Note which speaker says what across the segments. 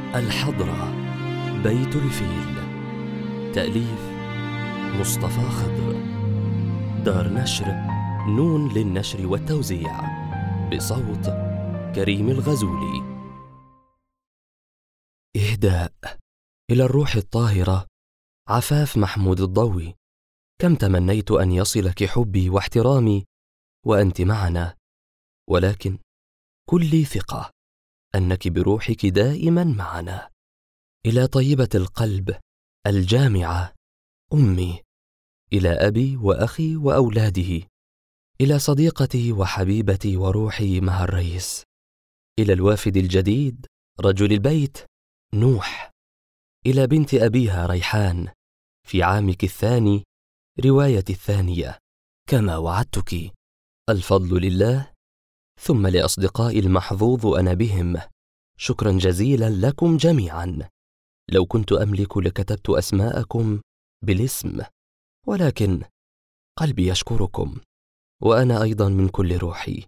Speaker 1: الحضرة، بيت الفيل. تأليف مصطفى خضر. دار نشر نون للنشر والتوزيع، بصوت كريم الغزولي. إهداء إلى الروح الطاهرة عفاف محمود الضوي. كم تمنيت أن يصلك حبي واحترامي وأنت معنا، ولكن كلي ثقة أنك بروحك دائما معنا. إلى طيبة القلب الجامعة أمي، إلى أبي وأخي وأولاده، إلى صديقتي وحبيبتي وروحي مها الريس، إلى الوافد الجديد رجل البيت نوح، إلى بنت أبيها ريحان في عامك الثاني رواية الثانية كما وعدتك. الفضل لله، ثم لأصدقائي المحظوظ أنا بهم. شكرا جزيلا لكم جميعا. لو كنت أملك لكتبت أسماءكم بالاسم، ولكن قلبي يشكركم، وأنا أيضا من كل روحي.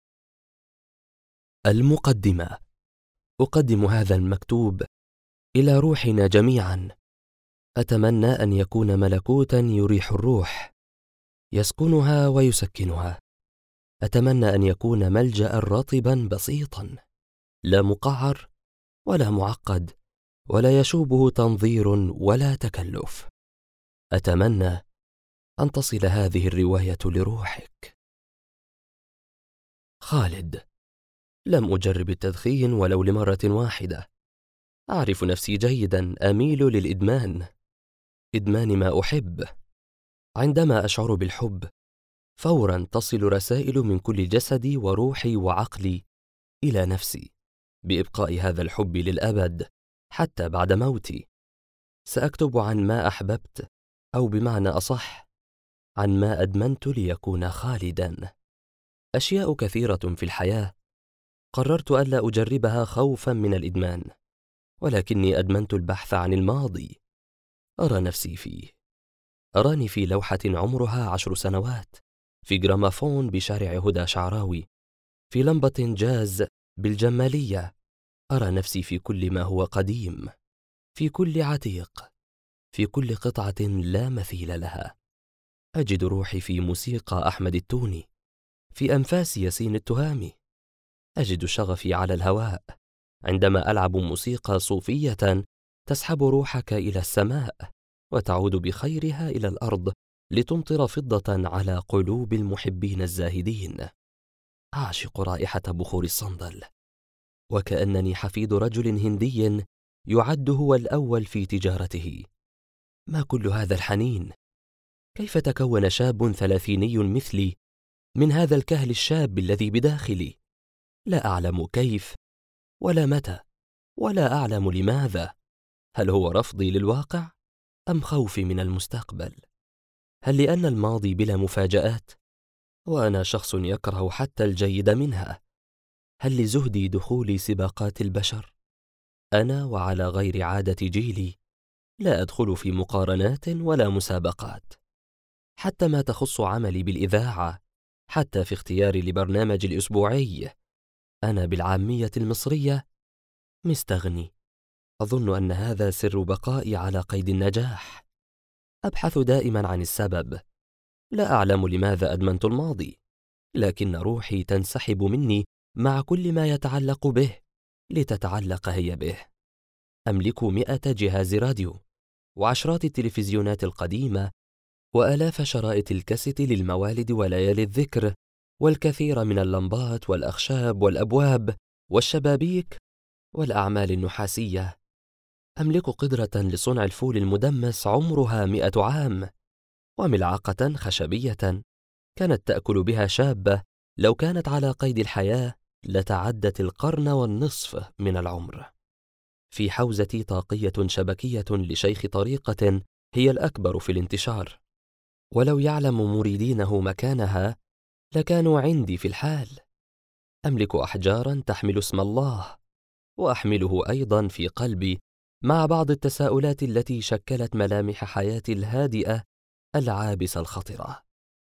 Speaker 1: المقدمة. أقدم هذا المكتوب إلى روحنا جميعا. أتمنى أن يكون ملكوتا يريح الروح، يسكنها ويسكنها. أتمنى أن يكون ملجأ رطبا بسيطا، لا مقعر ولا معقد، ولا يشوبه تنظير ولا تكلف. أتمنى أن تصل هذه الرواية لروحك. خالد. لم أجرب التدخين ولو لمرة واحدة. أعرف نفسي جيدا، أميل للإدمان، إدمان ما أحب. عندما أشعر بالحب فورا تصل رسائل من كل جسدي وروحي وعقلي إلى نفسي بإبقاء هذا الحب للأبد حتى بعد موتي. سأكتب عن ما أحببت، أو بمعنى أصح عن ما أدمنت ليكون خالدا. أشياء كثيرة في الحياة قررت ألا أجربها خوفا من الإدمان، ولكني أدمنت البحث عن الماضي. أرى نفسي فيه. أراني في لوحة عمرها 10 سنوات، في جرامافون بشارع هدى شعراوي، في لمبة جاز بالجمالية. أرى نفسي في كل ما هو قديم، في كل عتيق، في كل قطعة لا مثيل لها. أجد روحي في موسيقى أحمد التوني، في أنفاس ياسين التهامي. أجد شغفي على الهواء عندما ألعب موسيقى صوفية تسحب روحك إلى السماء وتعود بخيرها إلى الأرض لتمطر فضة على قلوب المحبين الزاهدين. أعشق رائحة بخور الصندل، وكأنني حفيد رجل هندي يعد هو الأول في تجارته. ما كل هذا الحنين؟ كيف تكون شاب 30 مثلي من هذا الكهل الشاب الذي بداخلي؟ لا أعلم كيف ولا متى، ولا أعلم لماذا. هل هو رفضي للواقع أم خوفي من المستقبل؟ هل لأن الماضي بلا مفاجآت وأنا شخص يكره حتى الجيد منها؟ هل لزهدي دخول سباقات البشر؟ أنا وعلى غير عادة جيلي لا أدخل في مقارنات ولا مسابقات، حتى ما تخص عملي بالإذاعة، حتى في اختياري لبرنامج الأسبوعي. أنا بالعامية المصرية مستغني. أظن أن هذا سر بقائي على قيد النجاح. أبحث دائما عن السبب. لا أعلم لماذا أدمنت الماضي، لكن روحي تنسحب مني مع كل ما يتعلق به لتتعلق هي به. أملك 100 جهاز راديو، وعشرات التلفزيونات القديمة، وآلاف شرائط الكاسيت للموالد وليالي الذكر، والكثير من اللمبات والأخشاب والأبواب والشبابيك والأعمال النحاسية. أملك قدرة لصنع الفول المدمس عمرها 100 عام، وملعقة خشبية كانت تأكل بها شابة لو كانت على قيد الحياة لتعدت القرن والنصف من العمر. في حوزتي طاقية شبكية لشيخ طريقة هي الأكبر في الانتشار، ولو يعلم مريدينه مكانها لكانوا عندي في الحال. أملك أحجارا تحمل اسم الله، وأحمله أيضا في قلبي مع بعض التساؤلات التي شكلت ملامح حياتي الهادئة العابسة الخطرة.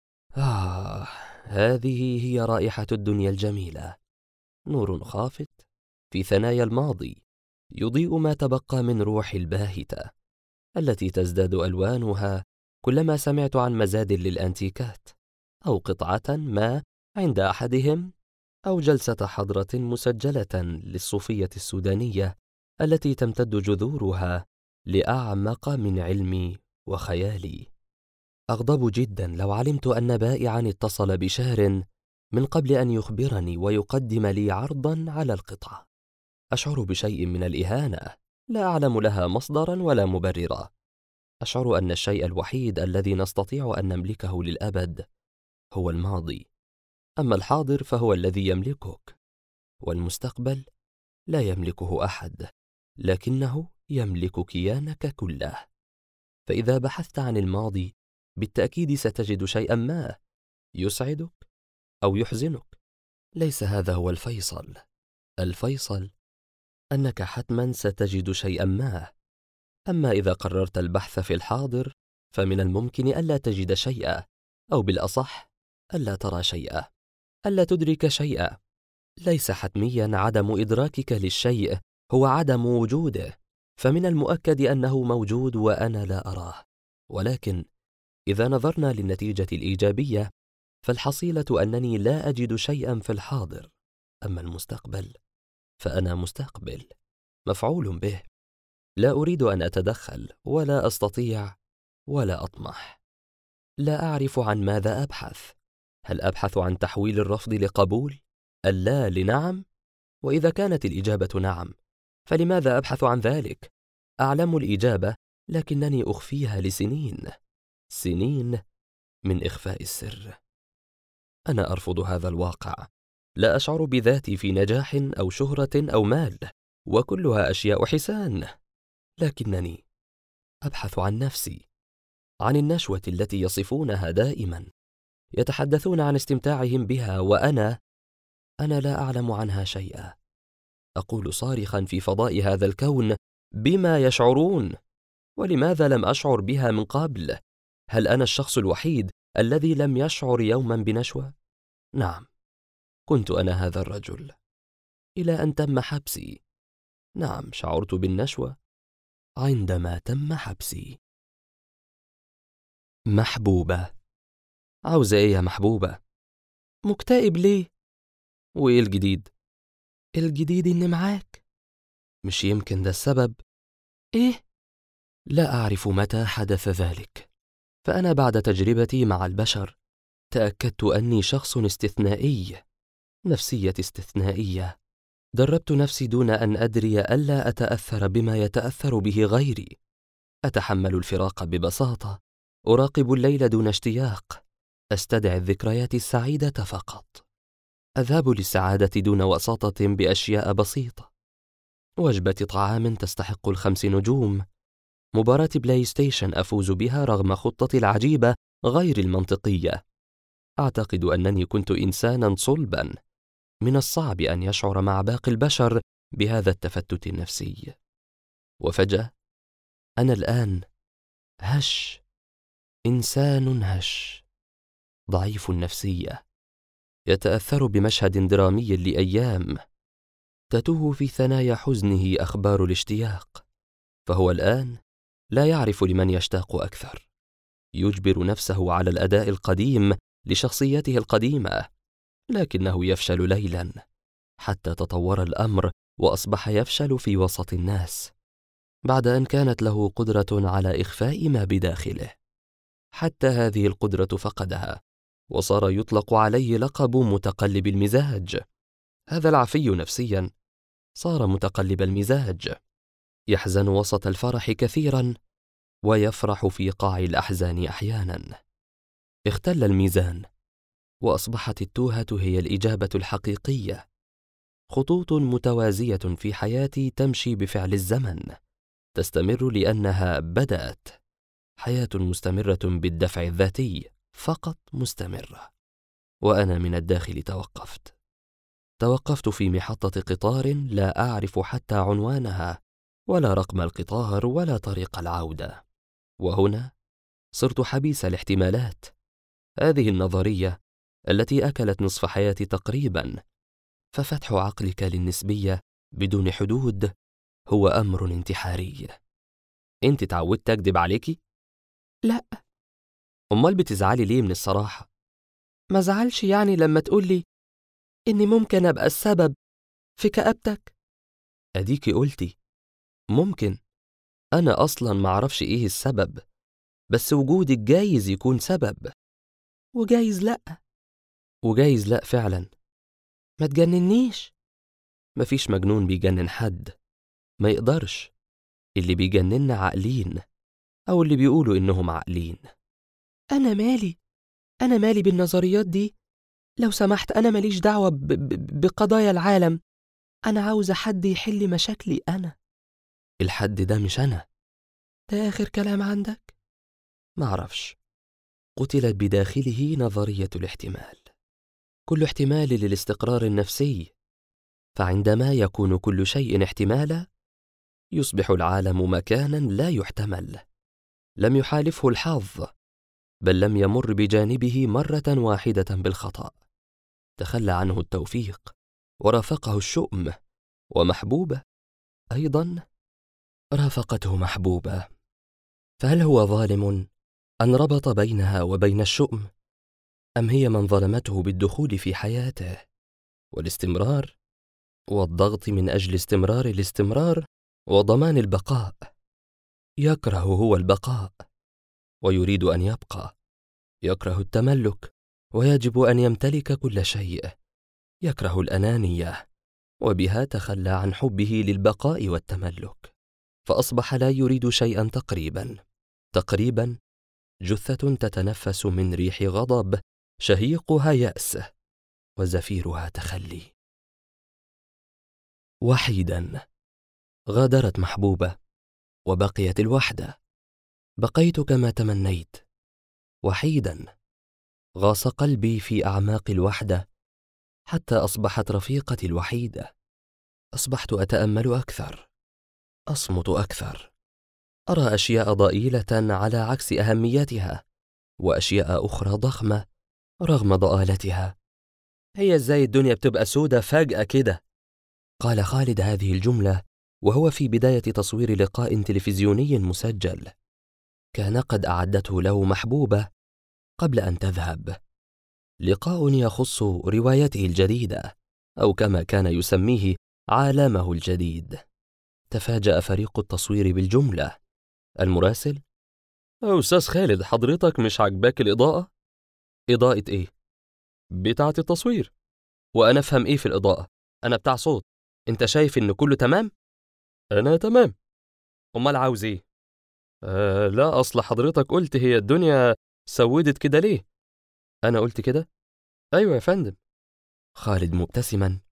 Speaker 1: هذه هي رائحة الدنيا الجميلة، نور خافت في ثنايا الماضي، يضيء ما تبقى من روحي الباهتة التي تزداد ألوانها كلما سمعت عن مزاد للأنتيكات، أو قطعة ما عند أحدهم، أو جلسة حضرة مسجلة للصوفية السودانية التي تمتد جذورها لأعمق من علمي وخيالي. أغضب جدا لو علمت أن بائعا اتصل بشار من قبل أن يخبرني ويقدم لي عرضا على القطعة. أشعر بشيء من الإهانة لا أعلم لها مصدرا ولا مبررا. أشعر أن الشيء الوحيد الذي نستطيع أن نملكه للأبد هو الماضي، أما الحاضر فهو الذي يملكك، والمستقبل لا يملكه أحد، لكنه يملك كيانك كله. فإذا بحثت عن الماضي بالتأكيد ستجد شيئا ما يسعدك أو يحزنك. ليس هذا هو الفيصل. الفيصل أنك حتما ستجد شيئا ما. أما إذا قررت البحث في الحاضر فمن الممكن ألا تجد شيئا، أو بالأصح ألا ترى شيئا، ألا تدرك شيئا. ليس حتميا عدم إدراكك للشيء هو عدم وجوده، فمن المؤكد أنه موجود وأنا لا أراه. ولكن إذا نظرنا للنتيجة الإيجابية فالحصيلة أنني لا أجد شيئا في الحاضر. أما المستقبل فأنا مستقبل مفعول به، لا أريد أن أتدخل ولا أستطيع ولا أطمح. لا أعرف عن ماذا أبحث. هل أبحث عن تحويل الرفض لقبول؟ اللا لنعم؟ وإذا كانت الإجابة نعم فلماذا أبحث عن ذلك؟ أعلم الإجابة لكنني أخفيها لسنين، سنين من إخفاء السر. أنا أرفض هذا الواقع. لا أشعر بذاتي في نجاح أو شهرة أو مال، وكلها أشياء حسان، لكنني أبحث عن نفسي، عن النشوة التي يصفونها دائما. يتحدثون عن استمتاعهم بها وأنا لا أعلم عنها شيئا. أقول صارخا في فضاء هذا الكون بما يشعرون. ولماذا لم أشعر بها من قبل؟ هل أنا الشخص الوحيد الذي لم يشعر يوما بنشوة؟ نعم، كنت أنا هذا الرجل إلى أن تم حبسي. نعم، شعرت بالنشوة عندما تم حبسي. محبوبة. عاوزة إيه يا محبوبة؟ مكتئب ليه؟ وإيه الجديد؟ الجديد إني معاك. مش يمكن ده السبب؟ إيه؟ لا أعرف متى حدث ذلك، فأنا بعد تجربتي مع البشر تأكدت أني شخص استثنائي، نفسية استثنائية. دربت نفسي دون أن أدري ألا أتأثر بما يتأثر به غيري. أتحمل الفراق ببساطة، أراقب الليل دون اشتياق، أستدعي الذكريات السعيدة فقط، أذهب للسعادة دون وساطة بأشياء بسيطة. وجبة طعام تستحق 5 نجوم، مباراة بلاي ستيشن أفوز بها رغم خطتي العجيبة غير المنطقية. أعتقد أنني كنت إنسانا صلبا، من الصعب أن يشعر مع باقي البشر بهذا التفتت النفسي. وفجأة أنا الآن هش، إنسان هش، ضعيف النفسية، يتأثر بمشهد درامي لأيام، تتوه في ثنايا حزنه أخبار الاشتياق. فهو الآن لا يعرف لمن يشتاق أكثر، يجبر نفسه على الأداء القديم لشخصيته القديمة، لكنه يفشل ليلا حتى تطور الأمر وأصبح يفشل في وسط الناس، بعد أن كانت له قدرة على إخفاء ما بداخله. حتى هذه القدرة فقدها، وصار يطلق عليه لقب متقلب المزاج. هذا العفي نفسيا صار متقلب المزاج، يحزن وسط الفرح كثيرا ويفرح في قاع الأحزان أحيانا. اختل الميزان، وأصبحت التوهة هي الإجابة الحقيقية. خطوط متوازية في حياتي تمشي بفعل الزمن، تستمر لأنها بدأت. حياة مستمرة بالدفع الذاتي، فقط مستمرة. وأنا من الداخل توقفت في محطة قطار لا أعرف حتى عنوانها، ولا رقم القطار، ولا طريق العودة. وهنا صرت حبيس الاحتمالات. هذه النظرية التي أكلت نصف حياتي تقريبا. ففتح عقلك للنسبية بدون حدود هو أمر انتحاري. أنت تعودت أكدب عليكي؟
Speaker 2: لا.
Speaker 1: أمال بتزعلي ليه من الصراحة؟
Speaker 2: ما زعلش يعني لما تقولي إني ممكن أبقى السبب في كآبتك؟
Speaker 1: أديكي قلتي ممكن. أنا أصلاً معرفش إيه السبب، بس وجودك جايز يكون سبب.
Speaker 2: وجايز لأ.
Speaker 1: وجايز لأ فعلاً.
Speaker 2: ما تجننيش.
Speaker 1: مفيش مجنون بيجنن حد، ما يقدرش. اللي بيجنننا عاقلين، أو اللي بيقولوا إنهم عاقلين.
Speaker 2: أنا مالي بالنظريات دي. لو سمحت، أنا ماليش دعوة بقضايا العالم. أنا عاوزة حد يحل مشاكلي أنا.
Speaker 1: الحد ده مش أنا.
Speaker 2: ده آخر كلام عندك؟
Speaker 1: معرفش. قتلت بداخله نظرية الاحتمال. كل احتمال للاستقرار النفسي، فعندما يكون كل شيء احتمالا يصبح العالم مكانا لا يحتمل. لم يحالفه الحظ، بل لم يمر بجانبه مرة واحدة بالخطأ. تخلى عنه التوفيق، ورافقه الشؤم، ومحبوبة أيضا رافقته محبوبة. فهل هو ظالم أن ربط بينها وبين الشؤم، أم هي من ظلمته بالدخول في حياته والاستمرار والضغط من أجل استمرار الاستمرار وضمان البقاء؟ يكره هو البقاء ويريد أن يبقى. يكره التملك ويجب أن يمتلك كل شيء. يكره الأنانية، وبها تخلى عن حبه للبقاء والتملك، فأصبح لا يريد شيئا تقريبا جثة تتنفس من ريح غضب، شهيقها يأس وزفيرها تخلي. وحيدا. غادرت محبوبة وبقيت الوحدة. بقيت كما تمنيت، وحيدا. غاص قلبي في أعماق الوحدة حتى أصبحت رفيقتي الوحيدة. أصبحت أتأمل أكثر، أصمت أكثر، أرى أشياء ضئيلة على عكس أهميتها، وأشياء أخرى ضخمة رغم ضآلتها. هي إزاي الدنيا بتبقى سودة فجأة كده؟ قال خالد هذه الجملة وهو في بداية تصوير لقاء تلفزيوني مسجل كان قد أعدته له محبوبة قبل أن تذهب. لقاء يخص روايته الجديدة، أو كما كان يسميه عالمه الجديد. تفاجأ فريق التصوير بالجملة. المراسل: أستاذ خالد، حضرتك مش عجباك الإضاءة؟ إضاءة إيه؟ بتاعة التصوير. وأنا أفهم إيه في الإضاءة؟ أنا بتاع صوت. أنت شايف إن كله تمام؟ أنا تمام. أمال عاوز إيه؟ لا، أصل حضرتك قلت هي الدنيا سودت كده ليه؟ أنا قلت كده؟ أيوة يا فندم. خالد مبتسما: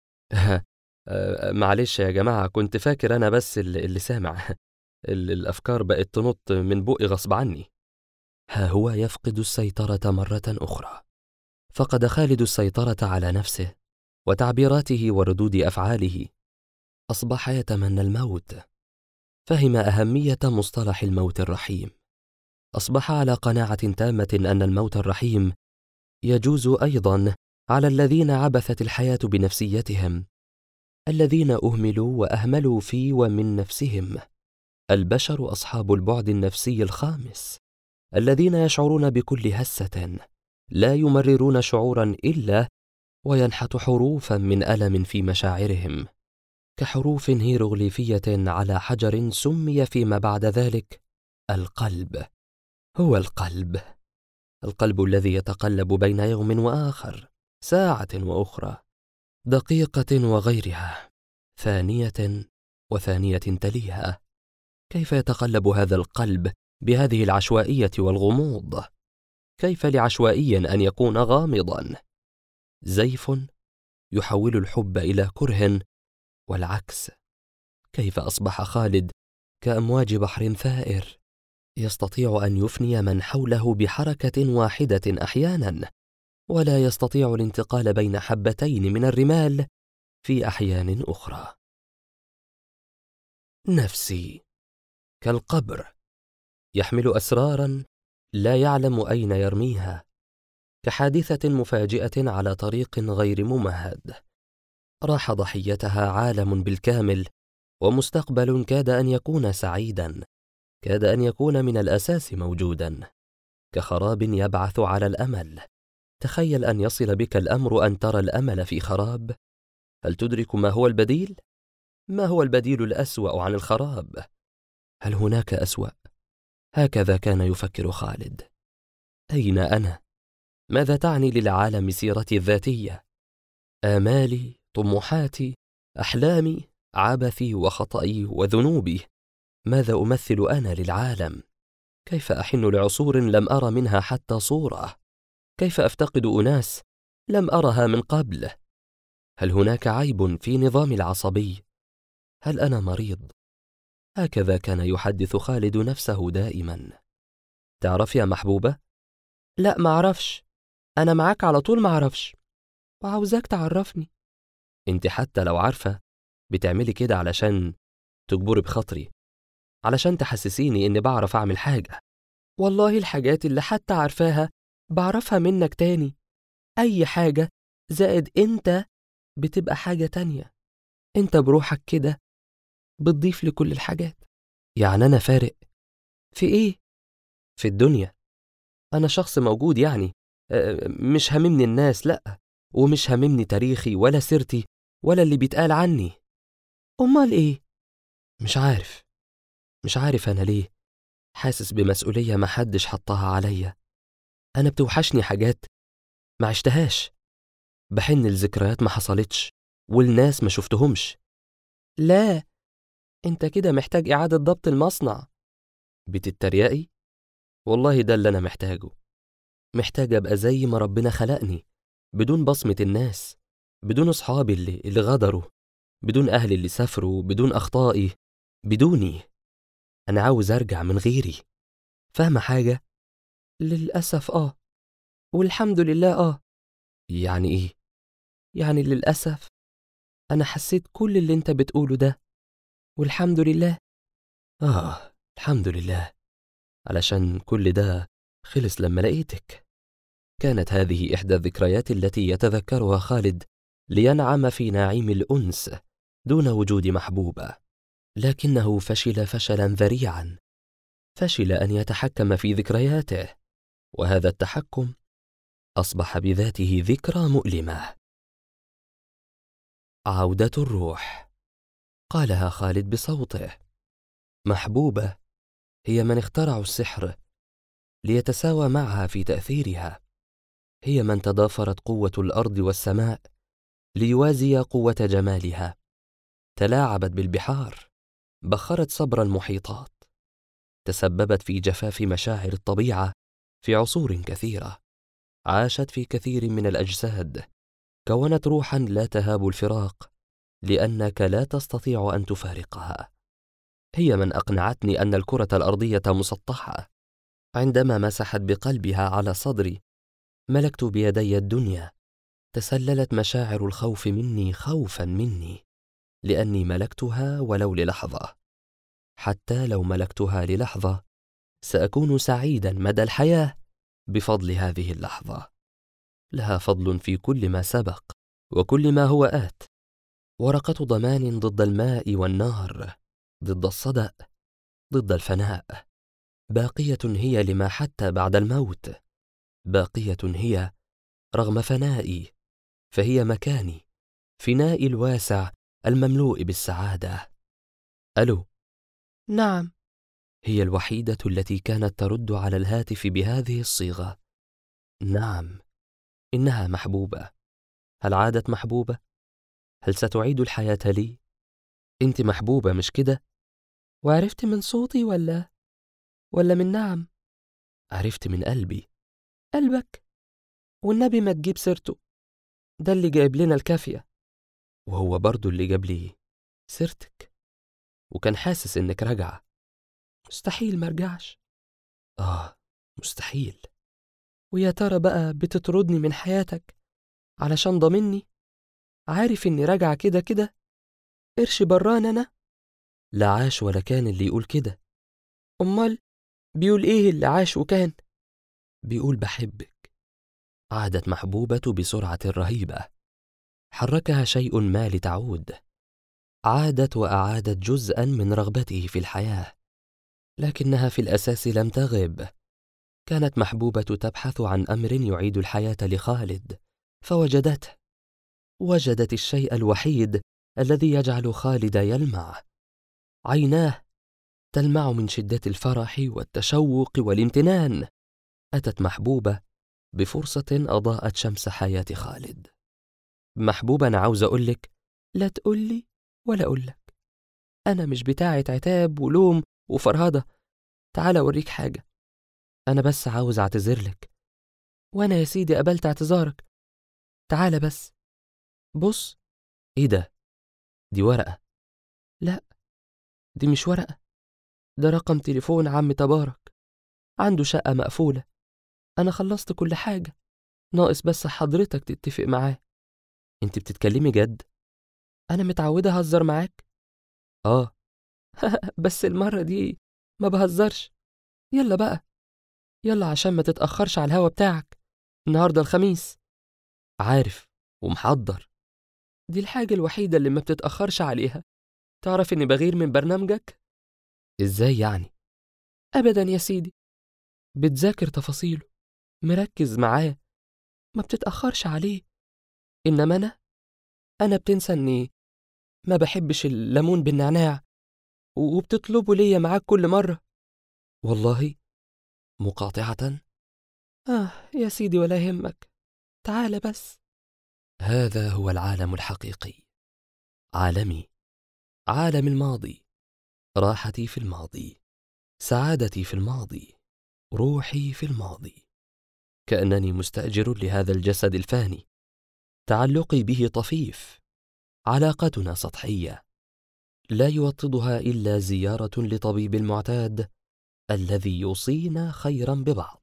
Speaker 1: معلش يا جماعة، كنت فاكر أنا بس اللي سامع. الأفكار بقت تنط من بقي غصب عني. ها هو يفقد السيطرة مرة أخرى. فقد خالد السيطرة على نفسه وتعبيراته وردود أفعاله. أصبح يتمنى الموت. فهم أهمية مصطلح الموت الرحيم. أصبح على قناعة تامة أن الموت الرحيم يجوز أيضا على الذين عبثت الحياة بنفسيتهم، الذين أهملوا وأهملوا في ومن نفسهم. البشر أصحاب البعد النفسي الخامس، الذين يشعرون بكل هسة، لا يمررون شعورا إلا وينحت حروفا من ألم في مشاعرهم، كحروف هيروغليفية على حجر سمي فيما بعد ذلك القلب. هو القلب، القلب الذي يتقلب بين يوم وآخر، ساعة وأخرى، دقيقة وغيرها، ثانية وثانية تليها. كيف يتقلب هذا القلب بهذه العشوائية والغموض؟ كيف لعشوائي أن يكون غامضا؟ زيف يحول الحب إلى كره، والعكس. كيف أصبح خالد كأمواج بحر ثائر، يستطيع أن يفني من حوله بحركة واحدة أحيانا، ولا يستطيع الانتقال بين حبتين من الرمال في أحيان أخرى. نفسي كالقبر، يحمل أسرارا لا يعلم أين يرميها، كحادثة مفاجئة على طريق غير ممهد. راح ضحيتها عالم بالكامل ومستقبل كاد أن يكون سعيدا، كاد أن يكون من الأساس موجودا، كخراب يبعث على الأمل. تخيل أن يصل بك الأمر أن ترى الأمل في خراب. هل تدرك ما هو البديل؟ ما هو البديل الأسوأ عن الخراب؟ هل هناك أسوأ؟ هكذا كان يفكر خالد. أين أنا؟ ماذا تعني للعالم سيرتي الذاتية؟ آمالي، طموحاتي، أحلامي، عبثي وخطئي وذنوبي. ماذا أمثل أنا للعالم؟ كيف أحن لعصور لم أرى منها حتى صورة؟ كيف أفتقد أناس لم أرها من قبل؟ هل هناك عيب في نظامي العصبي؟ هل أنا مريض؟ هكذا كان يحدث خالد نفسه دائما. تعرف يا محبوبة؟
Speaker 2: لا، معرفش. أنا معاك على طول معرفش، وعاوزاك تعرفني.
Speaker 1: انت حتى لو عارفة بتعملي كده علشان تجبري بخاطري، علشان تحسسيني إني بعرف أعمل حاجة.
Speaker 2: والله الحاجات اللي حتى عارفاها بعرفها منك تاني. أي حاجة زائد أنت بتبقى حاجة تانية. أنت بروحك كده بتضيف لكل الحاجات.
Speaker 1: يعني أنا فارق؟
Speaker 2: في إيه؟
Speaker 1: في الدنيا. أنا شخص موجود يعني. مش هاممني الناس، لأ، ومش هاممني تاريخي ولا سيرتي ولا اللي بيتقال عني.
Speaker 2: أمال إيه؟
Speaker 1: مش عارف أنا ليه حاسس بمسؤولية محدش حطها عليا. أنا بتوحشني حاجات ما عشتهاش، بحن لذكريات ما حصلتش والناس ما شفتهمش.
Speaker 2: لا، أنت كده محتاج إعادة ضبط المصنع.
Speaker 1: بتتريقي؟ والله ده اللي أنا محتاجه. محتاج أبقى زي ما ربنا خلقني، بدون بصمة الناس، بدون أصحابي اللي غدروا، بدون أهلي اللي سافروا، بدون أخطائي، بدوني. أنا عاوز أرجع من غيري. فاهمة حاجة؟
Speaker 2: للأسف والحمد لله.
Speaker 1: يعني إيه؟
Speaker 2: يعني للأسف أنا حسيت كل اللي أنت بتقوله ده، والحمد لله.
Speaker 1: الحمد لله، علشان كل ده خلص لما لقيتك. كانت هذه إحدى الذكريات التي يتذكرها خالد لينعم في نعيم الأنس دون وجود محبوبة، لكنه فشل فشلا ذريعا. فشل أن يتحكم في ذكرياته، وهذا التحكم أصبح بذاته ذكرى مؤلمة. عودة الروح، قالها خالد بصوته. محبوبة هي من اخترعوا السحر ليتساوى معها في تأثيرها. هي من تضافرت قوة الأرض والسماء ليوازي قوة جمالها. تلاعبت بالبحار، بخرت صبر المحيطات، تسببت في جفاف مشاعر الطبيعة في عصور كثيرة. عاشت في كثير من الأجساد، كونت روحا لا تهاب الفراق لأنك لا تستطيع أن تفارقها. هي من أقنعتني أن الكرة الأرضية مسطحة. عندما مسحت بقلبها على صدري ملكت بيدي الدنيا. تسللت مشاعر الخوف مني خوفا مني، لأني ملكتها ولو للحظة. حتى لو ملكتها للحظة سأكون سعيدا مدى الحياة بفضل هذه اللحظة. لها فضل في كل ما سبق وكل ما هو آت. ورقة ضمان ضد الماء والنار، ضد الصدأ، ضد الفناء. باقية هي لما حتى بعد الموت. باقية هي رغم فنائي، فهي مكاني، فنائي الواسع المملوء بالسعادة. ألو؟
Speaker 2: نعم.
Speaker 1: هي الوحيدة التي كانت ترد على الهاتف بهذه الصيغة. نعم، إنها محبوبة. هل عادت محبوبة؟ هل ستعيد الحياة لي؟ أنت محبوبة مش كده؟
Speaker 2: وعرفت من صوتي ولا من نعم؟
Speaker 1: عرفت من قلبي.
Speaker 2: قلبك؟ والنبي ما تجيب سيرته، ده اللي جايب لنا الكافية.
Speaker 1: وهو برضو اللي جاب لي سيرتك، وكان حاسس إنك راجعة.
Speaker 2: مستحيل مرجعش.
Speaker 1: مستحيل.
Speaker 2: ويا ترى بقى بتطردني من حياتك علشان ضامني؟ عارف إني راجعة كده كده، قرش بران أنا.
Speaker 1: لا عاش ولا كان اللي يقول كده.
Speaker 2: أمال بيقول إيه اللي عاش وكان؟
Speaker 1: بيقول بحبك. عادت محبوبة بسرعة رهيبة. حركها شيء ما لتعود. عادت وأعادت جزءا من رغبته في الحياة، لكنها في الأساس لم تغب. كانت محبوبة تبحث عن أمر يعيد الحياة لخالد، فوجدته. وجدت الشيء الوحيد الذي يجعل خالد يلمع. عيناه تلمع من شدة الفرح والتشوق والامتنان. أتت محبوبة بفرصة أضاءت شمس حياة خالد. محبوبة، أنا عاوز أقولك. لا تقولي ولا أقولك، أنا مش بتاعة عتاب ولوم وفرهدة. تعال أوريك حاجة. أنا بس عاوز أعتذرلك، وأنا يا سيدي قبلت اعتذارك. تعال بس بص. إيه ده؟ دي ورقة. لا، دي مش ورقة، ده رقم تليفون عم تبارك. عنده شقة مقفولة. أنا خلصت كل حاجة، ناقص بس حضرتك تتفق معاه. أنت بتتكلمي جد؟ أنا متعودة أهزر معاك. آه. بس المرة دي ما بهزرش. يلا بقى، يلا عشان ما تتأخرش على الهوا بتاعك. النهاردة الخميس. عارف ومحضر. دي الحاجة الوحيدة اللي ما بتتأخرش عليها. تعرف إني بغير من برنامجك؟ إزاي يعني؟ أبدا يا سيدي، بتذاكر تفاصيله، مركز معاه، ما بتتأخرش عليه. إنما أنا بتنسى إني ما بحبش الليمون بالنعناع، وبتطلبه ليا معاك كل مرة. والله مقاطعة؟ يا سيدي ولا يهمك، تعال بس. هذا هو العالم الحقيقي، عالمي، عالم الماضي. راحتي في الماضي، سعادتي في الماضي، روحي في الماضي. كأنني مستأجر لهذا الجسد الفاني. تعلقي به طفيف، علاقتنا سطحية، لا يوطدها إلا زيارة لطبيب المعتاد الذي يوصينا خيرا ببعض.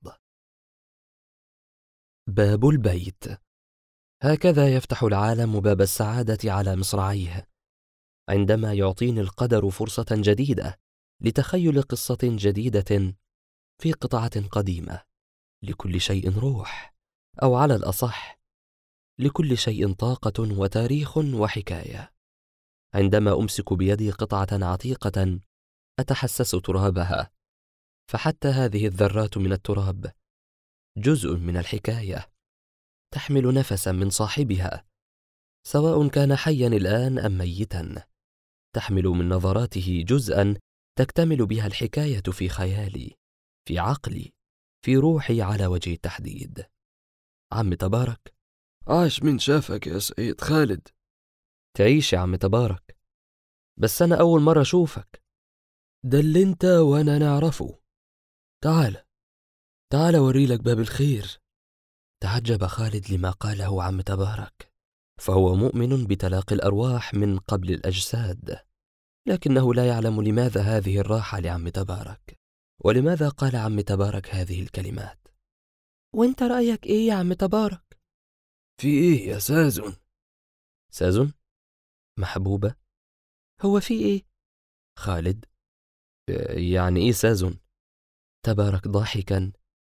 Speaker 1: باب البيت. هكذا يفتح العالم باب السعادة على مصراعيه، عندما يعطيني القدر فرصة جديدة لتخيل قصة جديدة في قطعة قديمة. لكل شيء روح، أو على الأصح لكل شيء طاقة وتاريخ وحكاية. عندما أمسك بيدي قطعة عتيقة أتحسس ترابها، فحتى هذه الذرات من التراب جزء من الحكاية، تحمل نفسا من صاحبها، سواء كان حيا الآن أم ميتا. تحمل من نظراته جزءا تكتمل بها الحكاية في خيالي، في عقلي، في روحي على وجه التحديد. عم تبارك.
Speaker 2: عاش من شافك يا سيد خالد.
Speaker 1: تعيش يا عم تبارك، بس أنا أول مرة أشوفك.
Speaker 2: ده اللي انت وانا نعرفه. تعال، تعال وريلك باب الخير.
Speaker 1: تعجب خالد لما قاله عم تبارك، فهو مؤمن بتلاقي الأرواح من قبل الأجساد، لكنه لا يعلم لماذا هذه الراحة لعم تبارك، ولماذا قال عم تبارك هذه الكلمات. وانت رأيك ايه يا عم تبارك؟
Speaker 2: في ايه يا سازن؟
Speaker 1: سازن؟ محبوبة؟ هو في ايه؟ خالد. يعني ايه سازن؟ تبارك ضاحكا.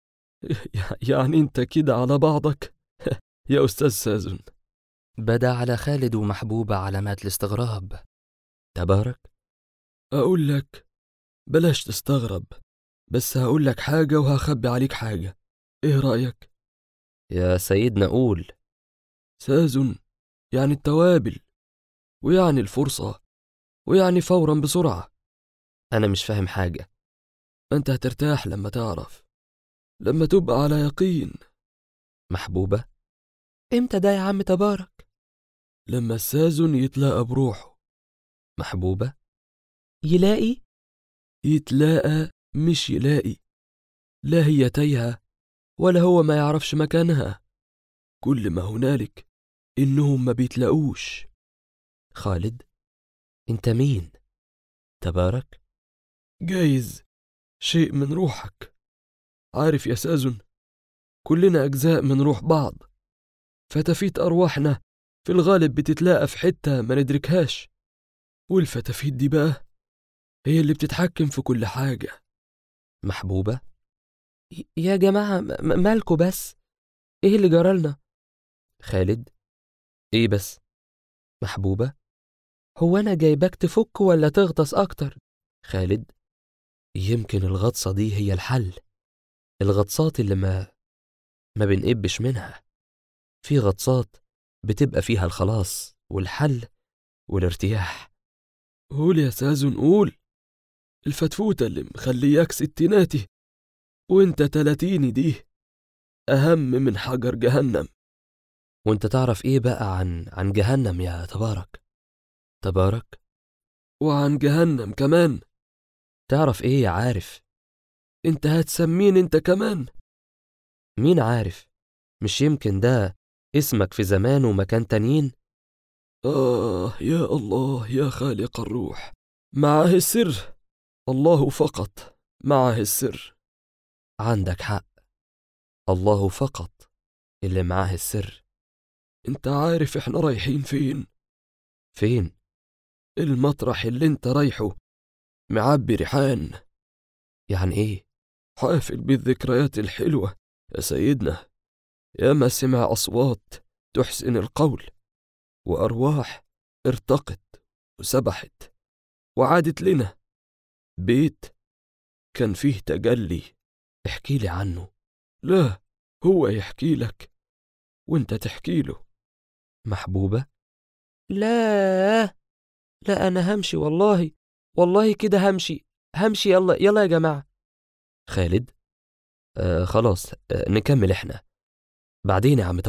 Speaker 2: يعني انت كده على بعضك يا أستاذ سازن.
Speaker 1: بدا على خالد ومحبوبة علامات الاستغراب. تبارك.
Speaker 2: أقول لك بلاش تستغرب، بس هقول لك حاجة وهخبي عليك حاجة. ايه رأيك؟
Speaker 1: يا سيدنا قول.
Speaker 2: سازن يعني التوابل، ويعني الفرصة، ويعني فورا بسرعة.
Speaker 1: أنا مش فاهم حاجة.
Speaker 2: أنت هترتاح لما تعرف، لما تبقى على يقين.
Speaker 1: محبوبة. إمتى ده يا عم تبارك؟
Speaker 2: لما السازن يتلاقى بروحه.
Speaker 1: محبوبة. يلاقي؟
Speaker 2: يتلاقى مش يلاقي. لا هي تايهة ولا هو ما يعرفش مكانها. كل ما هنالك إنهم ما بيتلاقوش.
Speaker 1: خالد، أنت مين؟ تبارك.
Speaker 2: جايز شيء من روحك. عارف يا سازن، كلنا أجزاء من روح بعض، فتافيت أرواحنا في الغالب بتتلاقى في حتة ما ندركهاش، والفتافيت دي بقى هي اللي بتتحكم في كل حاجة.
Speaker 1: محبوبة. يا جماعة مالكوا بس؟ إيه اللي جرالنا؟ خالد. إيه بس؟ محبوبة.
Speaker 2: هو أنا جايبك تفك ولا تغطس أكتر؟
Speaker 1: خالد: يمكن الغطسة دي هي الحل. الغطسات اللي ما بنقبش منها. في غطسات بتبقى فيها الخلاص والحل والارتياح.
Speaker 3: قول يا سازن قول. الفتفوتة اللي مخلياك ستيناتي وانت تلاتيني دي أهم من حجر جهنم.
Speaker 1: وانت تعرف ايه بقى عن جهنم يا تبارك؟
Speaker 3: وعن جهنم كمان.
Speaker 1: تعرف ايه يا عارف؟
Speaker 3: انت هتسمين انت كمان؟
Speaker 1: مين عارف؟ مش يمكن ده اسمك في زمان ومكان تانيين؟
Speaker 3: يا الله يا خالق الروح، معه السر. الله فقط معه السر.
Speaker 1: عندك حق، الله فقط اللي معاه السر.
Speaker 3: انت عارف احنا رايحين فين؟
Speaker 1: فين؟
Speaker 3: المطرح اللي انت رايحه معبي ريحان.
Speaker 1: يعني ايه؟
Speaker 3: حافل بالذكريات الحلوة يا سيدنا. ياما سمع أصوات تحسن القول، وأرواح ارتقت وسبحت وعادت لنا. بيت كان فيه تجلي.
Speaker 1: احكي لي عنه.
Speaker 3: لا، هو يحكي لك وانت تحكي له.
Speaker 1: محبوبة؟
Speaker 2: لا لا، أنا همشي والله كده همشي يلا يلا يا جماعة.
Speaker 1: خالد؟ خلاص، نكمل احنا بعدين يا عم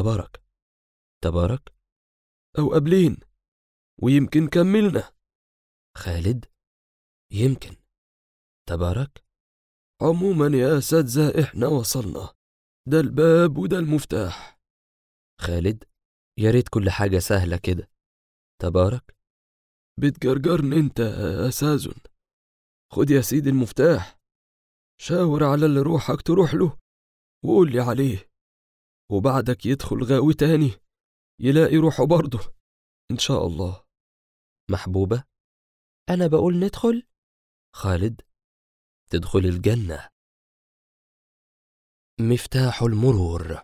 Speaker 1: تبارك.
Speaker 3: أو قبلين، ويمكن كملنا.
Speaker 1: خالد؟ يمكن. تبارك؟
Speaker 3: عموما يا أساتذة احنا وصلنا، ده الباب وده المفتاح.
Speaker 1: خالد؟ يا ريت كل حاجة سهلة كده. تبارك؟
Speaker 3: بتجرجرني انت يا سازن. خد يا سيدي المفتاح، شاور على اللي روحك تروح له وقول لي عليه، وبعدك يدخل غاوي تاني يلاقي روحه برضه إن شاء الله.
Speaker 1: محبوبة؟
Speaker 2: أنا بقول ندخل.
Speaker 1: خالد؟ تدخل الجنة. مفتاح المرور.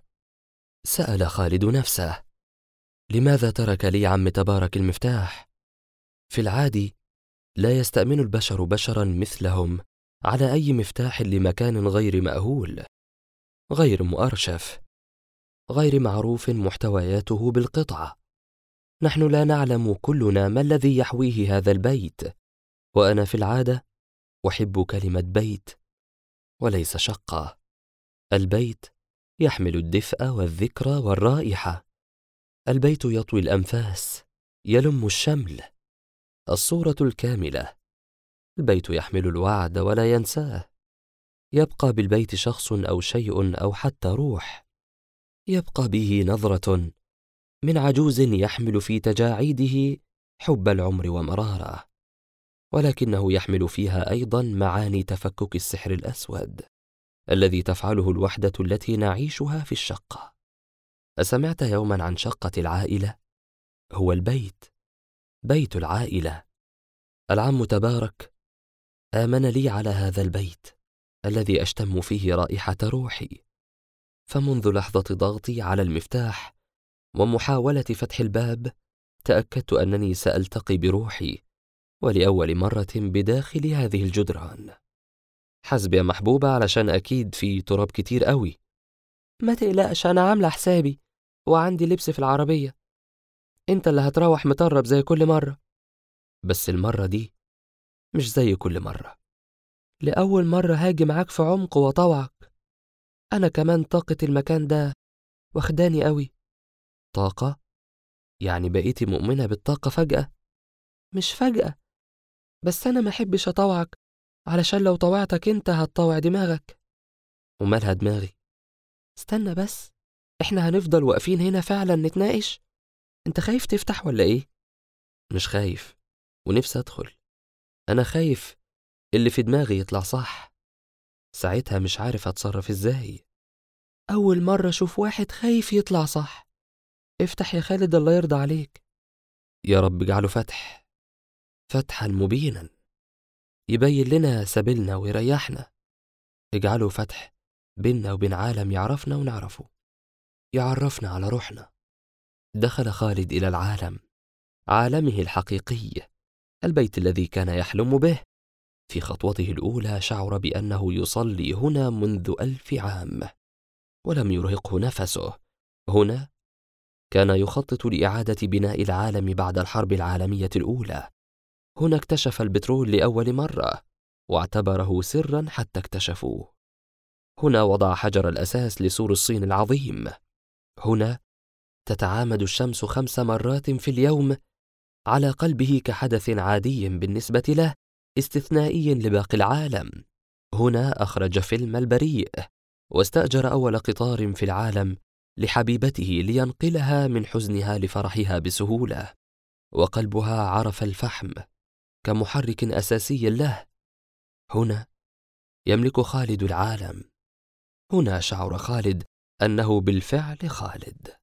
Speaker 1: سأل خالد نفسه: لماذا ترك لي عم تبارك المفتاح؟ في العادي لا يستأمن البشر بشرا مثلهم على أي مفتاح لمكان غير مأهول، غير مؤرشف، غير معروف محتوياته بالقطعة. نحن لا نعلم كلنا ما الذي يحويه هذا البيت، وأنا في العادة أحب كلمة بيت وليس شقة. البيت يحمل الدفء والذكرى والرائحة. البيت يطوي الأنفاس، يلم الشمل، الصورة الكاملة. البيت يحمل الوعد ولا ينساه. يبقى بالبيت شخص أو شيء أو حتى روح. يبقى به نظرة من عجوز يحمل في تجاعيده حب العمر ومراره، ولكنه يحمل فيها أيضا معاني تفكك السحر الأسود الذي تفعله الوحدة التي نعيشها في الشقة. أسمعت يوما عن شقة العائلة؟ هو البيت، بيت العائلة. العم تبارك آمن لي على هذا البيت الذي أشتم فيه رائحة روحي، فمنذ لحظة ضغطي على المفتاح ومحاولة فتح الباب تأكدت أنني سألتقي بروحي ولأول مرة بداخل هذه الجدران. حسب يا محبوبة، علشان أكيد في تراب كتير قوي.
Speaker 2: ما تقلقش، أنا عاملة حسابي وعندي لبس في العربية. أنت اللي هتروح مطرب زي كل مرة.
Speaker 1: بس المرة دي مش زي كل مرة.
Speaker 2: لأول مرة هاجي معاك في عمق وطوعك. أنا كمان طاقة المكان ده واخداني قوي.
Speaker 1: طاقة؟ يعني بقيتي مؤمنة بالطاقة فجأة؟
Speaker 2: مش فجأة، بس أنا ما أحبش أطوعك علشان لو طوعتك أنت هتطوع دماغك.
Speaker 1: ومالها دماغي؟
Speaker 2: استنى بس، إحنا هنفضل واقفين هنا فعلا نتناقش؟ أنت خايف تفتح ولا إيه؟
Speaker 1: مش خايف، ونفسي أدخل. أنا خايف اللي في دماغي يطلع صح، ساعتها مش عارف أتصرف إزاي.
Speaker 2: أول مرة أشوف واحد خايف يطلع صح. افتح يا خالد الله يرضى عليك.
Speaker 1: يا رب اجعله فتحا مبينا يبين لنا سبيلنا ويريحنا. اجعله فتح بيننا وبين عالم يعرفنا ونعرفه، يعرفنا على روحنا. دخل خالد إلى العالم، عالمه الحقيقي البيت الذي كان يحلم به. في خطوته الأولى شعر بأنه يصلي هنا منذ 1000 عام، ولم يرهقه نفسه. هنا كان يخطط لإعادة بناء العالم بعد الحرب العالمية الأولى. هنا اكتشف البترول لأول مرة، واعتبره سرا حتى اكتشفوه. هنا وضع حجر الأساس لسور الصين العظيم. هنا تتعامد الشمس 5 مرات في اليوم على قلبه كحدث عادي بالنسبة له، استثنائي لباقي العالم. هنا أخرج فيلم البريء، واستأجر أول قطار في العالم لحبيبته لينقلها من حزنها لفرحها بسهولة، وقلبها عرف الفحم كمحرك أساسي له. هنا يملك خالد العالم. هنا شعر خالد أنه بالفعل خالد.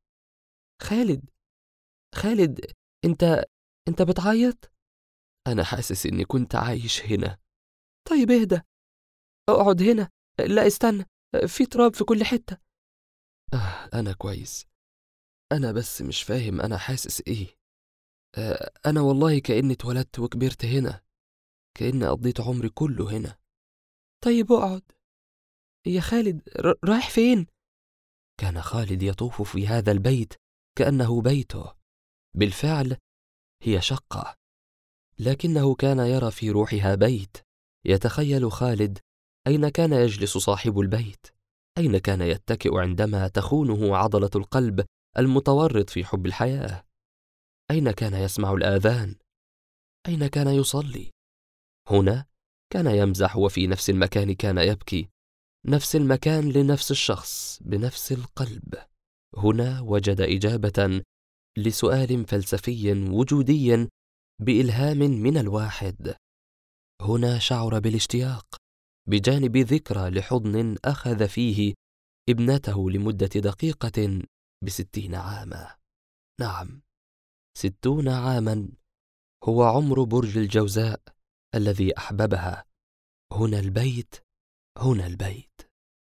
Speaker 1: خالد، أنت بتعيط؟ أنا حاسس إني كنت عايش هنا. طيب اهدى، اقعد هنا. لا استنى، في تراب في كل حتة. أنا كويس، أنا بس مش فاهم أنا حاسس إيه. أنا والله كأني اتولدت وكبرت هنا، كأني قضيت عمري كله هنا. طيب اقعد. يا خالد، رايح فين؟ كان خالد يطوف في هذا البيت كأنه بيته. بالفعل هي شقة، لكنه كان يرى في روحها بيت. يتخيل خالد أين كان يجلس صاحب البيت، أين كان يتكئ عندما تخونه عضلة القلب المتورط في حب الحياة، أين كان يسمع الآذان، أين كان يصلي. هنا كان يمزح، وفي نفس المكان كان يبكي، نفس المكان لنفس الشخص بنفس القلب. هنا وجد إجابة لسؤال فلسفي وجودي بإلهام من الواحد. هنا شعر بالاشتياق بجانب ذكرى لحضن أخذ فيه ابنته لمدة دقيقة ب60 عاما. نعم، 60 عاما هو عمر برج الجوزاء الذي أحببها. هنا البيت، هنا البيت.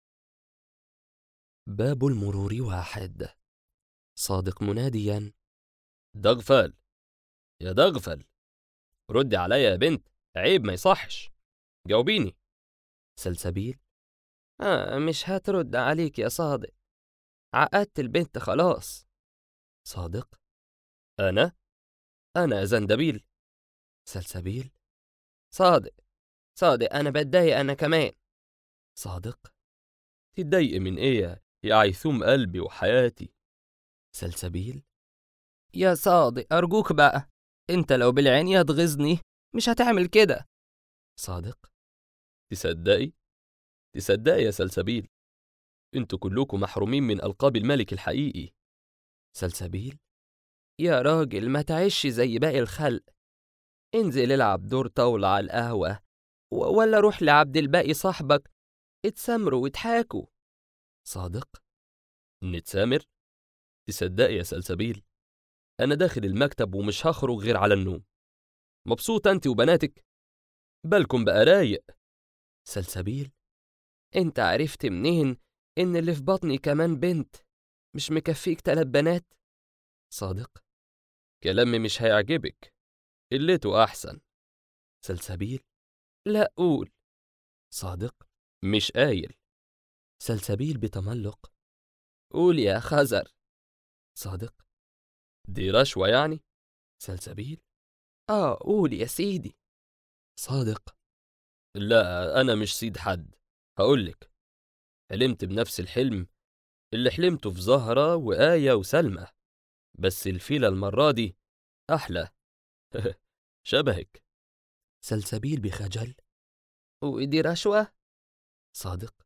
Speaker 1: باب المرور 1. صادق مناديا:
Speaker 2: دغفل، يا دغفل، ردي عليا يا بنت، عيب ما يصحش، جاوبيني.
Speaker 1: سلسبيل:
Speaker 2: مش هترد عليك يا صادق، عقدت البنت خلاص.
Speaker 1: صادق:
Speaker 2: أنا زندبيل.
Speaker 1: سلسبيل:
Speaker 2: صادق، أنا بتضايق أنا كمان.
Speaker 1: صادق:
Speaker 2: تتضايق من إيه يا عيثوم قلبي وحياتي؟
Speaker 1: سلسبيل:
Speaker 2: يا صادق أرجوك بقى، أنت لو بالعين هتغيظني مش هتعمل كده.
Speaker 1: صادق:
Speaker 2: تصدقي يا سلسبيل، انتوا كلكم محرومين من ألقاب الملك الحقيقي.
Speaker 1: سلسبيل:
Speaker 2: يا راجل ما تعيش زي باقي الخلق، انزل العب دور طاولة على القهوة، ولا روح لعبد الباقي صاحبك اتسامروا واتحاكوا.
Speaker 1: صادق:
Speaker 2: نتسامر؟ تصدقي يا سلسبيل، أنا داخل المكتب ومش هخرج غير على النوم. مبسوطة أنت وبناتك؟ بالكم بقى رايق.
Speaker 1: سلسبيل:
Speaker 2: أنت عرفت منين إن اللي في بطني كمان بنت؟ مش مكفيك 3 بنات؟
Speaker 1: صادق:
Speaker 2: كلامي مش هيعجبك، قلته أحسن.
Speaker 1: سلسبيل:
Speaker 2: لا قول.
Speaker 1: صادق:
Speaker 2: مش قايل.
Speaker 1: سلسبيل بتملق:
Speaker 2: قول يا خزر.
Speaker 1: صادق:
Speaker 2: دي رشوة يعني؟
Speaker 1: سلسبيل:
Speaker 2: قول يا سيدي.
Speaker 1: صادق:
Speaker 2: لا أنا مش سيد حد، هقولك. حلمت بنفس الحلم اللي حلمته في زهرة وآية وسلمى، بس الفيلة المرة دي أحلى. شبهك.
Speaker 1: سلسبيل بخجل:
Speaker 2: ودي رشوة؟
Speaker 1: صادق: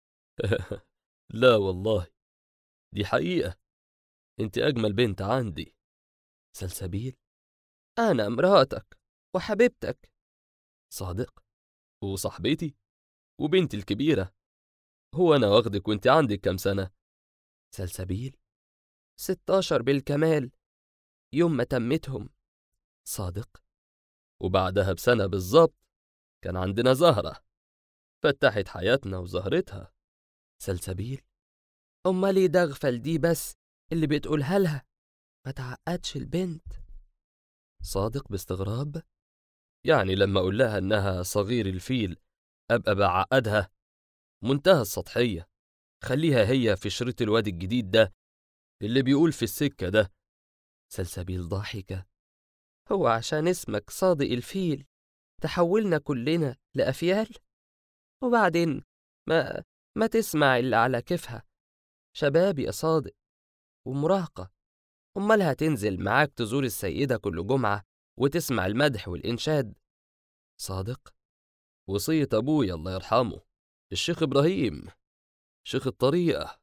Speaker 2: لا والله، دي حقيقة، انت أجمل بنت عندي.
Speaker 1: سلسبيل:
Speaker 2: أنا مراتك وحبيبتك.
Speaker 1: صادق:
Speaker 2: وصاحبتي وبنتي الكبيرة. هو أنا واخدك وانت عندك كام سنة؟
Speaker 1: سلسبيل:
Speaker 2: 16 بالكمال، يوم ما تمتهم.
Speaker 1: صادق:
Speaker 2: وبعدها بسنة بالظبط كان عندنا زهرة، فتحت حياتنا وزهرتها.
Speaker 1: سلسبيل:
Speaker 2: أمال ليه دغفل دي بس اللي بتقولها لها؟ ما تعقدش البنت.
Speaker 1: صادق باستغراب: يعني لما أقول لها إنها صغير الفيل أبقى بعقدها؟ منتهى السطحية. خليها هي في شريط الواد الجديد ده اللي بيقول في السكة ده.
Speaker 2: سلسبيل ضاحكة. هو عشان اسمك صادق الفيل تحولنا كلنا لأفيال؟ وبعدين ما تسمع اللي على كيفها. شباب يا صادق ومراهقة. أمال هتنزل معاك تزور السيدة كل جمعة وتسمع المدح والإنشاد؟
Speaker 1: صادق، وصية أبويا الله يرحمه الشيخ إبراهيم، شيخ الطريقة.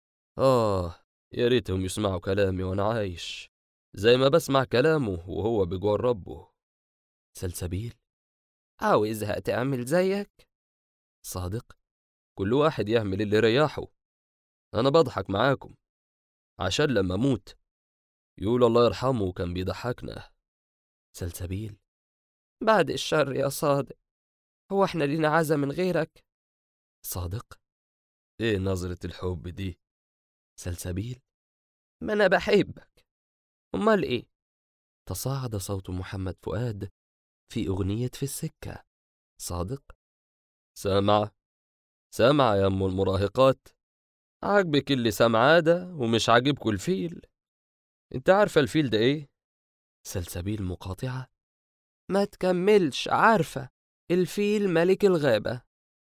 Speaker 1: يا ريتهم يسمعوا كلامي وأنا عايش زي ما بسمع كلامه وهو بجوار ربه.
Speaker 2: سلسبيل.
Speaker 1: عاوزها تعمل زيك؟ صادق، كل واحد يعمل اللي رياحه. أنا بضحك معاكم عشان لما أموت يقول الله يرحمه كان بيضحكنا.
Speaker 2: سلسبيل.
Speaker 1: بعد الشر يا صادق، هو احنا لينا عزا من غيرك؟
Speaker 2: صادق.
Speaker 1: ايه نظرة الحب دي؟
Speaker 2: سلسبيل.
Speaker 1: ما أنا بحبك. أمال إيه؟
Speaker 2: تصاعد صوت محمد فؤاد في أغنية في السكة. صادق.
Speaker 1: سامعة يا أم المراهقات؟ عاجبك اللي سامعاه ده ومش عاجبكوا الفيل؟ انت عارفة الفيل ده ايه؟
Speaker 2: سلسبيل مقاطعة.
Speaker 1: ما تكملش. عارفة، الفيل ملك الغابة.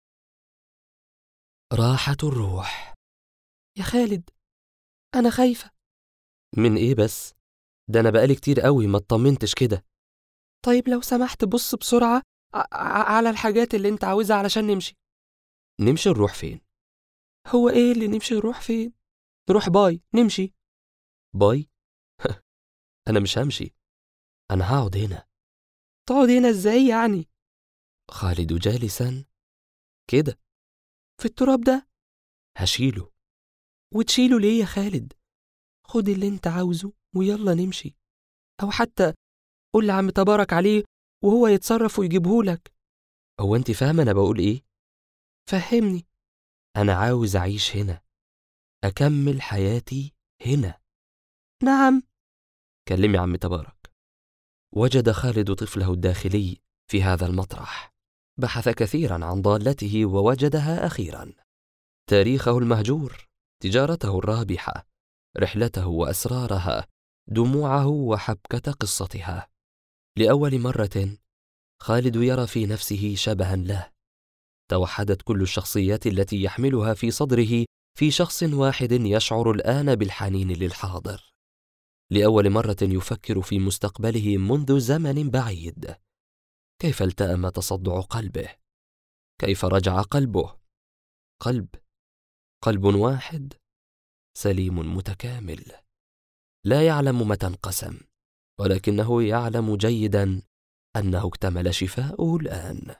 Speaker 2: راحة الروح. يا خالد، أنا خايفة.
Speaker 1: من ايه بس؟ ده أنا بقالي كتير قوي ما اطمنتش كده.
Speaker 2: طيب لو سمحت بص بسرعة على الحاجات اللي انت عاوزها علشان نمشي.
Speaker 1: نمشي نروح فين؟
Speaker 2: هو ايه اللي نمشي نروح فين؟ نروح باي نمشي.
Speaker 1: باي؟ أنا مش همشي، أنا هقعد هنا.
Speaker 2: تقعد هنا ازاي يعني؟
Speaker 1: خالد جالسا كده
Speaker 2: في التراب ده؟
Speaker 1: هشيله.
Speaker 2: وتشيله ليه يا خالد؟ خد اللي انت عاوزه ويلا نمشي. او حتى قول لعم تبارك عليه وهو يتصرف ويجيبهولك.
Speaker 1: هو انت فاهمة أنا بقول ايه؟
Speaker 2: فهمني.
Speaker 1: أنا عاوز أعيش هنا، أكمل حياتي هنا.
Speaker 2: نعم.
Speaker 1: كلمي عم تبارك. وجد خالد طفله الداخلي في هذا المطرح. بحث كثيرا عن ضالته ووجدها أخيرا. تاريخه المهجور، تجارته الرابحة، رحلته وأسرارها، دموعه وحبكة قصتها. لأول مرة خالد يرى في نفسه شبها له. توحدت كل الشخصيات التي يحملها في صدره في شخص واحد يشعر الآن بالحنين للحاضر. لأول مرة يفكر في مستقبله منذ زمن بعيد. كيف التأم تصدع قلبه؟ كيف رجع قلبه؟ قلب واحد سليم متكامل، لا يعلم متى انقسم، ولكنه يعلم جيدا أنه اكتمل شفاؤه الآن.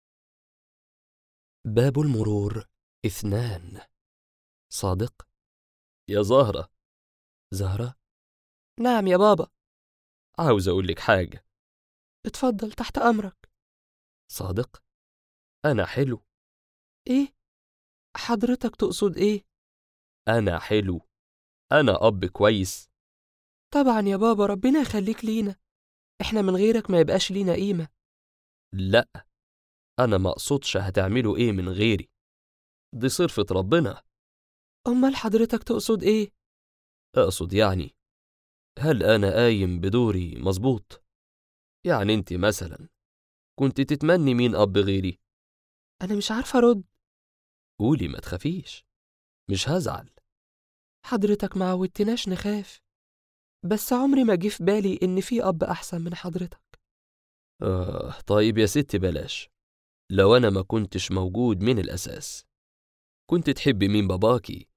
Speaker 1: باب المرور 2. صادق. يا زهرة.
Speaker 2: زهرة. نعم يا بابا.
Speaker 1: عاوز أقول لك حاجة.
Speaker 2: اتفضل تحت أمرك.
Speaker 1: صادق، أنا حلو.
Speaker 2: إيه؟ حضرتك تقصد إيه؟
Speaker 1: أنا حلو، أنا أب كويس.
Speaker 2: طبعا يا بابا، ربنا يخليك لينا. إحنا من غيرك ما يبقاش لينا قيمة.
Speaker 1: لا، أنا ما أقصدش هتعملوا إيه من غيري، دي صرفة ربنا.
Speaker 2: أمال حضرتك تقصد إيه؟
Speaker 1: أقصد يعني هل أنا قايم بدوري مظبوط؟ يعني أنت مثلا كنت تتمني مين أب غيري؟
Speaker 2: أنا مش عارفة أرد.
Speaker 1: قولي ما تخافيش، مش هزعل.
Speaker 2: حضرتك ما عودتناش نخاف، بس عمري ما جه في بالي إن في أب أحسن من حضرتك.
Speaker 1: طيب يا ستي بلاش. لو أنا ما كنتش موجود من الأساس كنت تحبي مين باباكي؟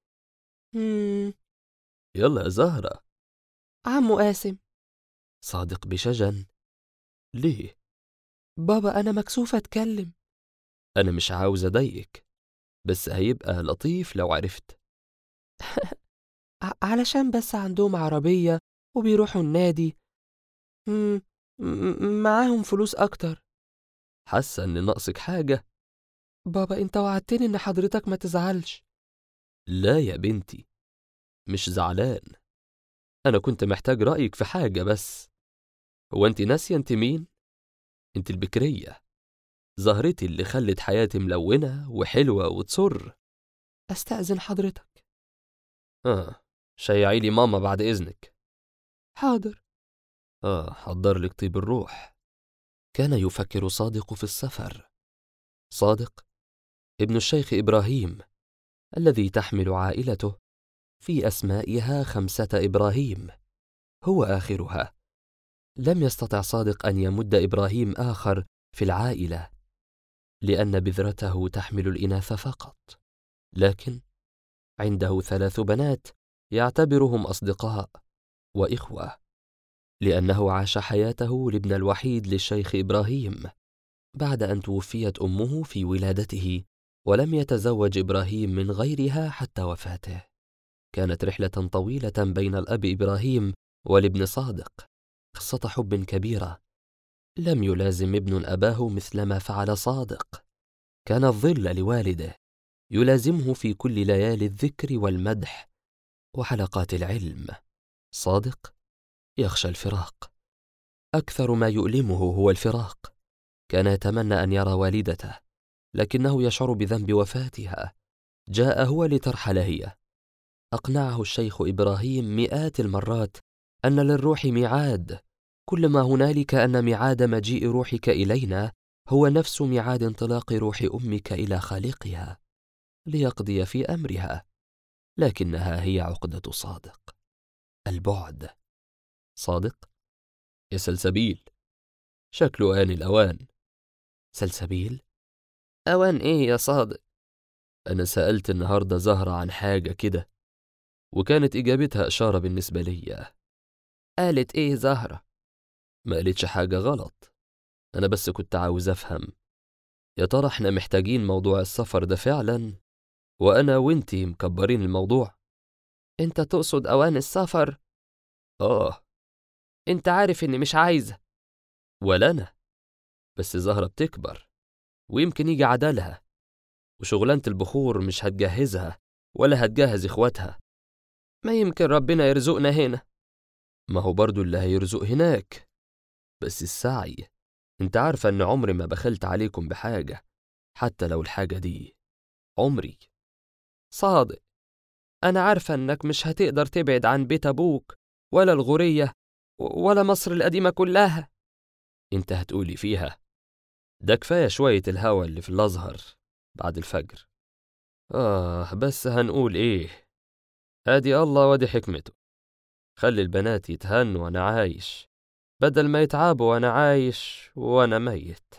Speaker 1: يلا يا زهرة.
Speaker 2: عمو قاسم.
Speaker 1: صادق بشجن. ليه؟
Speaker 2: بابا أنا مكسوفة أتكلم.
Speaker 1: أنا مش عاوز أضايقك، بس هيبقى لطيف لو عرفت.
Speaker 2: علشان بس عندهم عربية وبيروحوا النادي. معاهم فلوس أكتر.
Speaker 1: حاسة إن ناقصك حاجة؟
Speaker 2: بابا أنت وعدتني إن حضرتك ما تزعلش.
Speaker 1: لا يا بنتي، مش زعلان. أنا كنت محتاج رأيك في حاجة بس. هو أنت ناسية أنت مين؟ انت البكرية، زهرتي اللي خلت حياتي ملونة وحلوة وتسر.
Speaker 2: أستأذن حضرتك.
Speaker 1: شيعي لي ماما بعد إذنك.
Speaker 2: حاضر.
Speaker 1: حضر لك طيب الروح. كان يفكر صادق في السفر. صادق ابن الشيخ إبراهيم الذي تحمل عائلته في أسمائها 5 إبراهيم، هو آخرها. لم يستطع صادق أن يمد إبراهيم آخر في العائلة لأن بذرته تحمل الإناث فقط، لكن عنده 3 بنات يعتبرهم أصدقاء وإخوة، لأنه عاش حياته الابن الوحيد للشيخ إبراهيم بعد أن توفيت أمه في ولادته، ولم يتزوج إبراهيم من غيرها حتى وفاته. كانت رحلة طويلة بين الأب إبراهيم والابن صادق، قصة حب كبيرة. لم يلازم ابن أباه مثلما فعل صادق. كان الظل لوالده، يلازمه في كل ليالي الذكر والمدح وحلقات العلم. صادق يخشى الفراق، أكثر ما يؤلمه هو الفراق. كان يتمنى أن يرى والدته، لكنه يشعر بذنب وفاتها. جاء هو لترحل هي. أقنعه الشيخ إبراهيم مئات المرات أن للروح ميعاد، كل ما هنالك أن ميعاد مجيء روحك إلينا هو نفس ميعاد انطلاق روح أمك إلى خالقها ليقضي في أمرها، لكنها هي عقدة صادق، البعد. صادق يا سلسبيل، شكله آن الأوان.
Speaker 2: سلسبيل؟ أوان إيه يا صادق؟
Speaker 1: أنا سألت النهاردة زهرة عن حاجة كده، وكانت إجابتها إشارة بالنسبة لي.
Speaker 2: قالت إيه زهرة؟
Speaker 1: ما قالتش حاجة غلط، أنا بس كنت عاوز أفهم، يا ترى إحنا محتاجين موضوع السفر ده فعلا، وأنا وإنتي مكبرين الموضوع؟
Speaker 2: أنت تقصد أوان السفر؟ أنت عارف إني مش عايزة.
Speaker 1: ولا أنا، بس زهرة بتكبر ويمكن يجي عدالها، وشغلانة البخور مش هتجهزها ولا هتجهز إخواتها.
Speaker 2: ما يمكن ربنا يرزقنا هنا.
Speaker 1: ما هو برضو اللي هيرزق هناك، بس السعي. انت عارفة ان عمري ما بخلت عليكم بحاجة، حتى لو الحاجة دي عمري.
Speaker 2: صادق، أنا عارفة إنك مش هتقدر تبعد عن بيت أبوك ولا الغورية ولا مصر القديمة كلها.
Speaker 1: انت هتقولي فيها ده كفاية شوية الهوا اللي في الأزهر بعد الفجر. بس هنقول ايه؟ ادي الله وادي حكمته، خلي البنات يتهنوا وانا عايش بدل ما يتعبوا وانا عايش وانا ميت.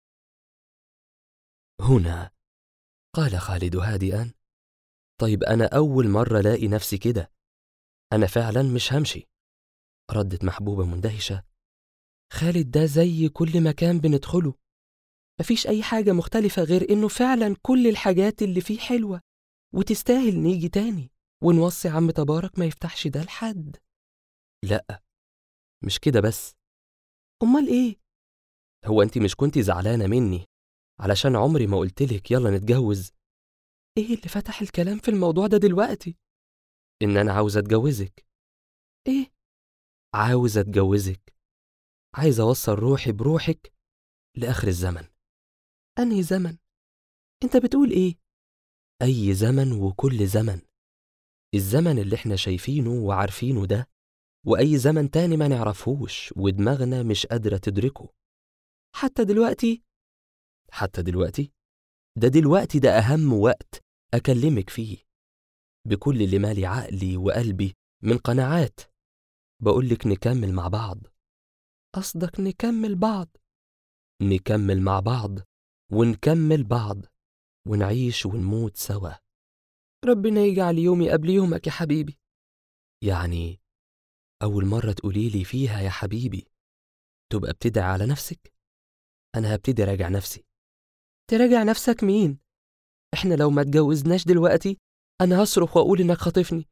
Speaker 2: هنا قال خالد هادئا: طيب أنا أول مرة لاقي نفسي كده، أنا فعلا مش همشي. ردت محبوبة مندهشة: خالد ده زي كل مكان بندخله، مفيش أي حاجة مختلفة غير إنه فعلا كل الحاجات اللي فيه حلوة وتستاهل نيجي تاني ونوصي عم تبارك ما يفتحش ده لحد. لأ، مش كده بس. أمال إيه؟ هو أنت مش كنتي زعلانة مني علشان عمري ما قلتلك يلا نتجوز؟ إيه اللي فتح الكلام في الموضوع ده دلوقتي؟ إن أنا عاوز أتجوزك. إيه؟ عاوز أتجوزك، عايز أوصل روحي بروحك لآخر الزمن. أنهي زمن؟ أنت بتقول إيه؟ أي زمن وكل زمن، الزمن اللي إحنا شايفينه وعارفينه ده، وأي زمن تاني ما نعرفهوش ودماغنا مش قادرة تدركه. حتى دلوقتي؟ حتى دلوقتي؟ ده دلوقتي ده أهم وقت أكلمك فيه بكل اللي مالي عقلي وقلبي من قناعات. بقولك نكمل مع بعض. قصدك نكمل بعض؟ نكمل مع بعض ونكمل بعض ونعيش ونموت سوا. ربنا يجعل يومي قبل يومك يا حبيبي. يعني أول مرة تقوليلي فيها يا حبيبي تبقى بتدعي على نفسك؟ أنا هبتدي راجع نفسي. تراجع نفسك مين؟ إحنا لو ما اتجوزناش دلوقتي أنا هصرخ وأقول إنك خاطفني.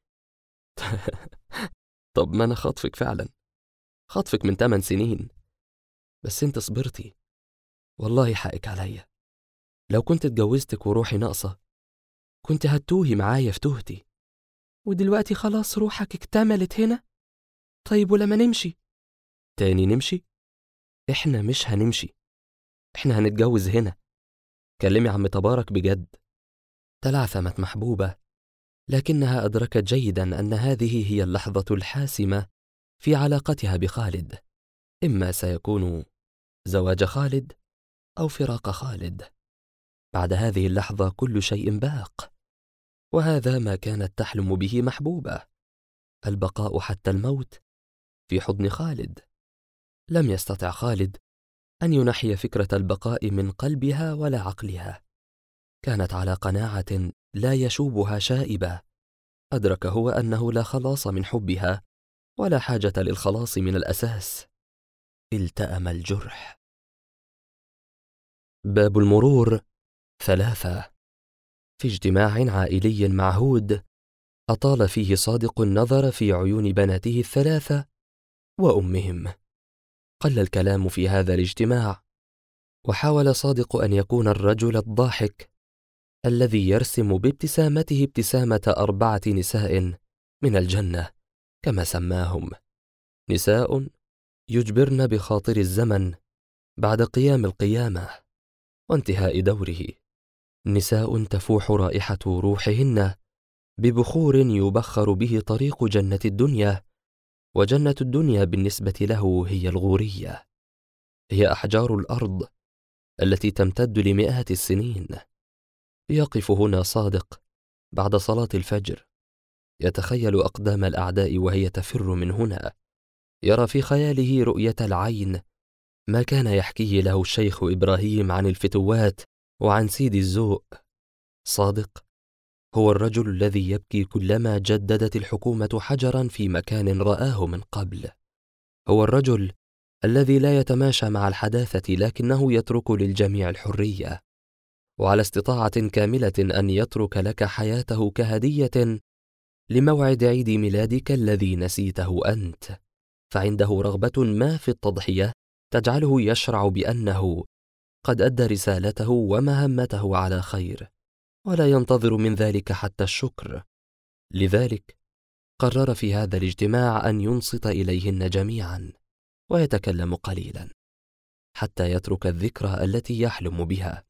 Speaker 2: طب ما أنا خاطفك فعلا، خاطفك من 8 سنين، بس أنت صبرتي، والله حقك عليا. لو كنت اتجوزتك وروحي ناقصة كنت هتوهي معايا في تهتي، ودلوقتي خلاص روحك اكتملت هنا. طيب ولما نمشي؟ تاني نمشي؟ إحنا مش هنمشي،
Speaker 1: إحنا هنتجوز هنا. كلمي عم تبارك بجد. تلعثمت محبوبة، لكنها أدركت جيدا أن هذه هي اللحظة الحاسمة في علاقتها بخالد. إما سيكون زواج خالد أو فراق خالد. بعد هذه اللحظة كل شيء باق، وهذا ما كانت تحلم به محبوبة، البقاء حتى الموت في حضن خالد. لم يستطع خالد أن ينحي فكرة البقاء من قلبها ولا عقلها. كانت على قناعة لا يشوبها شائبة. أدرك هو أنه لا خلاص من حبها ولا حاجة للخلاص من الأساس. التأم الجرح. باب المرور 3. في اجتماع عائلي معهود أطال فيه صادق النظر في عيون بناته 3 وأمهم. قل الكلام في هذا الاجتماع، وحاول صادق أن يكون الرجل الضاحك الذي يرسم بابتسامته ابتسامة 4 نساء من الجنة كما سماهم، نساء يجبرن بخاطر الزمن بعد قيام القيامة وانتهاء دوره، نساء تفوح رائحة روحهن ببخور يبخر به طريق جنة الدنيا، وجنة الدنيا بالنسبة له هي الغورية، هي أحجار الأرض التي تمتد لمئات السنين. يقف هنا صادق بعد صلاة الفجر، يتخيل أقدام الأعداء وهي تفر من هنا، يرى في خياله رؤية العين ما كان يحكيه له الشيخ إبراهيم عن الفتوات وعن سيد الذوق. صادق هو الرجل الذي يبكي كلما جددت الحكومة حجرا في مكان رآه من قبل. هو الرجل الذي لا يتماشى مع الحداثة لكنه يترك للجميع الحرية، وعلى استطاعة كاملة أن يترك لك حياته كهدية لموعد عيد ميلادك الذي نسيته أنت. فعنده رغبة ما في التضحية تجعله يشرع بأنه قد أدى رسالته ومهمته على خير، ولا ينتظر من ذلك حتى الشكر. لذلك قرر في هذا الاجتماع أن ينصت إليهن جميعا ويتكلم قليلا حتى يترك الذكرى التي يحلم بها.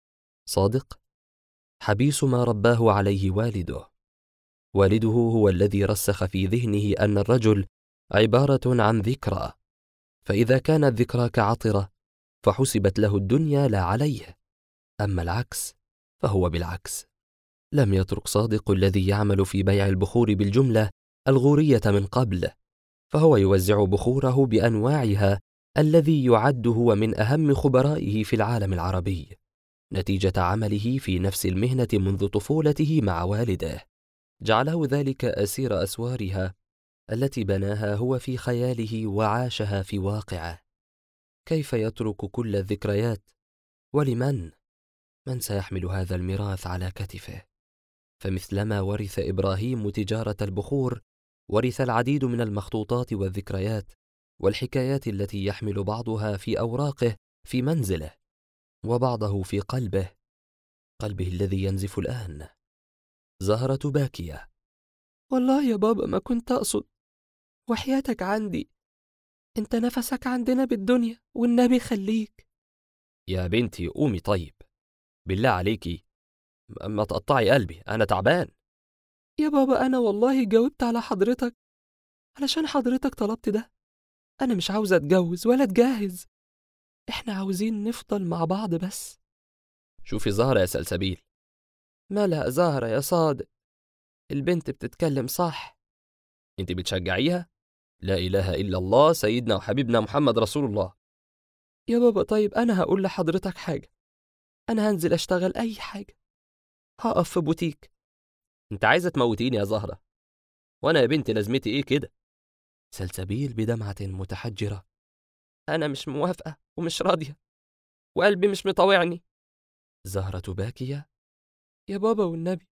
Speaker 1: صادق حبيس ما رباه عليه والده. والده هو الذي رسخ في ذهنه أن الرجل عبارة عن ذكرى، فإذا كانت ذكراك عطرة فحسبت له الدنيا لا عليه، أما العكس فهو بالعكس. لم يترك صادق الذي يعمل في بيع البخور بالجملة الغورية من قبل، فهو يوزع بخوره بأنواعها الذي يعد هو من أهم خبرائه في العالم العربي، نتيجة عمله في نفس المهنة منذ طفولته مع والده، جعله ذلك أسير أسوارها التي بناها هو في خياله وعاشها في واقعه. كيف يترك كل الذكريات؟ ولمن؟ من سيحمل هذا الميراث على كتفه؟ فمثلما ورث إبراهيم تجارة البخور، ورث العديد من المخطوطات والذكريات والحكايات التي يحمل بعضها في أوراقه في منزله، وبعضه في قلبه الذي ينزف الآن. زهرة باكية:
Speaker 2: والله يا بابا ما كنت أقصد، وحياتك عندي، انت نفسك عندنا بالدنيا والنبي خليك.
Speaker 1: يا بنتي قومي طيب، بالله عليكي ما تقطعي قلبي، أنا تعبان.
Speaker 2: يا بابا أنا والله جاوبت على حضرتك علشان حضرتك طلبت ده. أنا مش عاوزة أتجوز ولا أتجهز، إحنا عاوزين نفضل مع بعض بس.
Speaker 1: شوفي زهرة يا سلسبيل.
Speaker 2: مالها زهرة يا صادق؟ البنت بتتكلم صح.
Speaker 1: انت بتشجعيها؟ لا إله إلا الله سيدنا وحبيبنا محمد رسول الله.
Speaker 2: يا بابا طيب أنا هقول لحضرتك حاجة، أنا هنزل أشتغل أي حاجة، هقف في بوتيك.
Speaker 1: انت عايزة تموتيني يا زهرة؟ وانا يا بنتي لازمتي ايه كده؟
Speaker 2: سلسبيل بدمعة متحجرة: أنا مش موافقة ومش راضية وقلبي مش مطاوعني.
Speaker 1: زهرة باكية:
Speaker 2: يا بابا والنبي.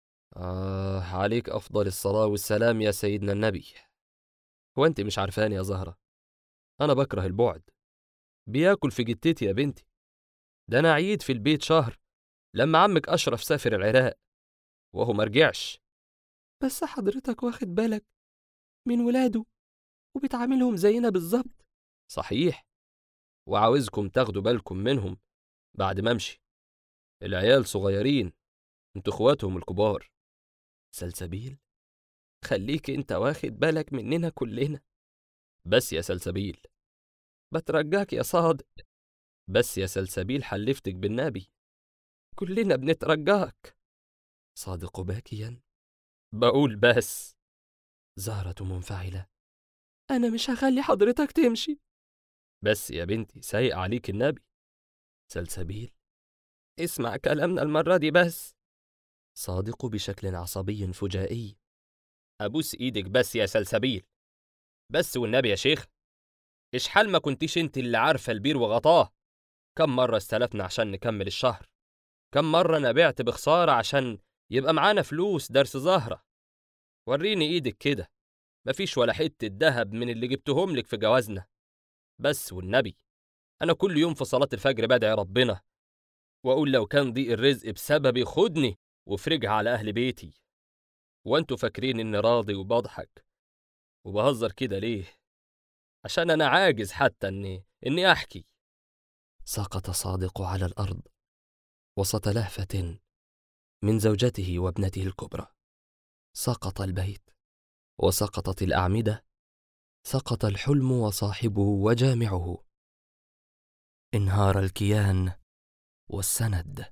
Speaker 1: عليك أفضل الصلاة والسلام يا سيدنا النبي. هو أنت مش عارفاني يا زهرة؟ أنا بكره البعد، بياكل في جتتي يا بنتي. ده أنا عييت في البيت شهر لما عمك أشرف سافر العراق وهو مرجعش.
Speaker 2: بس حضرتك واخد بالك من ولاده وبتعاملهم زينا بالظبط.
Speaker 1: صحيح، وعاوزكم تاخدوا بالكم منهم بعد ما امشي. العيال صغيرين، انتوا اخواتهم الكبار.
Speaker 2: سلسبيل، خليك انت واخد بالك مننا كلنا.
Speaker 1: بس يا سلسبيل.
Speaker 2: بترجاك يا صادق.
Speaker 1: بس يا سلسبيل، حلفتك بالنبي.
Speaker 2: كلنا بنترجاك.
Speaker 1: صادق باكيا. بقول بس.
Speaker 2: زهرة منفعلة. أنا مش هخلي حضرتك تمشي.
Speaker 1: بس يا بنتي، سايق عليك النبي.
Speaker 2: سلسبيل،
Speaker 1: اسمع كلامنا المرة دي بس.
Speaker 2: صادق بشكل عصبي فجائي.
Speaker 1: أبوس إيدك بس يا سلسبيل. بس والنبي يا شيخ. إشحال ما كنتيش انت اللي عارفة البير وغطاه؟ كم مرة استلفنا عشان نكمل الشهر؟ كم مرة أنا بعت بخسارة عشان يبقى معانا فلوس درس زهرة؟ وريني إيدك كده، مفيش ولا حتة دهب من اللي جبتهم لك في جوازنا. بس والنبي، أنا كل يوم في صلاة الفجر بدعي ربنا وأقول لو كان ضيق الرزق بسببي خدني وافرجها على أهل بيتي. وأنتوا فاكرين إني راضي وبضحك وبهزر كده ليه؟ عشان أنا عاجز حتى إني أحكي.
Speaker 2: سقط صادق على الأرض وسط لهفة من زوجته وابنته الكبرى. سقط البيت وسقطت الأعمدة، سقط الحلم وصاحبه وجامعه. انهار الكيان والسند.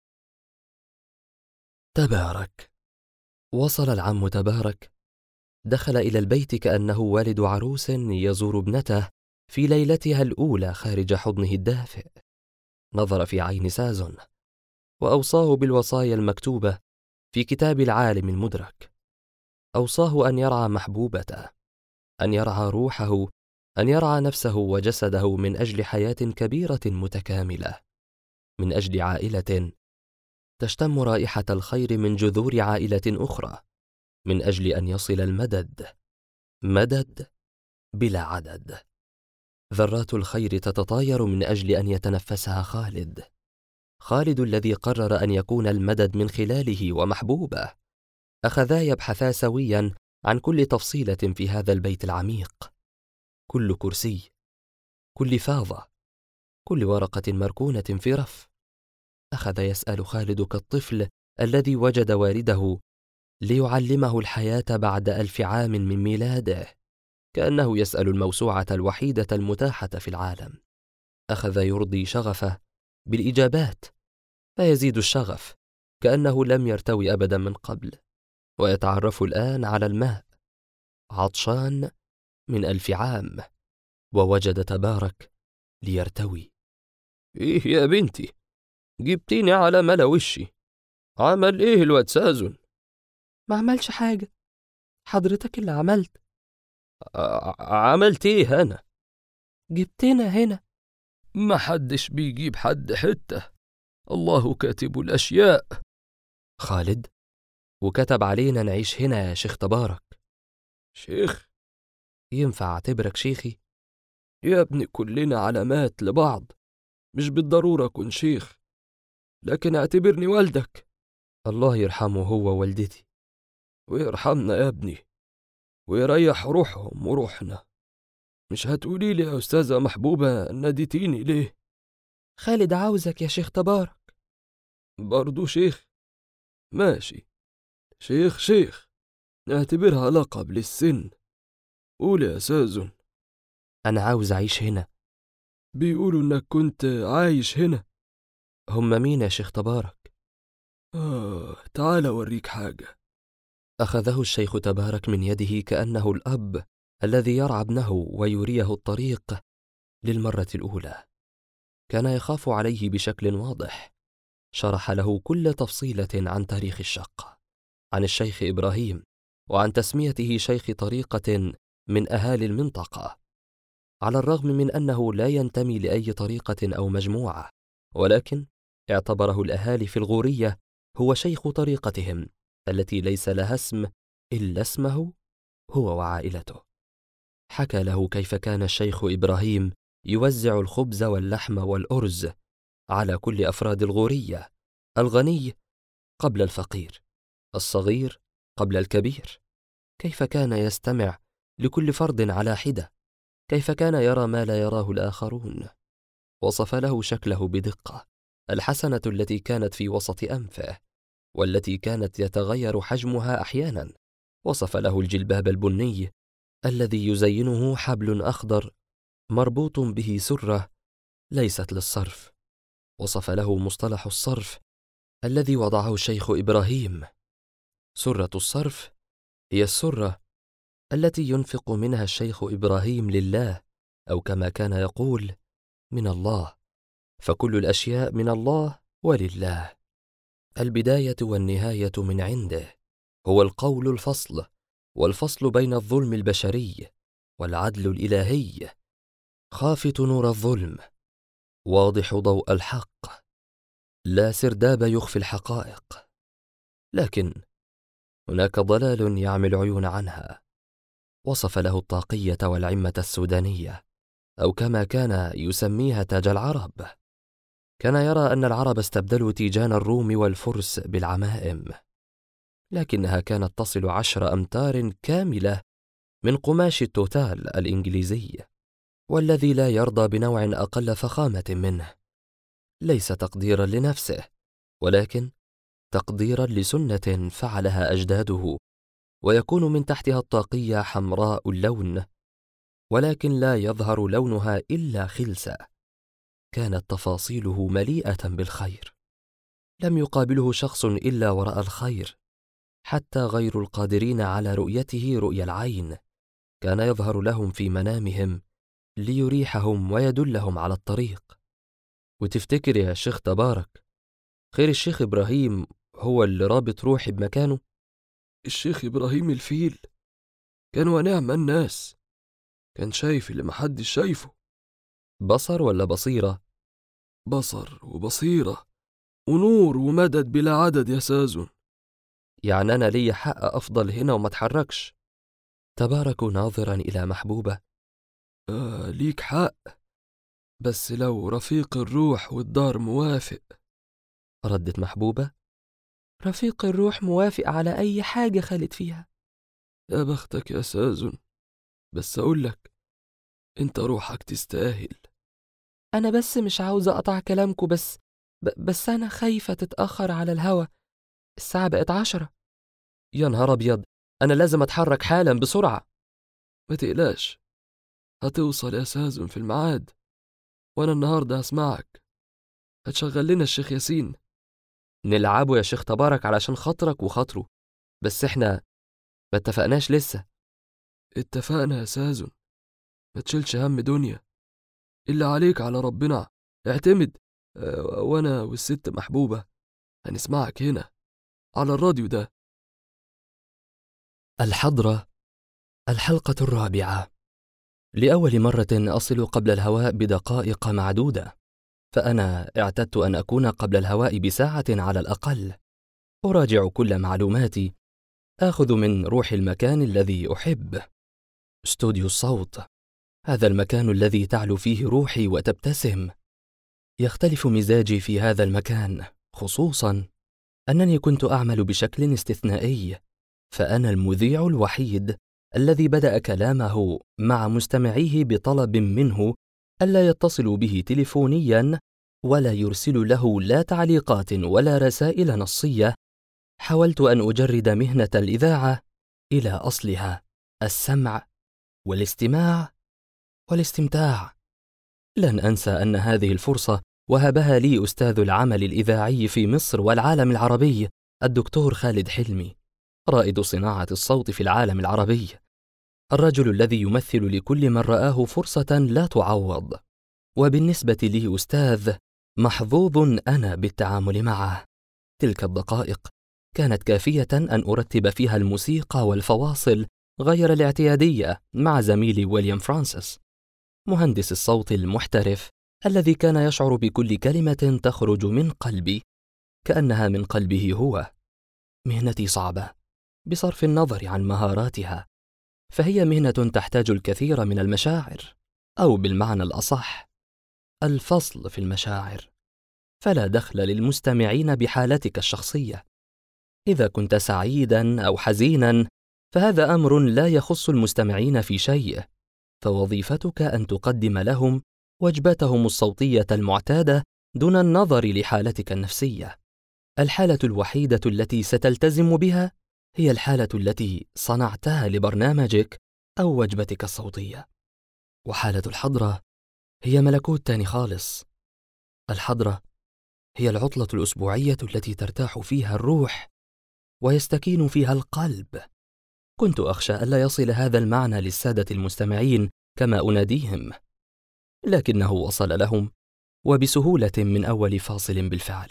Speaker 2: تبارك. وصل العم تبارك، دخل إلى البيت كأنه والد عروس يزور ابنته في ليلتها الأولى خارج حضنه الدافئ. نظر في عين سازن وأوصاه بالوصايا المكتوبة في كتاب العالم المدرك. أوصاه أن يرعى محبوبته، أن يرعى روحه، أن يرعى نفسه وجسده من أجل حياة كبيرة متكاملة، من أجل عائلة تشتم رائحة الخير من جذور عائلة أخرى، من أجل أن يصل المدد، مدد بلا عدد. ذرات الخير تتطاير من أجل أن يتنفسها خالد. خالد الذي قرر أن يكون المدد من خلاله ومحبوبه. أخذا يبحثا سويا عن كل تفصيلة في هذا البيت العميق، كل كرسي، كل فاضة، كل ورقة مركونة في رف. أخذ يسأل خالد كالطفل الذي وجد والده ليعلمه الحياة بعد 1000 عام من ميلاده، كأنه يسأل الموسوعة الوحيدة المتاحة في العالم. أخذ يرضي شغفه بالإجابات، فيزيد الشغف كأنه لم يرتوي أبدا من قبل، ويتعرف الآن على الماء. عطشان من 1000 عام، ووجد تبارك ليرتوي.
Speaker 3: إيه يا بنتي، جبتيني على ملا وشي. عمل إيه الواد سازن؟
Speaker 2: ما عملش حاجة، حضرتك اللي عملت.
Speaker 3: عملت إيه أنا؟
Speaker 2: جبتنا هنا.
Speaker 3: ما حدش بيجيب حد حتة، الله كاتب الأشياء.
Speaker 2: خالد، وكتب علينا نعيش هنا يا شيخ تبارك.
Speaker 3: شيخ؟
Speaker 2: ينفع اعتبرك شيخي؟
Speaker 3: يا ابني كلنا علامات لبعض، مش بالضرورة أكون شيخ، لكن اعتبرني والدك.
Speaker 2: الله يرحمه هو ووالدتي.
Speaker 3: ويرحمنا يا ابني، ويريح روحهم وروحنا. مش هتقولي لي يا أستاذة محبوبة ناديتيني ليه؟
Speaker 2: خالد عاوزك يا شيخ تبارك.
Speaker 3: برضو شيخ؟ ماشي، شيخ نعتبرها لقب للسن. قول يا سازن.
Speaker 2: أنا عاوز أعيش هنا.
Speaker 3: بيقولوا إنك كنت عايش هنا.
Speaker 2: هم مين يا شيخ تبارك؟
Speaker 3: تعال أوريك حاجة.
Speaker 2: أخذه الشيخ تبارك من يده كأنه الأب الذي يرعى ابنه ويريه الطريق للمرة الأولى. كان يخاف عليه بشكل واضح. شرح له كل تفصيلة عن تاريخ الشقة، عن الشيخ إبراهيم، وعن تسميته شيخ طريقة من أهالي المنطقة، على الرغم من أنه لا ينتمي لأي طريقة أو مجموعة، ولكن اعتبره الأهالي في الغورية هو شيخ طريقتهم التي ليس لها اسم إلا اسمه هو وعائلته. حكى له كيف كان الشيخ إبراهيم يوزع الخبز واللحم والأرز على كل أفراد الغورية، الغني قبل الفقير، الصغير قبل الكبير. كيف كان يستمع لكل فرد على حدة، كيف كان يرى ما لا يراه الآخرون.
Speaker 1: وصف له شكله بدقة، الحسنة التي كانت في وسط أنفه والتي كانت يتغير حجمها أحيانا. وصف له الجلباب البني الذي يزينه حبل أخضر مربوط به سرة ليست للصرف. وصف له مصطلح الصرف الذي وضعه الشيخ إبراهيم. سرة الصرف هي السرة التي ينفق منها الشيخ إبراهيم لله، أو كما كان يقول من الله، فكل الأشياء من الله ولله. البداية والنهاية من عنده، هو القول الفصل، والفصل بين الظلم البشري والعدل الإلهي، خافت نور الظلم، واضح ضوء الحق، لا سرداب يخفي الحقائق، لكن هناك ضلال يعمي العيون عنها. وصف له الطاقية والعمة السودانية، أو كما كان يسميها تاج العرب. كان يرى أن العرب استبدلوا تيجان الروم والفرس بالعمائم، لكنها كانت تصل 10 أمتار كاملة من قماش التوتال الإنجليزي، والذي لا يرضى بنوع أقل فخامة منه، ليس تقديرا لنفسه، ولكن تقديرا لسنة فعلها أجداده، ويكون من تحتها الطاقية حمراء اللون، ولكن لا يظهر لونها إلا خلسة. كانت تفاصيله مليئة بالخير، لم يقابله شخص إلا ورأى الخير، حتى غير القادرين على رؤيته رؤيا العين كان يظهر لهم في منامهم ليريحهم ويدلهم على الطريق. وتفتكر يا شيخ تبارك خير الشيخ إبراهيم هو اللي رابط روحي بمكانه؟
Speaker 3: الشيخ إبراهيم الفيل كان ونعم الناس، كان شايف اللي محدش شايفه.
Speaker 1: بصر ولا بصيرة؟
Speaker 3: بصر وبصيرة ونور ومدد بلا عدد يا سازن.
Speaker 1: يعني أنا لي حق أفضل هنا وما اتحركش؟ تبارك ناظرا إلى محبوبة.
Speaker 3: ليك حق، بس لو رفيق الروح والدار موافق.
Speaker 1: ردت محبوبة.
Speaker 2: رفيق الروح موافق على أي حاجة خالد فيها.
Speaker 3: يا بختك يا سازن، بس أقولك انت روحك تستاهل.
Speaker 2: أنا بس مش عاوزة أقطع كلامكم، بس أنا خايفة تتأخر على الهوا، الساعة بقت 10.
Speaker 1: يا نهار أبيض، أنا لازم أتحرك حالا بسرعة.
Speaker 3: ما تقلقش، هتوصل يا سازن في الميعاد، وأنا النهاردة هسمعك. هتشغل لنا الشيخ ياسين.
Speaker 1: نلعبه يا شيخ تبارك علشان خاطرك وخاطره، بس إحنا ما اتفقناش لسه.
Speaker 3: اتفقنا يا سازن، ما تشيلش هم دنيا، اللي عليك على ربنا، اعتمد. وأنا والست محبوبة هنسمعك هنا على الراديو ده.
Speaker 1: الحضرة، الحلقة 4. لأول مرة أصل قبل الهواء بدقائق معدودة، فأنا اعتدت أن أكون قبل الهواء بساعة على الأقل، أراجع كل معلوماتي، آخذ من روح المكان الذي أحب. استوديو الصوت، هذا المكان الذي تعلو فيه روحي وتبتسم. يختلف مزاجي في هذا المكان، خصوصا أنني كنت أعمل بشكل استثنائي، فأنا المذيع الوحيد الذي بدأ كلامه مع مستمعيه بطلب منه ألا يتصلوا به تليفونيا ولا يرسل له لا تعليقات ولا رسائل نصية. حاولت أن أجرد مهنة الإذاعة إلى أصلها، السمع والاستماع والاستمتاع. لن أنسى أن هذه الفرصة وهبها لي أستاذ العمل الإذاعي في مصر والعالم العربي، الدكتور خالد حلمي، رائد صناعة الصوت في العالم العربي، الرجل الذي يمثل لكل من رآه فرصة لا تعوض. وبالنسبة لي أستاذ محظوظ أنا بالتعامل معه. تلك الدقائق كانت كافية أن أرتب فيها الموسيقى والفواصل غير الاعتيادية مع زميلي ويليام فرانسيس، مهندس الصوت المحترف الذي كان يشعر بكل كلمة تخرج من قلبي كأنها من قلبه هو. مهنتي صعبة بصرف النظر عن مهاراتها، فهي مهنة تحتاج الكثير من المشاعر، أو بالمعنى الأصح الفصل في المشاعر، فلا دخل للمستمعين بحالتك الشخصية. إذا كنت سعيداً أو حزيناً فهذا أمر لا يخص المستمعين في شيء، فوظيفتك أن تقدم لهم وجبتهم الصوتية المعتادة دون النظر لحالتك النفسية. الحالة الوحيدة التي ستلتزم بها هي الحالة التي صنعتها لبرنامجك أو وجبتك الصوتية. وحالة الحضرة هي ملكوت تاني خالص. الحضرة هي العطلة الأسبوعية التي ترتاح فيها الروح ويستكين فيها القلب. كنت أخشى ألا يصل هذا المعنى للسادة المستمعين كما أناديهم، لكنه وصل لهم وبسهولة من أول فاصل بالفعل.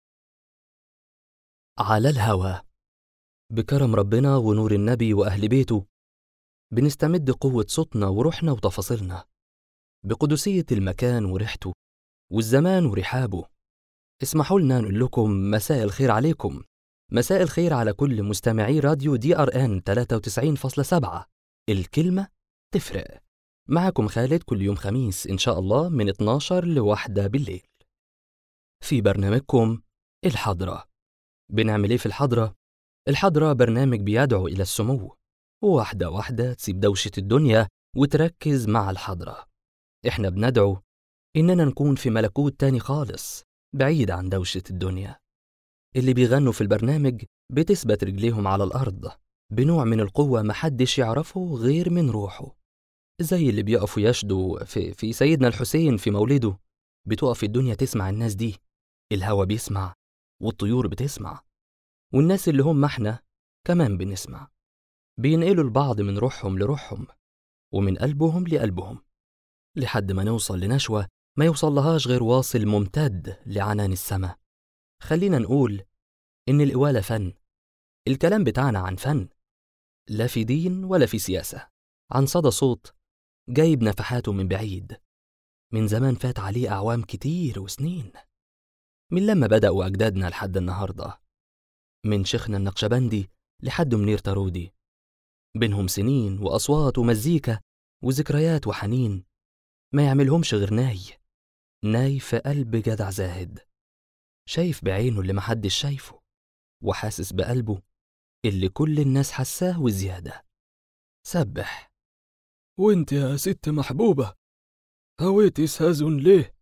Speaker 1: على الهوى. بكرم ربنا ونور النبي وأهل بيته بنستمد قوة صوتنا وروحنا وتفاصيلنا بقدسية المكان وريحته والزمان ورحابه. اسمحوا لنا نقول لكم مساء الخير عليكم، مساء الخير على كل مستمعي راديو DRN 93.7. الكلمة تفرق. معكم خالد كل يوم خميس إن شاء الله من 12 ل1 بالليل في برنامجكم الحضرة. بنعمل إيه في الحضرة؟ الحضرة برنامج بيدعو إلى السمو، واحدة واحدة تسيب دوشة الدنيا وتركز مع الحضرة. إحنا بندعو إننا نكون في ملكوت تاني خالص بعيد عن دوشة الدنيا. اللي بيغنوا في البرنامج بتثبت رجليهم على الأرض بنوع من القوة محدش يعرفه غير من روحه، زي اللي بيقفوا يشدوا في سيدنا الحسين في مولده. بتقف الدنيا تسمع الناس دي، الهوا بيسمع والطيور بتسمع، والناس اللي هم احنا كمان بنسمع. بينقلوا البعض من روحهم لروحهم ومن قلبهم لقلبهم لحد ما نوصل لنشوة ما يوصل لهاش غير واصل ممتد لعنان السماء. خلينا نقول إن القوالة فن. الكلام بتاعنا عن فن، لا في دين ولا في سياسة، عن صدى صوت جايب نفحاته من بعيد، من زمان فات عليه أعوام كتير وسنين، من لما بدأوا أجدادنا لحد النهاردة، من شيخنا النقشبندي لحد منير طارودي، بينهم سنين وأصوات ومزيكا وذكريات وحنين ما يعملهمش غير ناي في قلب جدع زاهد، شايف بعينه اللي محدش شايفه وحاسس بقلبه اللي كل الناس حساه وزيادة. سبح.
Speaker 3: وانت يا ست محبوبة هويتي سازن ليه؟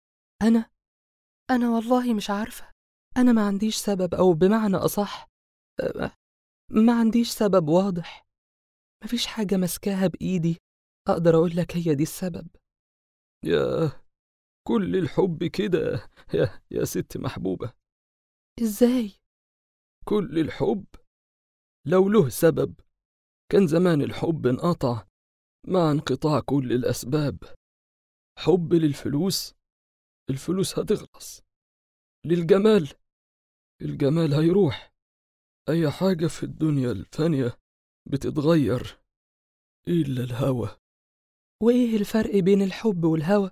Speaker 2: أنا والله مش عارفة. أنا ما عنديش سبب، أو بمعنى أصح ما عنديش سبب واضح. مفيش حاجة مسكاها بإيدي أقدر أقول لك هي دي السبب.
Speaker 3: يا كل الحب كده يا ست محبوبة.
Speaker 2: إزاي؟
Speaker 3: كل الحب لو له سبب كان زمان الحب انقطع مع انقطاع كل الأسباب. حب للفلوس، الفلوس هتخلص. للجمال، الجمال هيروح. أي حاجة في الدنيا الفانية بتتغير إلا الهوى.
Speaker 2: وإيه الفرق بين الحب والهوى؟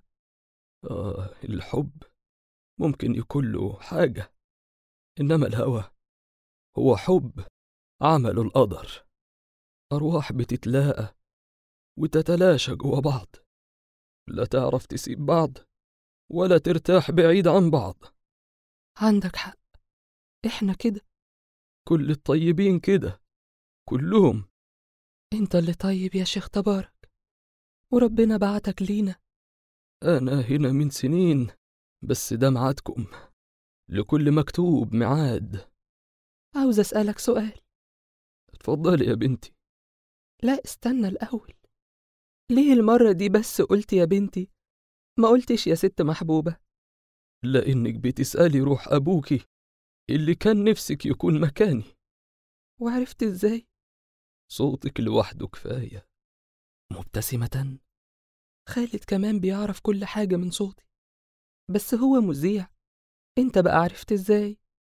Speaker 3: الحب ممكن يكون له حاجة، إنما الهوى هو حب عمل القدر. أرواح بتتلاقى وتتلاشى جوا بعض، لا تعرف تسيب بعض ولا ترتاح بعيد عن بعض.
Speaker 2: عندك حق، إحنا كده.
Speaker 3: كل الطيبين كده، كلهم.
Speaker 2: أنت اللي طيب يا شيخ تبارك، وربنا بعتك لينا.
Speaker 3: أنا هنا من سنين، بس ده ميعادكم، لكل مكتوب ميعاد.
Speaker 2: عاوز أسألك سؤال.
Speaker 3: اتفضلي يا بنتي.
Speaker 2: لا استنى الأول، ليه المرة دي بس قلت يا بنتي ما قلتش يا ست محبوبة؟
Speaker 3: لأنك بتسألي روح أبوكي اللي كان نفسك يكون مكاني.
Speaker 2: وعرفت إزاي؟
Speaker 3: صوتك لوحده كفاية.
Speaker 1: مبتسمة.
Speaker 2: خالد كمان بيعرف كل حاجة من صوتي، بس هو مذيع. انت بقى عرفت ازاي؟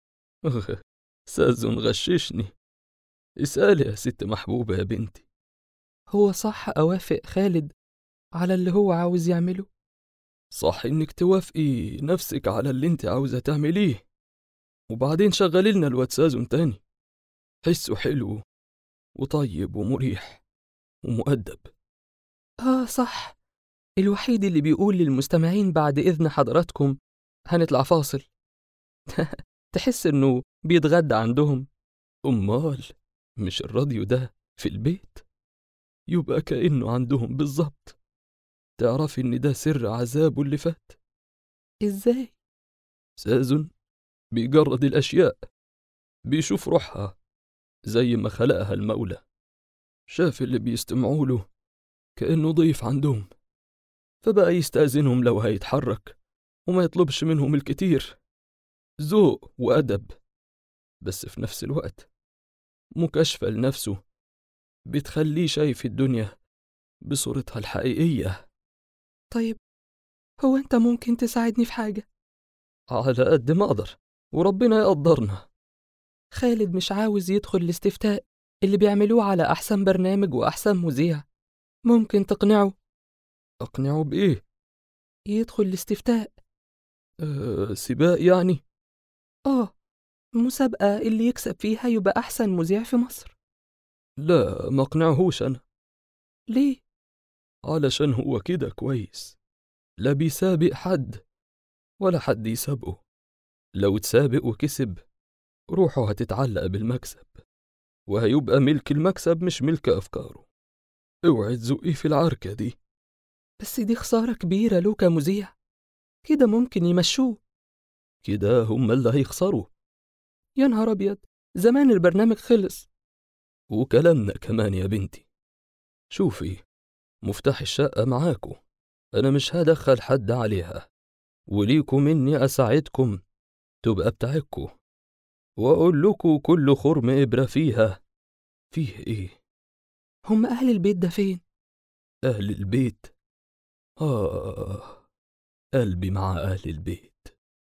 Speaker 3: سازن غششني. اسألي يا ست محبوبة يا بنتي.
Speaker 2: هو صح أوافق خالد على اللي هو عاوز يعمله؟
Speaker 3: صح إنك توافقي نفسك على اللي انت عاوزة تعمليه، وبعدين شغلي لنا الواد سازن تاني. حسه حلو وطيب ومريح ومؤدب.
Speaker 2: صح، الوحيد اللي بيقول للمستمعين بعد إذن حضراتكم هنطلع فاصل. تحس إنه بيتغدى عندهم.
Speaker 3: أمال مش الراديو ده في البيت؟ يبقى كأنه عندهم بالظبط. تعرفي إن ده سر عذابه اللي فات؟
Speaker 2: إزاي؟
Speaker 3: سازن بيجرد الأشياء، بيشوف روحها زي ما خلقها المولى. شاف اللي بيستمعوا له كأنه ضيف عندهم، فبقى يستأذنهم لو هيتحرك وما يطلبش منهم الكتير. ذوق وأدب، بس في نفس الوقت مكاشفة لنفسه بتخليه شايف الدنيا بصورتها الحقيقية.
Speaker 2: طيب هو أنت ممكن تساعدني في حاجة؟
Speaker 3: على قد ما أقدر، وربنا يقدرنا.
Speaker 2: خالد مش عاوز يدخل الاستفتاء اللي بيعملوه على أحسن برنامج وأحسن مذيع. ممكن تقنعه؟
Speaker 3: أقنعه بإيه؟
Speaker 2: يدخل الاستفتاء.
Speaker 3: سباق يعني؟
Speaker 2: مسابقة اللي يكسب فيها يبقى أحسن مذيع في مصر.
Speaker 3: لا، ما أقنعهوش أنا.
Speaker 2: ليه؟
Speaker 3: علشان هو كده كويس، لا بيسابق حد ولا حد يسابقه. لو اتسابق وكسب روحه هتتعلق بالمكسب، وهيبقى ملك المكسب مش ملك أفكاره. اوعي تزقيه في العركة دي.
Speaker 2: بس دي خسارة كبيرة له كمذيع، كده ممكن يمشوه.
Speaker 3: كده هم اللي هيخسروا.
Speaker 2: يا نهار أبيض، زمان البرنامج خلص.
Speaker 3: وكلامنا كمان يا بنتي. شوفي، مفتاح الشقة معاكو، أنا مش هدخل حد عليها، وليكو مني أساعدكم تبقى بتاعكو، وأقول لكو كل خرم إبرة فيها فيه إيه.
Speaker 2: هم أهل البيت ده فين؟
Speaker 3: أهل البيت؟ قلبي مع أهل البيت.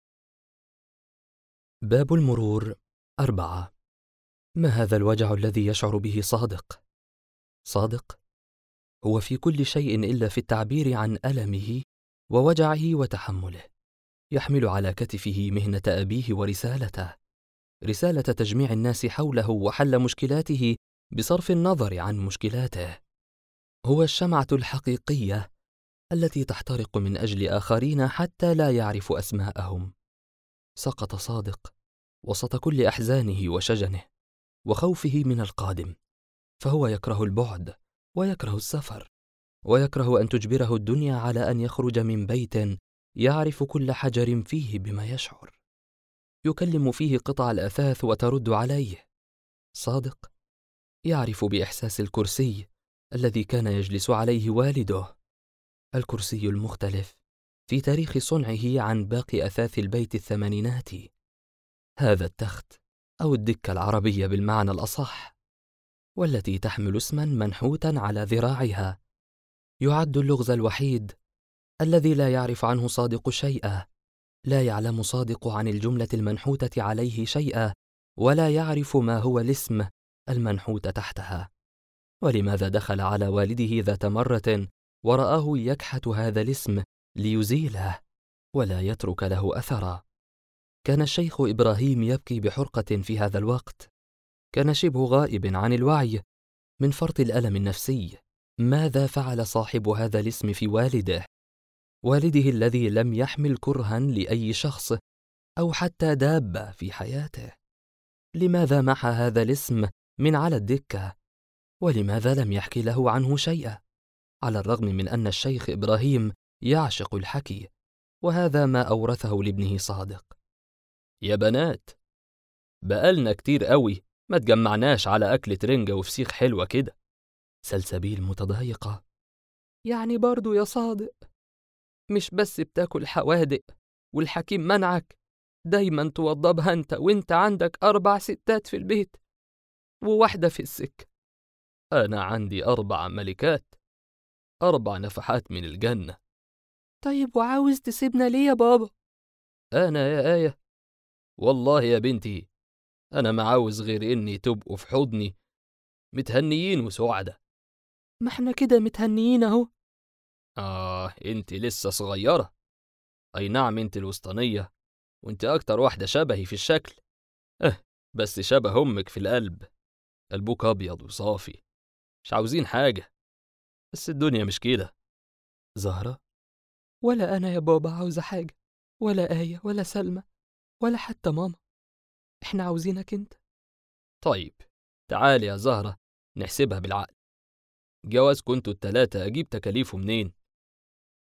Speaker 1: باب المرور 4. ما هذا الوجع الذي يشعر به صادق؟ صادق هو في كل شيء إلا في التعبير عن ألمه ووجعه وتحمله. يحمل على كتفه مهنة أبيه ورسالته، رسالة تجميع الناس حوله وحل مشكلاته بصرف النظر عن مشكلاته. هو الشمعة الحقيقية التي تحترق من أجل آخرين حتى لا يعرف أسماءهم. سقط صادق وسط كل أحزانه وشجنه وخوفه من القادم، فهو يكره البعد ويكره السفر، ويكره أن تجبره الدنيا على أن يخرج من بيت يعرف كل حجر فيه بما يشعر، يكلم فيه قطع الأثاث وترد عليه. صادق يعرف بإحساس الكرسي الذي كان يجلس عليه والده، الكرسي المختلف في تاريخ صنعه عن باقي أثاث البيت الثمانيناتي. هذا التخت أو الدكة العربية بالمعنى الأصح، والتي تحمل اسما منحوتا على ذراعها، يعد اللغز الوحيد الذي لا يعرف عنه صادق شيئا. لا يعلم صادق عن الجملة المنحوتة عليه شيئا، ولا يعرف ما هو الاسم المنحوت تحتها. ولماذا دخل على والده ذات مرة ورآه يكحت هذا الاسم ليزيله ولا يترك له أثرا؟ كان الشيخ إبراهيم يبكي بحرقة في هذا الوقت، كان شبه غائب عن الوعي من فرط الألم النفسي. ماذا فعل صاحب هذا الاسم في والده الذي لم يحمل كرها لأي شخص أو حتى دابة في حياته؟ لماذا محى هذا الاسم من على الدكة؟ ولماذا لم يحكي له عنه شيئا، على الرغم من أن الشيخ إبراهيم يعشق الحكي، وهذا ما أورثه لابنه صادق. يا بنات، بقالنا كتير قوي ما تجمعناش على أكلة رنجة وفسيخ حلوة كده. سلسبيل متضايقة.
Speaker 2: يعني برضو يا صادق، مش بس بتاكل حوادق والحكيم منعك، دايما توضبها وانت عندك 4 ستات في البيت وواحدة في السك.
Speaker 3: أنا عندي 4 ملكات، 4 نفحات من الجنة.
Speaker 2: طيب وعاوز تسيبنا ليه يا بابا؟
Speaker 3: أنا يا آية، والله يا بنتي أنا ما عاوز غير إني تبقوا في حضني متهنيين وسعدة.
Speaker 2: ما احنا كده متهنيين اهو.
Speaker 3: انت لسه صغيرة. أي نعم، انت الوسطانية، وانت أكتر واحدة شبهي في الشكل، بس شبه أمك في القلب. قلبك أبيض وصافي، مش عاوزين حاجة، بس الدنيا مش كده.
Speaker 1: زهرة؟
Speaker 2: ولا أنا يا بابا عاوزة حاجة، ولا آية ولا سلمى ولا حتى ماما، احنا عاوزينك انت.
Speaker 3: طيب تعالي يا زهرة نحسبها بالعقل. جواز كنتوا ال3 أجيب تكاليفه منين؟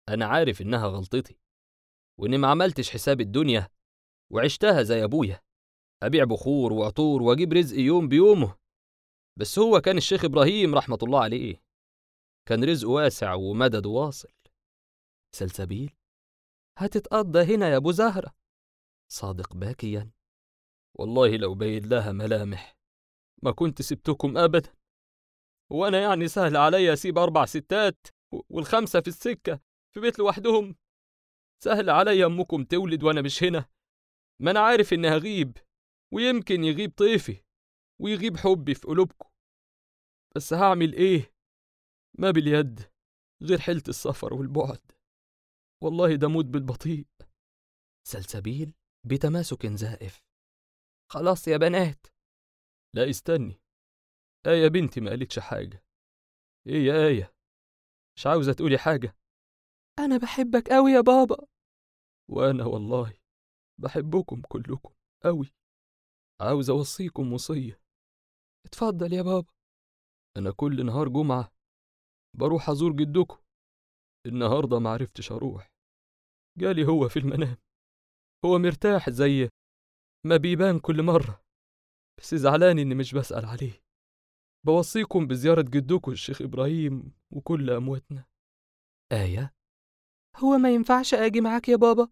Speaker 1: أنا عارف إنها غلطتي، وإني ما عملتش حساب الدنيا وعشتها زي أبويا، أبيع بخور وعطور وأجيب رزق يوم بيومه. بس هو كان الشيخ إبراهيم رحمة الله عليه، كان رزقه واسع ومدده واصل.
Speaker 2: سلسبيل: هتتقضى هنا يا أبو زهرة.
Speaker 1: صادق باكيا: والله لو باين لها ملامح ما كنت سبتكم أبدا. وأنا يعني سهل عليا أسيب 4 ستات والخمسة في السكة في بيت لوحدهم؟ سهل عليا أمكم تولد وأنا مش هنا؟ ما أنا عارف إني هغيب، ويمكن يغيب طيفي ويغيب حبي في قلوبكم، بس هعمل إيه؟ ما باليد غير حيلة السفر والبعد، والله ده موت بالبطيء.
Speaker 2: سلسبيل بتماسك زائف: خلاص يا بنات.
Speaker 1: لا استني، آية بنتي ما قالتش حاجة. إيه يا آية، مش عاوزة تقولي حاجة؟
Speaker 2: أنا بحبك أوي يا بابا.
Speaker 1: وأنا والله بحبكم كلكم أوي. عاوز أوصيكم وصية.
Speaker 2: اتفضل يا بابا.
Speaker 1: أنا كل نهار جمعة بروح أزور جدكم. النهاردة معرفتش أروح، جالي هو في المنام. هو مرتاح زي ما بيبان كل مرة، بس زعلان إني مش بسأل عليه. بوصيكم بزيارة جدكم الشيخ إبراهيم وكل أمواتنا.
Speaker 2: آية: هو ما ينفعش أجي معاك يا بابا؟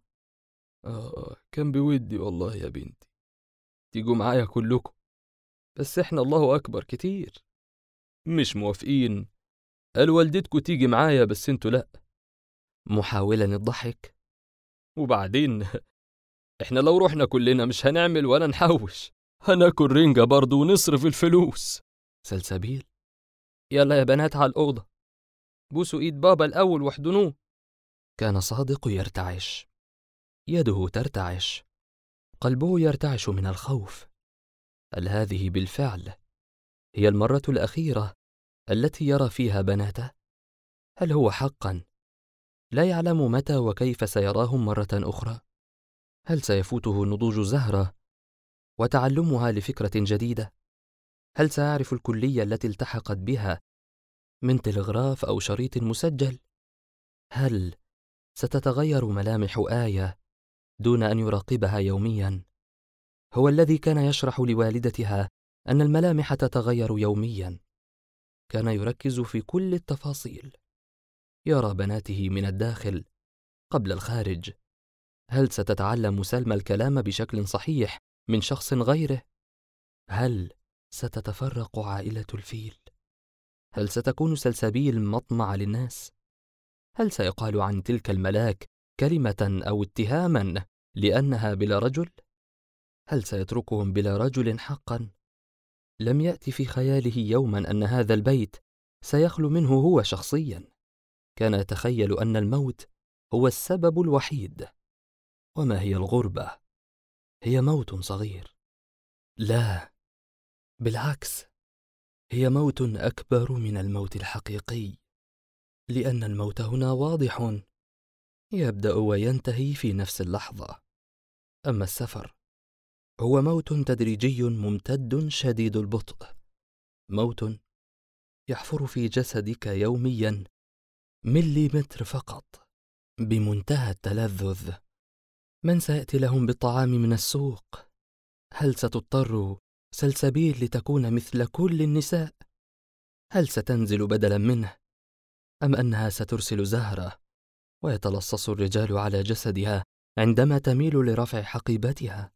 Speaker 1: كان بودي والله يا بنتي تيجوا معايا كلكم، بس إحنا الله أكبر كتير مش موافقين. قال والدتكم تيجي معايا بس انتوا لأ.
Speaker 2: محاولا الضحك:
Speaker 1: وبعدين إحنا لو رحنا كلنا مش هنعمل ولا نحوش، هناكل رنجة برضو ونصرف الفلوس.
Speaker 2: سلسبيل:
Speaker 1: يلا يا بنات على الأوضة، بوسوا إيد بابا الأول واحضنوه.
Speaker 2: كان صادق يرتعش، يده ترتعش، قلبه يرتعش من الخوف. هل هذه بالفعل هي المرة الأخيرة التي يرى فيها بناته؟ هل هو حقا لا يعلم متى وكيف سيراهم مرة أخرى؟ هل سيفوته نضوج زهرة وتعلمها لفكرة جديدة؟ هل سيعرف الكلية التي التحقت بها من تلغراف أو شريط مسجل؟ هل ستتغير ملامح آية دون أن يراقبها يوميا؟ هو الذي كان يشرح لوالدتها أن الملامح تتغير يوميا، كان يركز في كل التفاصيل، يرى بناته من الداخل قبل الخارج. هل ستتعلم سلمى الكلام بشكل صحيح من شخص غيره؟ هل ستتفرق عائلة الفيل؟ هل ستكون سلسبيل مطمع للناس؟ هل سيقال عن تلك الملاك كلمة أو اتهاما لأنها بلا رجل؟ هل سيتركهم بلا رجل حقا؟ لم يأتي في خياله يوما أن هذا البيت سيخلو منه هو شخصيا. كان يتخيل أن الموت هو السبب الوحيد. وما هي الغربة؟ هي موت صغير. لا، بالعكس، هي موت أكبر من الموت الحقيقي، لأن الموت هنا واضح، يبدأ وينتهي في نفس اللحظة. أما السفر هو موت تدريجي ممتد شديد البطء، موت يحفر في جسدك يوميا مليمتر فقط بمنتهى التلذذ. من سيأتي لهم بالطعام من السوق؟ هل ستضطر سلسبيل لتكون مثل كل النساء؟ هل ستنزل بدلا منه؟ أم أنها سترسل زهرة ويتلصص الرجال على جسدها عندما تميل لرفع حقيبتها؟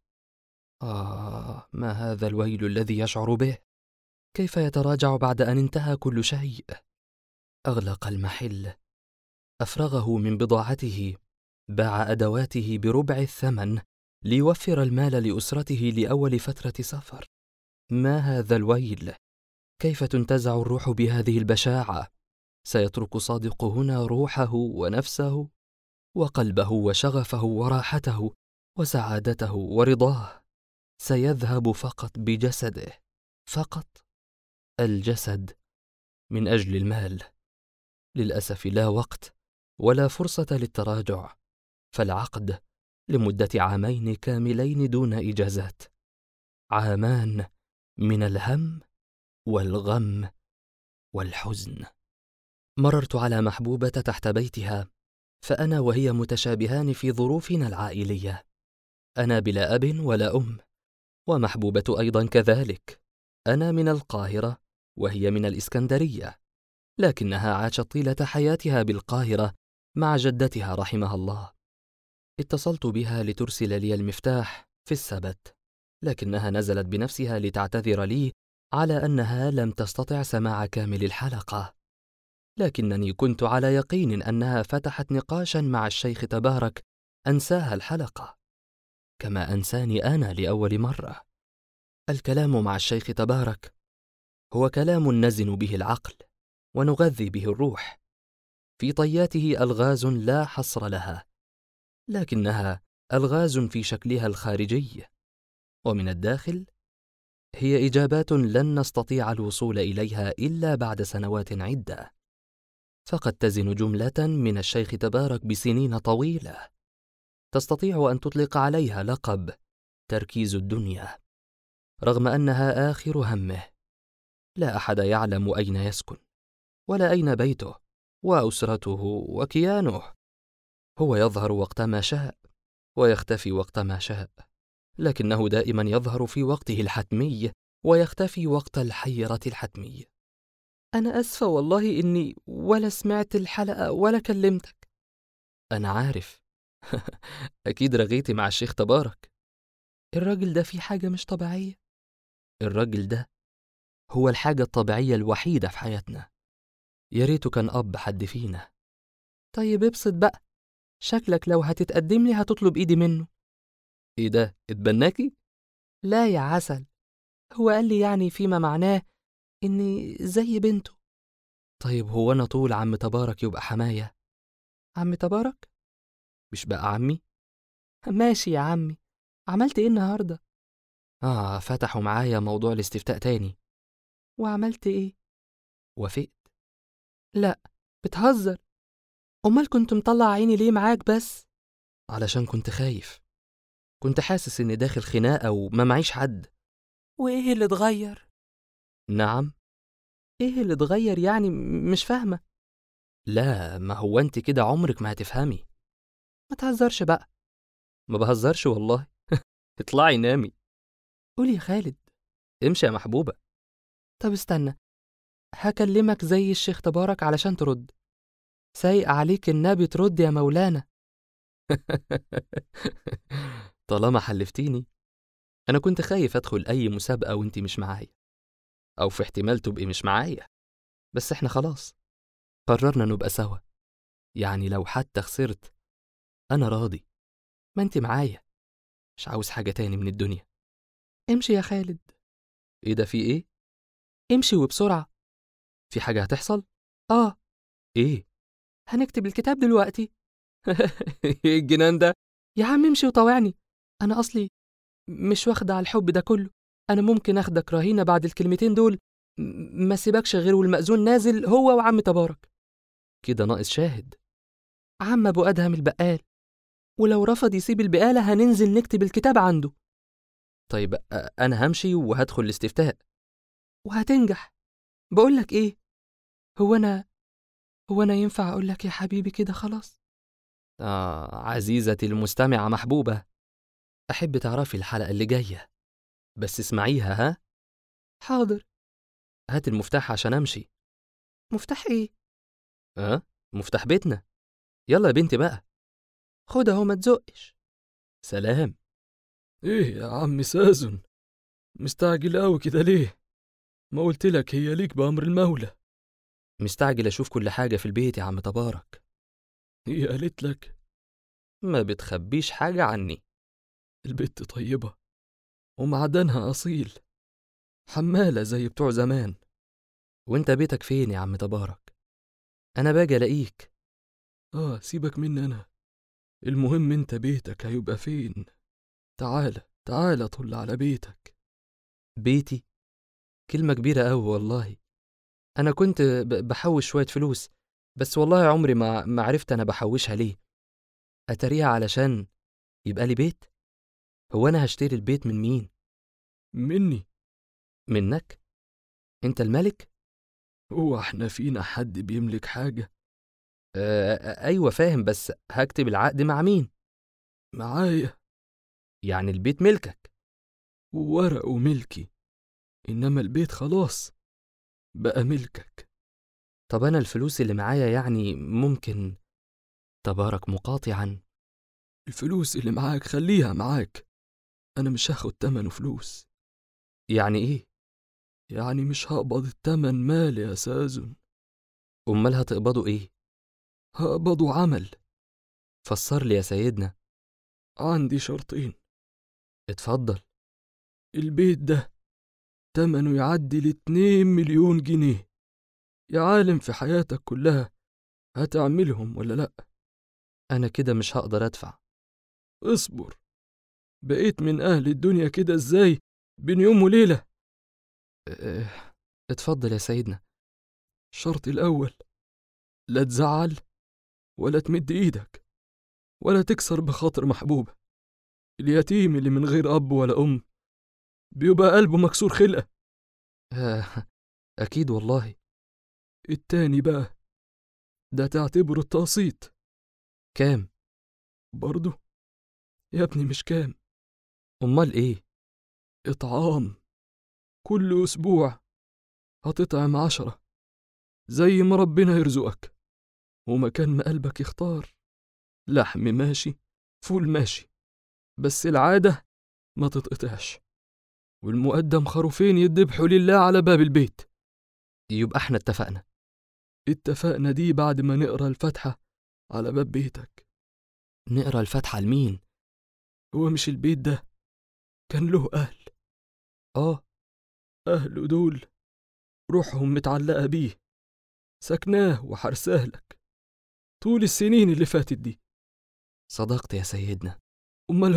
Speaker 2: ما هذا الويل الذي يشعر به؟ كيف يتراجع بعد أن انتهى كل شيء؟ أغلق المحل، أفرغه من بضاعته، باع أدواته بربع الثمن ليوفر المال لأسرته لأول فترة سفر. ما هذا الويل؟ كيف تنتزع الروح بهذه البشاعة؟ سيترك صادق هنا روحه ونفسه وقلبه وشغفه وراحته وسعادته ورضاه، سيذهب فقط بجسده، فقط الجسد، من أجل المال. للأسف لا وقت ولا فرصة للتراجع، فالعقد لمدة 2 كاملين دون إجازات، 2 من الهم والغم والحزن. مررت على محبوبة تحت بيتها
Speaker 1: فأنا وهي متشابهان في ظروفنا العائلية. أنا بلا أب ولا أم، ومحبوبة أيضا كذلك. أنا من القاهرة وهي من الإسكندرية، لكنها عاشت طيلة حياتها بالقاهرة مع جدتها رحمها الله. اتصلت بها لترسل لي المفتاح في السبت، لكنها نزلت بنفسها لتعتذر لي على أنها لم تستطع سماع كامل الحلقة، لكنني كنت على يقين أنها فتحت نقاشا مع الشيخ تبارك أنساها الحلقة، كما أنساني أنا لأول مرة. الكلام مع الشيخ تبارك هو كلام نزن به العقل ونغذي به الروح، في طياته ألغاز لا حصر لها، لكنها ألغاز في شكلها الخارجي، ومن الداخل هي إجابات لن نستطيع الوصول إليها إلا بعد سنوات عدة. فقد تزن جملة من الشيخ تبارك بسنين طويلة، تستطيع أن تطلق عليها لقب تركيز الدنيا، رغم أنها آخر همه. لا أحد يعلم أين يسكن، ولا أين بيته وأسرته وكيانه. هو يظهر وقت ما شاء ويختفي وقت ما شاء، لكنه دائما يظهر في وقته الحتمي ويختفي وقت الحيرة الحتمي.
Speaker 2: أنا أسفة والله إني ولا سمعت الحلقة ولا كلمتك.
Speaker 1: أنا عارف. أكيد رغيتي مع الشيخ تبارك.
Speaker 2: الراجل ده فيه حاجة مش طبيعية.
Speaker 1: الراجل ده هو الحاجة الطبيعية الوحيدة في حياتنا. يا ريته كان أب حد فينا.
Speaker 2: طيب ابسط بقى، شكلك لو هتتقدم لي هتطلب إيدي منه.
Speaker 1: إيه ده، اتبناكي؟
Speaker 2: لا يا عسل، هو قال لي يعني فيما معناه إني زي بنته.
Speaker 1: طيب هو أنا طول عم تبارك يبقى حماية؟
Speaker 2: عم تبارك؟
Speaker 1: مش بقى عمي؟
Speaker 2: ماشي يا عمي، عملت إيه النهاردة؟
Speaker 1: فتحوا معايا موضوع الاستفتاء تاني.
Speaker 2: وعملت إيه؟
Speaker 1: وافقت.
Speaker 2: لا، بتهزر. أمال كنت مطلع عيني ليه معاك بس؟
Speaker 1: علشان كنت خايف، كنت حاسس إني داخل خناقة وما معيش حد.
Speaker 2: وإيه اللي اتغير؟
Speaker 1: نعم؟
Speaker 2: إيه اللي اتغير يعني؟ مش فاهمة.
Speaker 1: لا، ما هو أنت كده عمرك ما هتفهمي.
Speaker 2: ما تهزرش بقى.
Speaker 1: ما بهزرش والله. اطلعي نامي.
Speaker 2: قول يا خالد.
Speaker 1: امشي يا محبوبة.
Speaker 2: طب استنى، هكلمك زي الشيخ تبارك علشان ترد. سايق عليك النبي ترد يا مولانا.
Speaker 1: طالما حلفتيني. أنا كنت خايف أدخل أي مسابقة وأنت مش معايا، أو في احتمال تبقي مش معايا، بس إحنا خلاص قررنا نبقى سوا. يعني لو حتى خسرت أنا راضي، ما أنت معايا، مش عاوز حاجة تاني من الدنيا.
Speaker 2: امشي يا خالد.
Speaker 1: إيه ده، في إيه؟
Speaker 2: امشي وبسرعة.
Speaker 1: في حاجة هتحصل؟
Speaker 2: آه.
Speaker 1: إيه؟
Speaker 2: هنكتب الكتاب دلوقتي.
Speaker 1: إيه الجنان ده؟
Speaker 2: يا عم امشي وطاوعني. أنا أصلي مش واخدة على الحب ده كله. أنا ممكن أخدك رهينة بعد الكلمتين دول، ما سيبكش غير والمأذون نازل هو وعم تبارك.
Speaker 1: كده ناقص شاهد.
Speaker 2: عم أبو أدهم البقال، ولو رفض يسيب البقالة هننزل نكتب الكتاب عنده.
Speaker 1: طيب أنا همشي وهدخل الاستفتاء.
Speaker 2: وهتنجح. بقولك إيه، هو أنا ينفع أقولك يا حبيبي كده خلاص؟
Speaker 1: عزيزتي المستمعة محبوبة، أحب تعرفي الحلقة اللي جاية، بس اسمعيها ها؟
Speaker 2: حاضر.
Speaker 1: هات المفتاح عشان أمشي.
Speaker 2: مفتاح إيه؟
Speaker 1: مفتاح بيتنا. يلا يا بنتي بقى.
Speaker 2: خد أهو، ما تزقش.
Speaker 1: سلام.
Speaker 3: إيه يا عم سازن، مستعجل أوي كده ليه؟ ما قلتلك هي ليك بأمر المولى.
Speaker 1: مستعجل أشوف كل حاجة في البيت يا عم تبارك.
Speaker 3: هي قالت لك؟
Speaker 1: ما بتخبيش حاجة عني.
Speaker 3: البت طيبة ومعدنها أصيل، حمالة زي بتوع زمان.
Speaker 1: وانت بيتك فين يا عم تبارك؟ أنا باجي ألاقيك.
Speaker 3: سيبك مني أنا، المهم انت بيتك هيبقى فين؟ تعالى طل على بيتك.
Speaker 1: بيتي؟ كلمة كبيرة أوي والله. أنا كنت بحوش شوية فلوس، بس والله عمري ما عرفت أنا بحوشها ليه. أتريها علشان يبقى لي بيت؟ هو أنا هشتري البيت من مين؟
Speaker 3: مني.
Speaker 1: منك؟ أنت الملك؟
Speaker 3: هو احنا فينا حد بيملك حاجة؟
Speaker 2: أيوة فاهم، بس هكتب العقد مع مين؟
Speaker 3: معايا،
Speaker 2: يعني البيت ملكك.
Speaker 3: وورقه ملكي، إنما البيت خلاص بقى ملكك.
Speaker 2: طب أنا الفلوس اللي معايا يعني ممكن؟ تبارك مقاطعا.
Speaker 3: الفلوس اللي معاك خليها معاك، أنا مش هاخد تمنه فلوس.
Speaker 2: يعني إيه؟
Speaker 3: يعني مش هقبض التمن مال يا سازن.
Speaker 2: أمال هتقبضوا إيه؟
Speaker 3: هقبضه عمل.
Speaker 2: فسر لي يا سيدنا.
Speaker 3: عندي شرطين.
Speaker 2: اتفضل.
Speaker 3: البيت ده تمنه يعدي ل2 مليون جنيه. يا عالم في حياتك كلها هتعملهم ولا لأ؟
Speaker 2: أنا كده مش هقدر أدفع.
Speaker 3: اصبر، بقيت من أهل الدنيا كده إزاي بين يوم وليلة؟
Speaker 2: اتفضل يا سيدنا.
Speaker 3: الشرط الأول، لا تزعل ولا تمد إيدك ولا تكسر بخاطر محبوبة. اليتيم اللي من غير أب ولا أم بيبقى قلبه مكسور خلقة.
Speaker 2: أكيد والله.
Speaker 3: التاني بقى، ده تعتبره التقسيط.
Speaker 2: كام؟
Speaker 3: برضه يا ابني مش كام،
Speaker 2: أمال إيه؟
Speaker 3: إطعام. كل أسبوع هتطعم 10 زي ما ربنا يرزقك، ومكان ما قلبك يختار. لحم ماشي، فول ماشي، بس العادة ما تتقطعش. والمقدم خروفين يذبحوا لله على باب البيت.
Speaker 2: يبقى احنا اتفقنا.
Speaker 3: اتفقنا دي بعد ما نقرأ الفاتحة على باب بيتك.
Speaker 2: نقرأ الفاتحة لمين؟
Speaker 3: هو مش البيت ده كان له أهل؟ أهله دول روحهم متعلقة بيه، سكناه وحرساه لك طول السنين اللي فاتت دي.
Speaker 2: صدقت يا سيدنا.
Speaker 3: أمال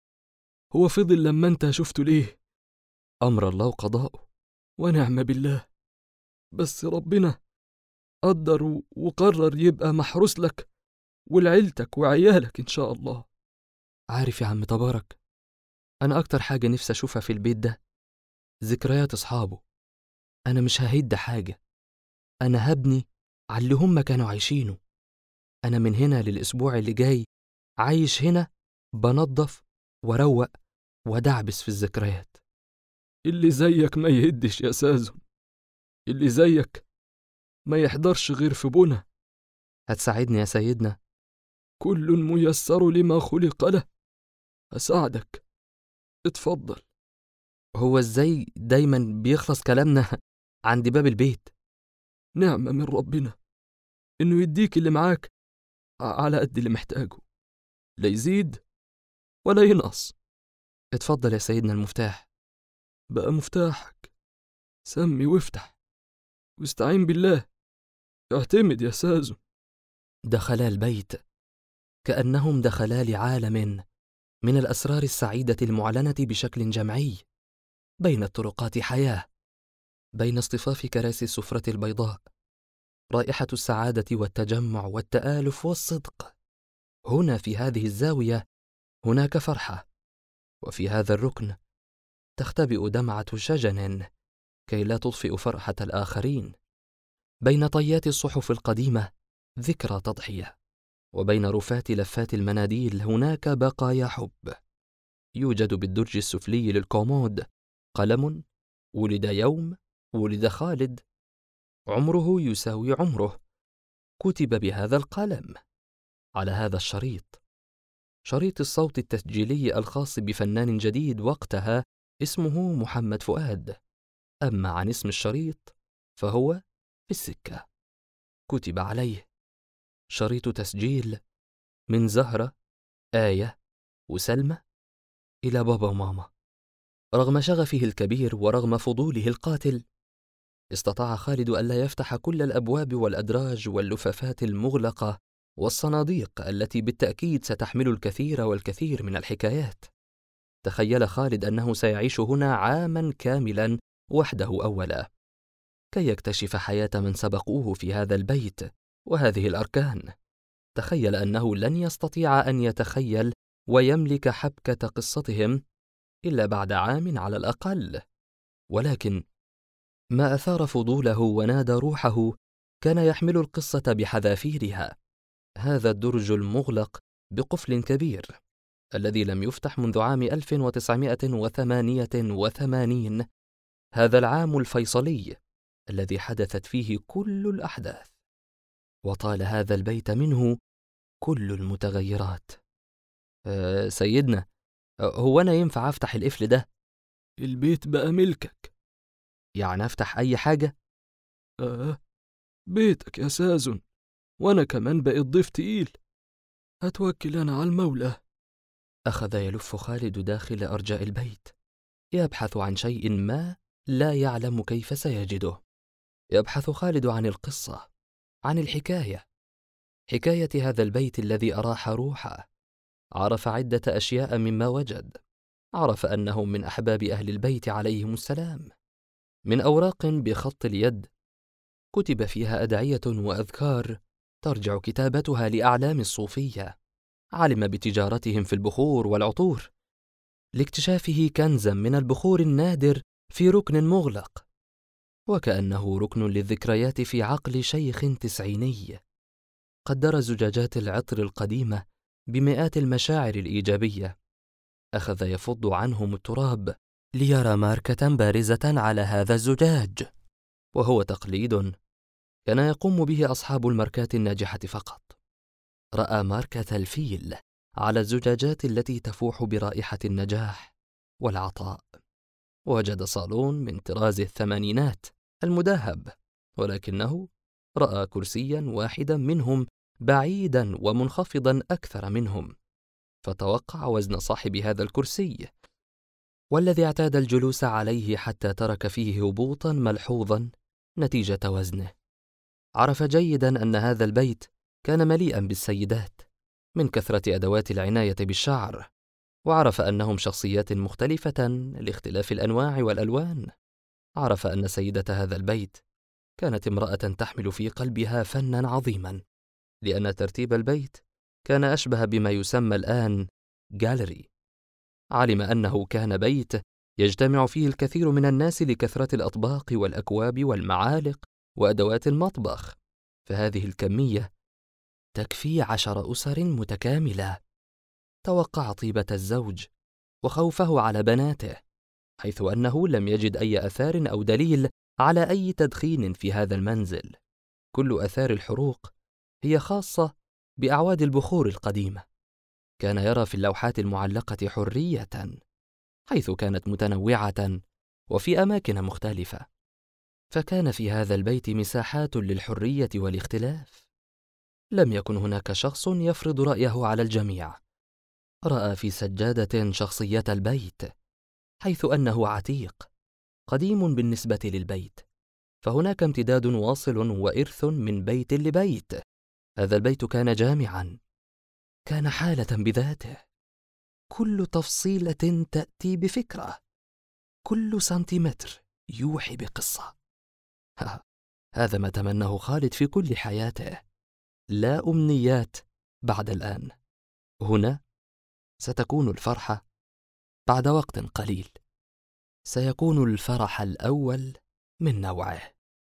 Speaker 3: هو فضل لما أنت شفته ليه؟
Speaker 2: أمر الله وقضاؤه.
Speaker 3: ونعم بالله. بس ربنا قدر وقرر يبقى محروس لك ولعيلتك وعيالك إن شاء الله.
Speaker 2: عارف يا عم تبارك، أنا أكتر حاجة نفسي أشوفها في البيت ده ذكريات أصحابه. أنا مش ههد حاجة، أنا هبني على اللي هم كانوا عايشينه. أنا من هنا للأسبوع اللي جاي عايش هنا، بنظف وروق ودعبس في الذكريات.
Speaker 3: اللي زيك ما يهدش يا سازم، اللي زيك ما يحضرش غير في بنا.
Speaker 2: هتساعدني يا سيدنا؟
Speaker 3: كل ميسر لما خلق له. أساعدك، اتفضل.
Speaker 2: هو إزاي دايما بيخلص كلامنا عند باب البيت؟
Speaker 3: نعمة من ربنا إنه يديك اللي معاك على قد اللي محتاجه، لا يزيد ولا ينقص.
Speaker 2: اتفضل يا سيدنا المفتاح.
Speaker 3: بقى مفتاحك، سمي وافتح واستعين بالله. اعتمد يا سازم.
Speaker 2: دخلا البيت كأنهم دخلا لعالم من الأسرار السعيدة المعلنة بشكل جمعي. بين الطرقات حياة، بين اصطفاف كراسي السفرة البيضاء رائحة السعادة والتجمع والتآلف والصدق. هنا في هذه الزاوية هناك فرحة، وفي هذا الركن تختبئ دمعة شجن كي لا تطفئ فرحة الآخرين. بين طيات الصحف القديمة ذكرى تضحية، وبين رفات لفات المناديل هناك بقايا حب. يوجد بالدرج السفلي للكومود قلم ولد يوم ولد خالد، عمره يساوي عمره، كتب بهذا القلم. على هذا الشريط، شريط الصوت التسجيلي الخاص بفنان جديد وقتها اسمه محمد فؤاد. أما عن اسم الشريط فهو في السكة. كتب عليه شريط تسجيل من زهرة، آية، وسلمى إلى بابا وماما. رغم شغفه الكبير ورغم فضوله القاتل، استطاع خالد ألا يفتح كل الأبواب والأدراج واللفافات المغلقة والصناديق التي بالتأكيد ستحمل الكثير والكثير من الحكايات. تخيل خالد أنه سيعيش هنا عاما كاملا وحده أولا، كي يكتشف حياة من سبقوه في هذا البيت وهذه الأركان. تخيل أنه لن يستطيع أن يتخيل ويملك حبكة قصتهم إلا بعد عام على الأقل. ولكن ما أثار فضوله ونادى روحه كان يحمل القصة بحذافيرها.
Speaker 1: هذا الدرج المغلق بقفل كبير الذي لم يفتح منذ عام 1988، هذا العام الفيصلي الذي حدثت فيه كل الأحداث، وطال هذا البيت منه كل المتغيرات. سيدنا، هو أنا ينفع أفتح القفل ده؟
Speaker 3: البيت بقى ملكك.
Speaker 1: يعني أفتح أي حاجة؟
Speaker 3: بيتك يا سازن، وأنا كمان بقيت ضيف تقيل. هتوكل أنا على المولى.
Speaker 1: أخذ يلف خالد داخل أرجاء البيت، يبحث عن شيء ما لا يعلم كيف سيجده. يبحث خالد عن القصة، عن الحكاية، حكاية هذا البيت الذي أراح روحه. عرف عدة أشياء مما وجد. عرف أنهم من أحباب أهل البيت عليهم السلام، من أوراق بخط اليد كتب فيها أدعية وأذكار ترجع كتابتها لأعلام الصوفية. علم بتجارتهم في البخور والعطور، لاكتشافه كنزا من البخور النادر في ركن مغلق، وكأنه ركن للذكريات في عقل شيخ تسعيني قدر زجاجات العطر القديمة بمئات المشاعر الإيجابية. أخذ يفض عنهم التراب ليرى ماركة بارزة على هذا الزجاج، وهو تقليد كان يقوم به أصحاب الماركات الناجحة فقط. رأى ماركة الفيل على الزجاجات التي تفوح برائحة النجاح والعطاء. وجد صالون من طراز الثمانينات المداهب، ولكنه رأى كرسيا واحدا منهم بعيدا ومنخفضا أكثر منهم، فتوقع وزن صاحب هذا الكرسي والذي اعتاد الجلوس عليه حتى ترك فيه هبوطا ملحوظا نتيجة وزنه. عرف جيدا أن هذا البيت كان مليئا بالسيدات من كثرة أدوات العناية بالشعر، وعرف أنهم شخصيات مختلفة لاختلاف الأنواع والألوان. عرف أن سيدة هذا البيت كانت امرأة تحمل في قلبها فنا عظيما، لأن ترتيب البيت كان أشبه بما يسمى الآن جاليري. علم أنه كان بيت يجتمع فيه الكثير من الناس لكثرة الأطباق والأكواب والمعالق وأدوات المطبخ، فهذه الكمية تكفي 10 أسر متكاملة. توقع طيبة الزوج وخوفه على بناته، حيث أنه لم يجد أي أثار أو دليل على أي تدخين في هذا المنزل. كل أثار الحروق هي خاصة بأعواد البخور القديمة. كان يرى في اللوحات المعلقة حرية، حيث كانت متنوعة وفي أماكن مختلفة، فكان في هذا البيت مساحات للحرية والاختلاف. لم يكن هناك شخص يفرض رأيه على الجميع. رأى في سجادة شخصية البيت، حيث أنه عتيق قديم بالنسبة للبيت، فهناك امتداد واصل وإرث من بيت لبيت. هذا البيت كان جامعا، كان حالة بذاته، كل تفصيلة تأتي بفكرة، كل سنتيمتر يوحي بقصة. هذا ما تمناه خالد في كل حياته. لا أمنيات بعد الآن. هنا ستكون الفرحة بعد وقت قليل. سيكون الفرح الأول من نوعه.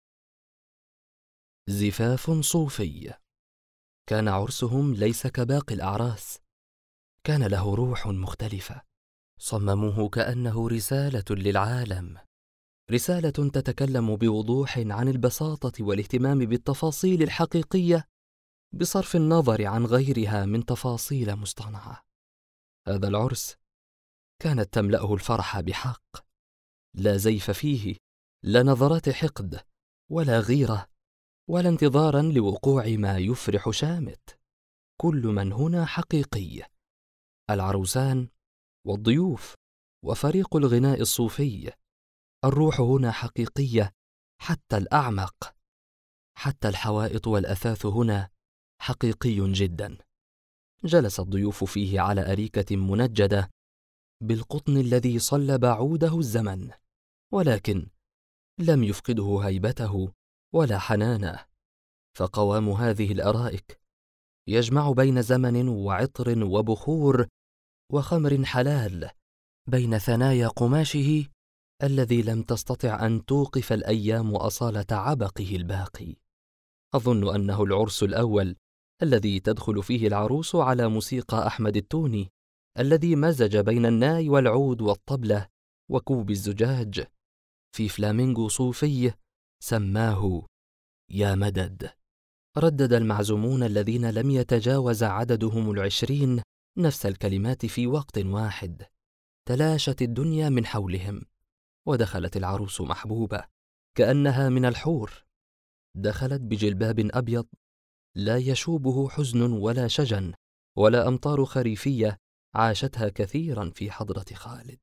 Speaker 1: زفاف صوفي. كان عرسهم ليس كباقي الأعراس، كان له روح مختلفة. صمموه كأنه رسالة للعالم، رسالة تتكلم بوضوح عن البساطة والاهتمام بالتفاصيل الحقيقية بصرف النظر عن غيرها من تفاصيل مصطنعة. هذا العرس كانت تملأه الفرح بحق، لا زيف فيه، لا نظرات حقد ولا غيرة ولا انتظارا لوقوع ما يفرح شامت. كل من هنا حقيقي، العروسان والضيوف وفريق الغناء الصوفي. الروح هنا حقيقية حتى الأعمق، حتى الحوائط والأثاث هنا حقيقي جدا. جلس الضيوف فيه على أريكة منجدة بالقطن الذي صلب عوده الزمن، ولكن لم يفقده هيبته ولا حنانه. فقوام هذه الأرائك يجمع بين زمن وعطر وبخور وخمر حلال، بين ثنايا قماشه الذي لم تستطع أن توقف الأيام أصالة عبقه الباقي. أظن أنه العرس الأول الذي تدخل فيه العروس على موسيقى أحمد التوني الذي مزج بين الناي والعود والطبلة وكوب الزجاج في فلامينغو صوفي سماه يا مدد. ردد المعزومون الذين لم يتجاوز عددهم 20 نفس الكلمات في وقت واحد. تلاشت الدنيا من حولهم، ودخلت العروس محبوبة كأنها من الحور. دخلت بجلباب أبيض لا يشوبه حزن ولا شجن ولا أمطار خريفية عاشتها كثيرا في حضرة خالد،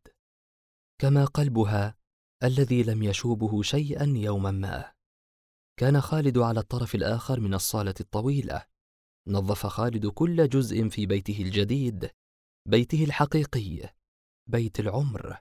Speaker 1: كما قلبها الذي لم يشوبه شيئا يوما ما. كان خالد على الطرف الآخر من الصالة الطويلة. نظف خالد كل جزء في بيته الجديد، بيته الحقيقي، بيت العمر،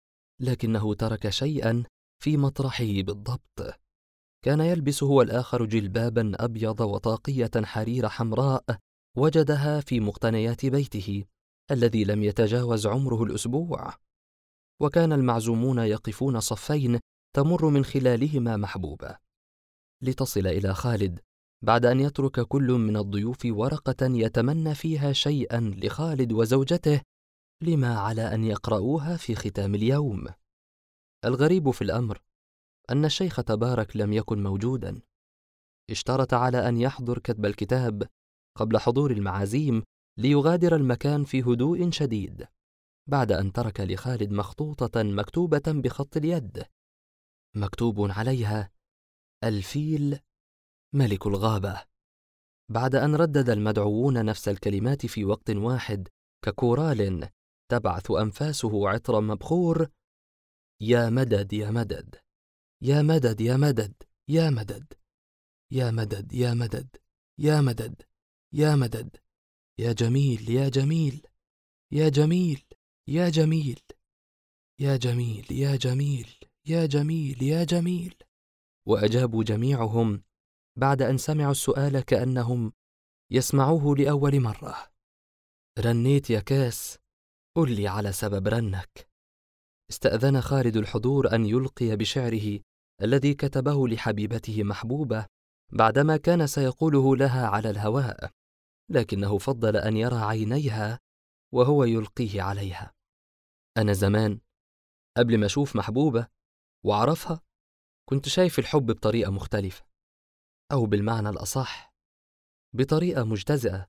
Speaker 1: لكنه ترك شيئا في مطرحه بالضبط. كان يلبس هو الآخر جلبابا أبيض وطاقية حرير حمراء وجدها في مقتنيات بيته الذي لم يتجاوز عمره الأسبوع. وكان المعزومون يقفون صفين تمر من خلالهما محبوبة لتصل إلى خالد بعد أن يترك كل من الضيوف ورقة يتمنى فيها شيئا لخالد وزوجته لما على أن يقرؤوها في ختام اليوم. الغريب في الأمر أن الشيخ تبارك لم يكن موجودا. اشترط على أن يحضر كتب الكتاب قبل حضور المعازيم ليغادر المكان في هدوء شديد، بعد أن ترك لخالد مخطوطة مكتوبة بخط اليد مكتوب عليها الفيل ملك الغابة. بعد أن ردد المدعوون نفس الكلمات في وقت واحد ككورال تبعث أنفاسه عطر مبخور: يا مدد يا مدد، يا مدد يا مدد، يا مدد، يا مدد، يا مدد، يا مدد، يا مدد، يا جميل يا جميل، يا جميل يا جميل، يا جميل يا جميل، يا جميل يا جميل. وأجابوا جميعهم بعد أن سمعوا السؤال كأنهم يسمعوه لأول مرة: رنيت يا كاس، قل لي على سبب رنك. استأذن خالد الحضور أن يلقي بشعره الذي كتبه لحبيبته محبوبة بعدما كان سيقوله لها على الهواء، لكنه فضل أن يرى عينيها وهو يلقيه عليها. أنا زمان قبل ما أشوف محبوبة وأعرفها كنت شايف الحب بطريقة مختلفة، أو بالمعنى الأصح بطريقة مجتزئة.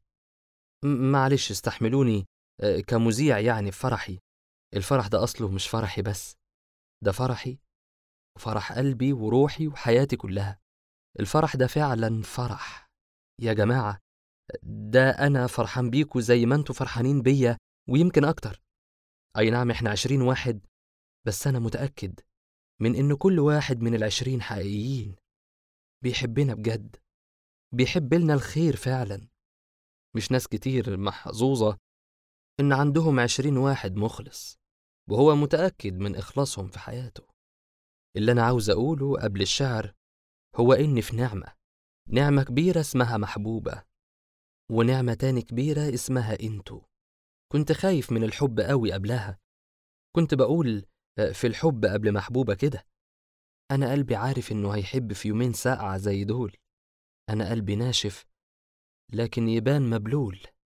Speaker 1: معلش استحملوني كمذيع يعني في فرحي. الفرح ده أصله مش فرحي بس، ده فرحي وفرح قلبي وروحي وحياتي كلها. الفرح ده فعلا فرح يا جماعة، ده أنا فرحان بيكوا زي ما انتوا فرحانين بيا ويمكن أكتر. أي نعم إحنا 20 واحد، بس أنا متأكد من إن كل واحد من 20 حقيقيين بيحبنا بجد، بيحب لنا الخير فعلا. مش ناس كتير محظوظة إن عندهم 20 واحد مخلص وهو متأكد من إخلاصهم في حياته. اللي أنا عاوز أقوله قبل الشعر هو إني في نعمة كبيرة اسمها محبوبة، ونعمة تاني كبيرة اسمها إنتو. كنت خايف من الحب قوي قبلها، كنت بقول في الحب قبل محبوبة كده: أنا قلبي عارف إنه هيحب في يومين ساقعة زي دول. أنا قلبي ناشف لكن يبان مبلول.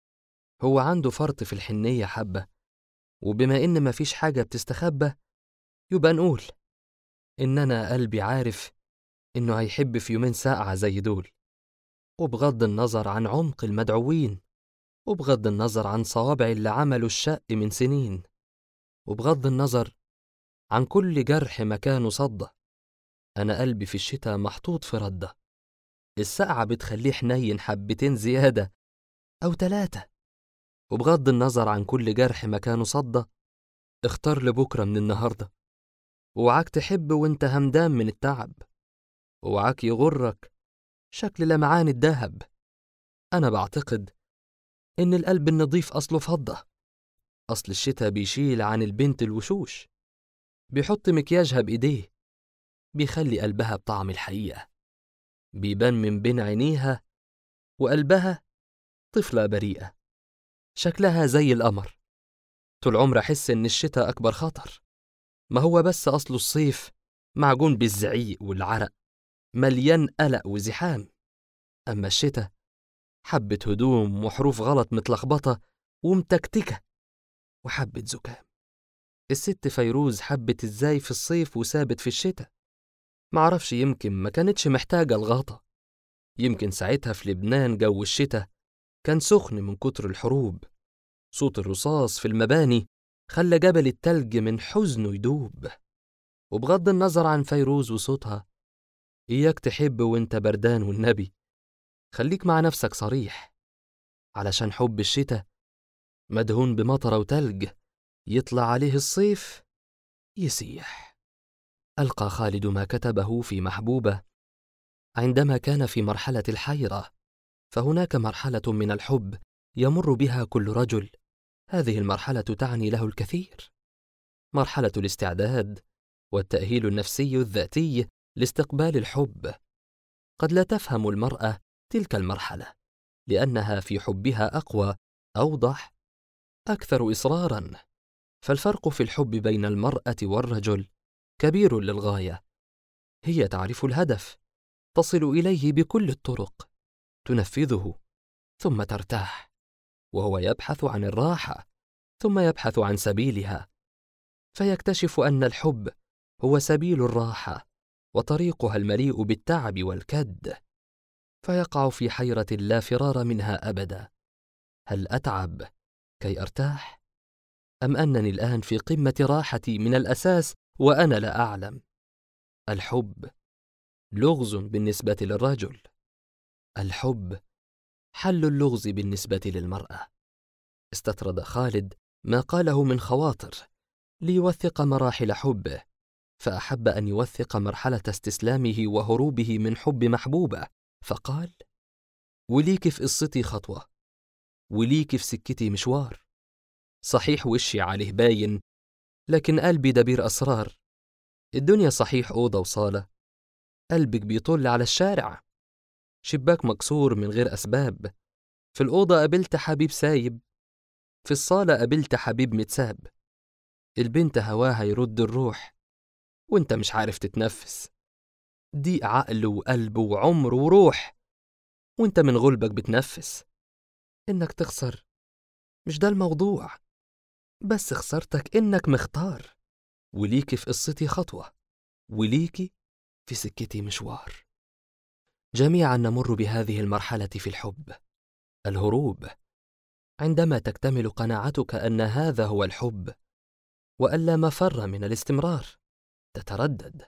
Speaker 1: هو عنده فرط في الحنية حبة، وبما إن مفيش حاجة بتستخبى يبقى نقول إن أنا قلبي عارف إنه هيحب في يومين ساقعة زي دول. وبغض النظر عن عمق المدعوين، وبغض النظر عن صوابع اللي عملوا الشق من سنين، وبغض النظر عن كل جرح مكانه صدة، أنا قلبي في الشتاء محطوط في ردة. السقعة بتخليه حنين حبتين زيادة أو 3. وبغض النظر عن كل جرح مكانه صدة، اختار لبكرة من النهاردة. وعاك تحب وانت همدان من التعب، وعاك يغرك شكل لمعان الدهب. أنا بعتقد إن القلب النظيف أصله فضة. أصل الشتاء بيشيل عن البنت الوشوش، بيحط مكياجها بإيديه، بيخلي قلبها بطعم الحقيقة، بيبان من بين عينيها، وقلبها طفلة بريئة شكلها زي القمر. طول عمري أحس إن الشتاء أكبر خطر. ما هو بس أصله الصيف معجون بالزعيق والعرق، مليان قلق وزحام. أما الشتاء
Speaker 2: حبة هدوم وحروف غلط متلخبطة ومتكتكة، وحبة زكام. الست فيروز حبت إزاي في الصيف وسابت في الشتاء. معرفش، يمكن ما كانتش محتاجة الغطا. يمكن ساعتها في لبنان جو الشتاء كان سخن من كتر الحروب. صوت الرصاص في المباني خلى جبل التلج من حزنه يدوب. وبغض النظر عن فيروز وصوتها، إياك تحب وانت بردان والنبي. خليك مع نفسك صريح، علشان حب الشتاء مدهون بمطرة وتلج، يطلع عليه الصيف يسيح. ألقى خالد ما كتبه في محبوبة عندما كان في مرحلة الحيرة. فهناك مرحلة من الحب يمر بها كل رجل. هذه المرحلة تعني له الكثير، مرحلة الاستعداد والتأهيل النفسي الذاتي لاستقبال الحب. قد لا تفهم المرأة تلك المرحلة، لأنها في حبها أقوى، أوضح، أكثر إصراراً. فالفرق في الحب بين المرأة والرجل كبير للغاية. هي تعرف الهدف، تصل إليه بكل الطرق، تنفذه، ثم ترتاح، وهو يبحث عن الراحة، ثم يبحث عن سبيلها، فيكتشف أن الحب هو سبيل الراحة وطريقها المليء بالتعب والكد، فيقع في حيرة لا فرار منها أبدا. هل أتعب كي أرتاح؟ أم أنني الآن في قمة راحتي من الأساس وأنا لا أعلم؟ الحب لغز بالنسبة للرجل، الحب حل اللغز بالنسبة للمرأة. استطرد خالد ما قاله من خواطر ليوثق مراحل حبه، فأحب أن يوثق مرحلة استسلامه وهروبه من حب محبوبة، فقال: وليك في قصتي خطوة، وليك في سكتي مشوار. صحيح وشي عليه باين، لكن قلبي دبير أسرار. الدنيا صحيح أوضة وصالة، قلبك بيطل على الشارع. شباك مكسور من غير أسباب. في الأوضة قابلت حبيب سايب، في الصالة قابلت حبيب متساب. البنت هواها يرد الروح وانت مش عارف تتنفس. ضيق عقل وقلب وعمر وروح وانت من غلبك بتنفس. إنك تخسر مش ده الموضوع، بس خسارتك إنك مختار. وليكي في قصتي خطوة، وليكي في سكتي مشوار. جميعا نمر بهذه المرحلة في الحب، الهروب. عندما تكتمل قناعتك أن هذا هو الحب وألا مفر من الاستمرار، تتردد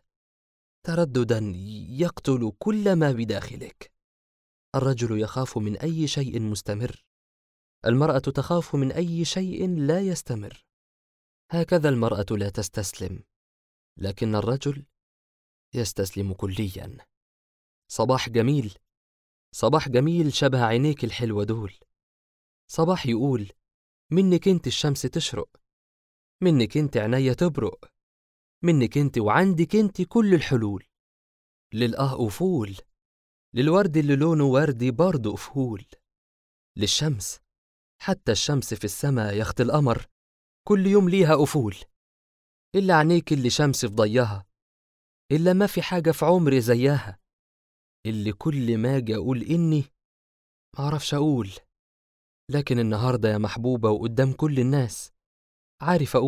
Speaker 2: ترددا يقتل كل ما بداخلك. الرجل يخاف من أي شيء مستمر، المرأة تخاف من أي شيء لا يستمر. هكذا المرأة لا تستسلم، لكن الرجل يستسلم كليا. صباح جميل، صباح جميل شبه عينيك الحلوة دول. صباح يقول: منك انت الشمس تشرق، منك انت عينيا تبرق، منك انت وعندك انت كل الحلول. للأه أفول، للورد اللي لونه وردي برضه أفول، للشمس حتى الشمس في السماء يخت القمر كل يوم ليها أفول. إلا عينيك اللي شمس في ضيها، إلا ما في حاجة في عمري زيها، اللي كل ما أجي أقول إني معرفش أقول. لكن النهاردة يا محبوبة وقدام كل الناس عارف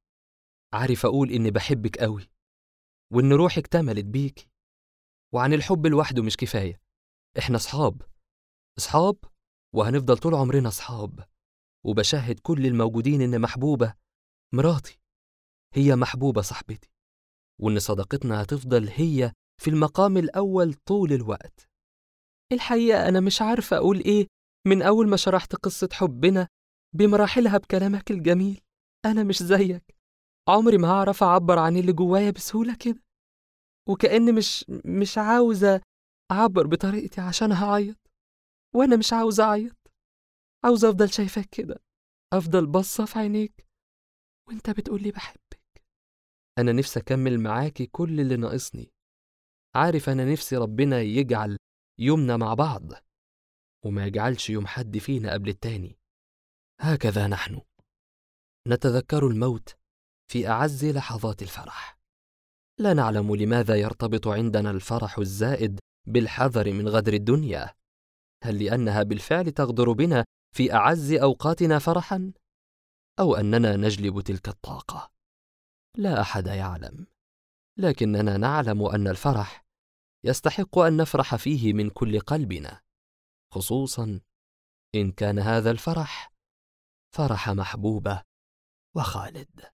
Speaker 2: أقول إني بحبك قوي، وإن روحي اكتملت بيكي. وعن الحب لوحده مش كفاية، إحنا أصحاب وهنفضل طول عمرنا أصحاب. وبشاهد كل الموجودين إن محبوبة مراتي هي محبوبة صاحبتي، وإن صداقتنا هتفضل هي في المقام الأول طول الوقت. الحقيقة أنا مش عارفة أقول إيه من أول ما شرحت قصة حبنا بمراحلها بكلامك الجميل. أنا مش زيك، عمري ما هعرف أعبر عن اللي جوايا بسهولة كده، وكأني مش عاوزة أعبر بطريقتي عشان هعيط، وأنا مش عاوزة أعيط، عاوزة أفضل شايفاك كده، أفضل بصة في عينيك وإنت بتقولي بحبك. أنا نفسي أكمل معاكي كل اللي ناقصني. عارف أنا نفسي ربنا يجعل يومنا مع بعض وما يجعلش يوم حد فينا قبل التاني. هكذا نحن نتذكر الموت في أعز لحظات الفرح. لا نعلم لماذا يرتبط عندنا الفرح الزائد بالحذر من غدر الدنيا.
Speaker 1: هل لأنها بالفعل تغدر بنا في أعز أوقاتنا فرحاً؟ أو أننا نجلب تلك الطاقة؟ لا أحد يعلم، لكننا نعلم أن الفرح يستحق أن نفرح فيه من كل قلبنا، خصوصاً إن كان هذا الفرح فرح محبوبة وخالد.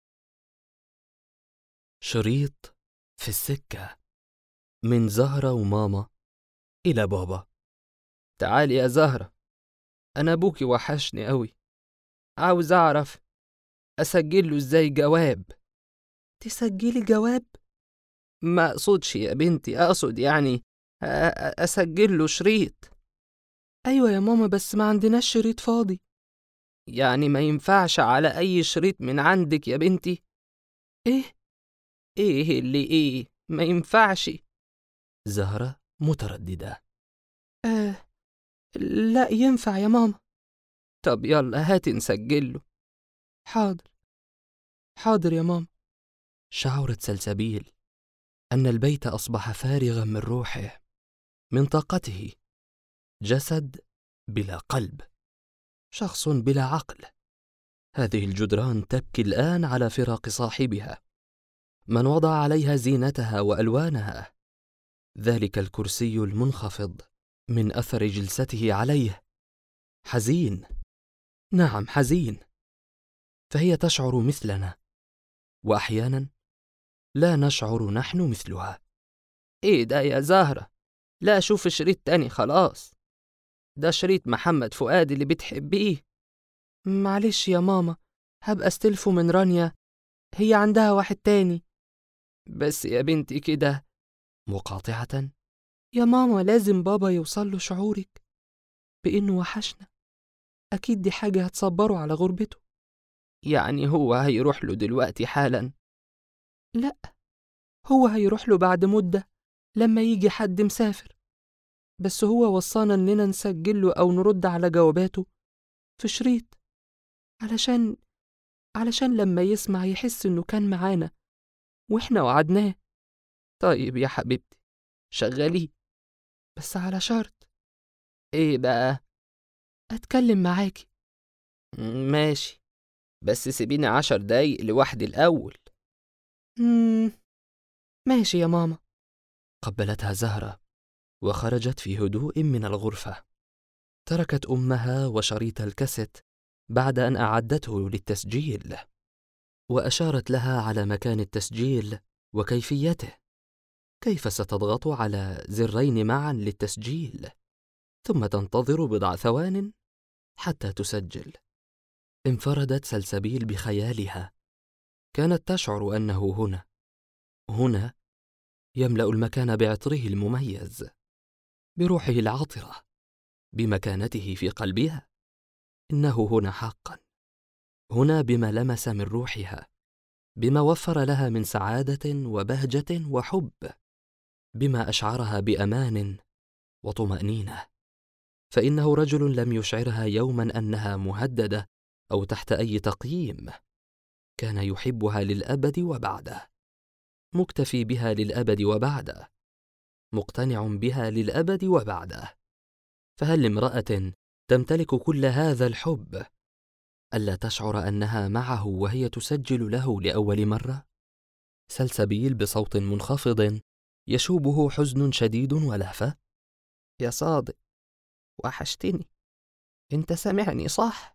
Speaker 1: شريط في السكة، من زهرة وماما إلى بابا. تعالي يا زهرة، أنا أبوكي وحشني أوي، عاوز أعرف أسجل له إزاي جواب.
Speaker 2: تسجلي جواب؟
Speaker 1: ما أقصدش يا بنتي، أقصد يعني أسجل له شريط.
Speaker 2: أيوة يا ماما، بس ما عندناش شريط فاضي.
Speaker 1: يعني ما ينفعش على أي شريط من عندك يا بنتي؟
Speaker 2: إيه؟
Speaker 1: إيه اللي إيه؟ ما ينفعش. زهرة مترددة.
Speaker 2: لا ينفع يا ماما.
Speaker 1: طب يلا هاتي نسجله.
Speaker 2: حاضر حاضر يا ماما.
Speaker 1: شعرت سلسبيل أن البيت أصبح فارغا من روحه، من طاقته، جسد بلا قلب، شخص بلا عقل. هذه الجدران تبكي الآن على فراق صاحبها، من وضع عليها زينتها وألوانها. ذلك الكرسي المنخفض من أثر جلسته عليه حزين، نعم حزين. فهي تشعر مثلنا، وأحيانا لا نشعر نحن مثلها. إيه ده يا زهرة؟ لا أشوف شريط تاني خلاص، ده شريط محمد فؤاد اللي بتحبيه.
Speaker 2: معلش يا ماما، هبقى استلفه من رانيا، هي عندها واحد تاني.
Speaker 1: بس يا بنتي كده. مقاطعة.
Speaker 2: يا ماما لازم بابا يوصل له شعورك بإنه وحشنا، أكيد دي حاجة هتصبره على غربته.
Speaker 1: يعني هو هيروح له دلوقتي حالا؟
Speaker 2: لأ، هو هيروح له بعد مدة لما يجي حد مسافر، بس هو وصانا إننا نسجل له أو نرد على جواباته في شريط، علشان لما يسمع يحس إنه كان معانا وإحنا وعدناه.
Speaker 1: طيب يا حبيبتي شغليه،
Speaker 2: بس على شرط.
Speaker 1: إيه بقى؟
Speaker 2: أتكلم معاكي.
Speaker 1: ماشي، بس سيبيني 10 دقايق لوحدي الأول.
Speaker 2: ماشي يا ماما.
Speaker 1: قبلتها زهرة وخرجت في هدوء من الغرفة. تركت أمها وشريط الكاسيت بعد أن أعدته للتسجيل، وأشارت لها على مكان التسجيل وكيفيته، كيف ستضغط على زرين معا للتسجيل، ثم تنتظر بضع ثوان حتى تسجل. انفردت سلسبيل بخيالها، كانت تشعر أنه هنا يملأ المكان بعطره المميز، بروحه العاطرة، بمكانته في قلبها. إنه هنا حقا، هنا بما لمس من روحها، بما وفر لها من سعادة وبهجة وحب، بما أشعرها بأمان وطمأنينة. فإنه رجل لم يشعرها يوما أنها مهددة أو تحت أي تقييم. كان يحبها للأبد وبعده، مكتفي بها للأبد وبعده، مقتنع بها للأبد وبعده. فهل امرأة تمتلك كل هذا الحب ألا تشعر أنها معه وهي تسجل له لأول مرة؟ سلسبيل بصوت منخفض يشوبه حزن شديد ولهفة. يا صادق، وحشتني، انت سامعني صح؟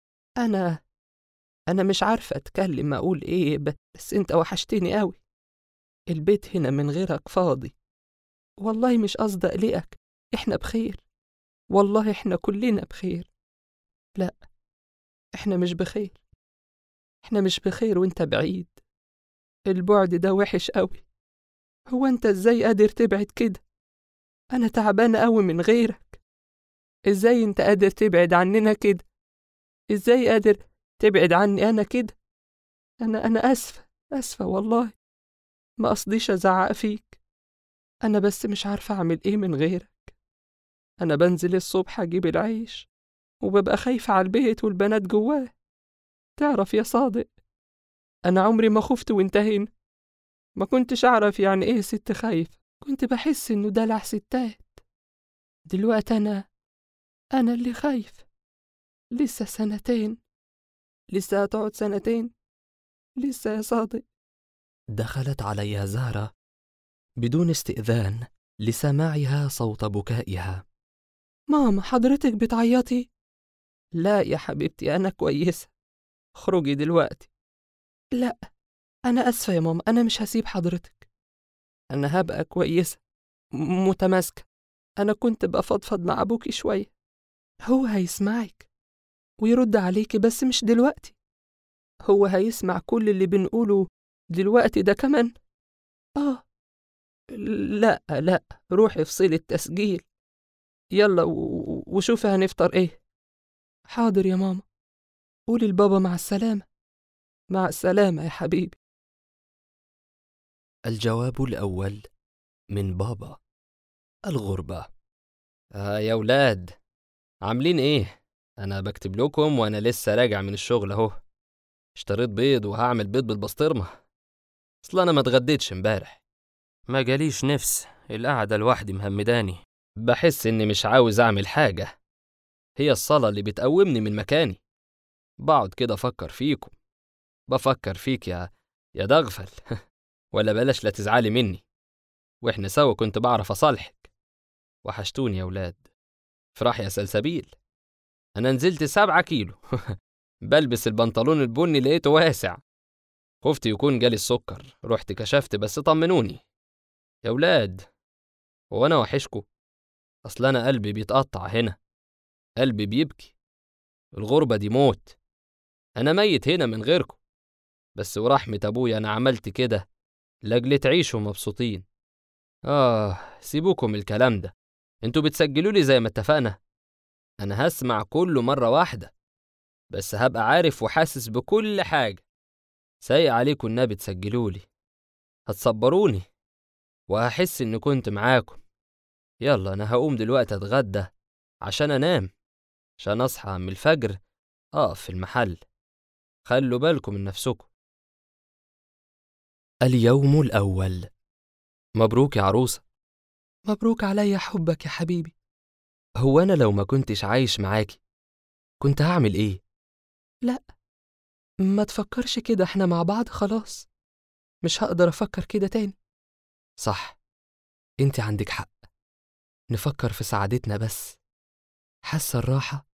Speaker 1: أنا مش عارفة أتكلم أقول إيه، بس انت وحشتني أوي. البيت هنا من غيرك فاضي، والله مش قصدي أقلقك، إحنا بخير، والله إحنا كلنا بخير. لا، إحنا مش بخير، إحنا مش بخير وإنت بعيد. البعد ده وحش أوي. هو أنت إزاي قادر تبعد كده؟ أنا تعبانة أوي من غيرك. إزاي أنت قادر تبعد عننا كده؟ إزاي قادر تبعد عني أنا كده؟ أنا آسفة والله، ما قصديش أزعق فيك، أنا بس مش عارفة أعمل إيه من غيرك. أنا بنزل الصبح أجيب العيش وببقى خايفة على البيت والبنات جواه. تعرف يا صادق، أنا عمري ما خفت وإنت هنا، ما كنتش أعرف يعني إيه ست خايفة، كنت بحس إنه دلع ستات. دلوقتي
Speaker 2: أنا اللي خايف. لسه سنتين. لسه هتقعد سنتين. لسه يا صادق.
Speaker 1: دخلت عليها زهرة بدون استئذان لسماعها صوت بكائها.
Speaker 2: ماما حضرتك بتعيطي؟ لا يا حبيبتي، أنا كويسة. خرجي دلوقتي. لا، أنا أسفة يا ماما، أنا مش هسيب حضرتك. أنا هبقى كويسة متماسكة. أنا كنت بفضفض مع أبوكي شوية. هو هيسمعك ويرد عليكي، بس مش دلوقتي. هو هيسمع كل اللي بنقوله دلوقتي ده كمان. لا لا، روحي افصلي التسجيل يلا وشوفي هنفطر ايه. حاضر يا ماما. قولي لبابا مع السلامة. مع السلامة يا حبيبي.
Speaker 1: الجواب الأول من بابا. الغربة. يا ولاد، عاملين ايه؟ أنا بكتب لكم وأنا لسه راجع من الشغل أهو. اشتريت بيض وهعمل بيض بالبسطرمة. أصل أنا ما اتغديتش امبارح، ما جاليش نفس. القعدة لوحدي مهمداني، بحس إني مش عاوز أعمل حاجة. هي الصلاة اللي بتقومني من مكاني. بقعد كده أفكر فيكم، بفكر فيك يا دغفل. ولا بلاش لا تزعلي مني، وإحنا سوا كنت بعرف أصالحك. وحشتوني يا ولاد. فرح يا سلسبيل، أنا نزلت 7 كيلو. بلبس البنطلون البني لقيته واسع. خفت يكون جالي السكر، رحت كشفت بس طمنوني. يا ولاد، وأنا وحشكوا. أصل أنا قلبي بيتقطع هنا، قلبي بيبكي. الغربة دي موت. أنا ميت هنا من غيركم، بس ورحمة أبويا أنا عملت كده لأجل تعيشوا مبسوطين. سيبوكم الكلام ده، انتوا بتسجلوا لي زي ما اتفقنا. أنا هسمع كله مرة واحدة، بس هبقى عارف وحاسس بكل حاجة. سايق عليكم النبي تسجلوا لي، هتصبروني وهحس إني كنت معاكم. يلا أنا هقوم دلوقتي أتغدى عشان أنام، عشان أصحى من الفجر أقف في المحل. خلوا بالكم من نفسكم. اليوم الأول. مبروك يا عروسة.
Speaker 2: مبروك عليا حبك يا حبيبي.
Speaker 1: هو أنا لو ما كنتش عايش معاكي كنت هعمل إيه؟
Speaker 2: لا، ما تفكرش كده، احنا مع بعض خلاص. مش هقدر أفكر كده تاني.
Speaker 1: صح، انت عندك حق. نفكر في سعادتنا بس. حاسة الراحة؟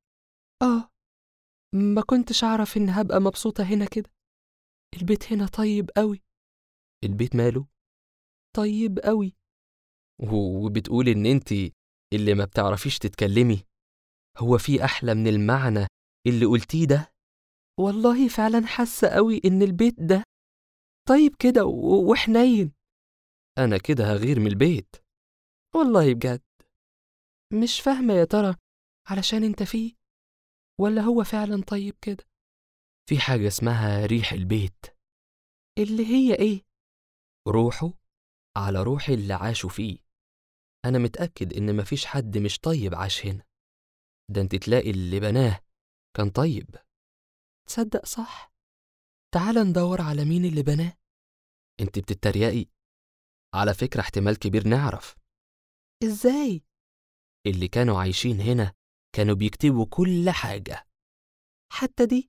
Speaker 2: ما كنتش أعرف إن هبقى مبسوطة هنا كده. البيت هنا طيب قوي.
Speaker 1: البيت ماله؟
Speaker 2: طيب قوي.
Speaker 1: وبتقول إن انت اللي ما بتعرفيش تتكلمي. هو في أحلى من المعنى اللي قلتيه ده؟
Speaker 2: والله فعلا حاسة قوي إن البيت ده طيب كده وحنين.
Speaker 1: أنا كده هغير من البيت.
Speaker 2: والله بجد. مش فاهمة يا ترى علشان انت فيه ولا هو فعلا طيب كده.
Speaker 1: في حاجة اسمها ريح البيت.
Speaker 2: اللي هي ايه؟
Speaker 1: روحه على روح اللي عاشوا فيه. أنا متأكد إن مفيش حد مش طيب عاش هنا. ده انت تلاقي اللي بناه كان طيب.
Speaker 2: تصدق صح. تعال ندور على مين اللي بناه.
Speaker 1: انت بتتريقي؟ على فكرة احتمال كبير نعرف.
Speaker 2: ازاي؟
Speaker 1: اللي كانوا عايشين هنا كانوا بيكتبوا كل حاجة.
Speaker 2: حتى دي؟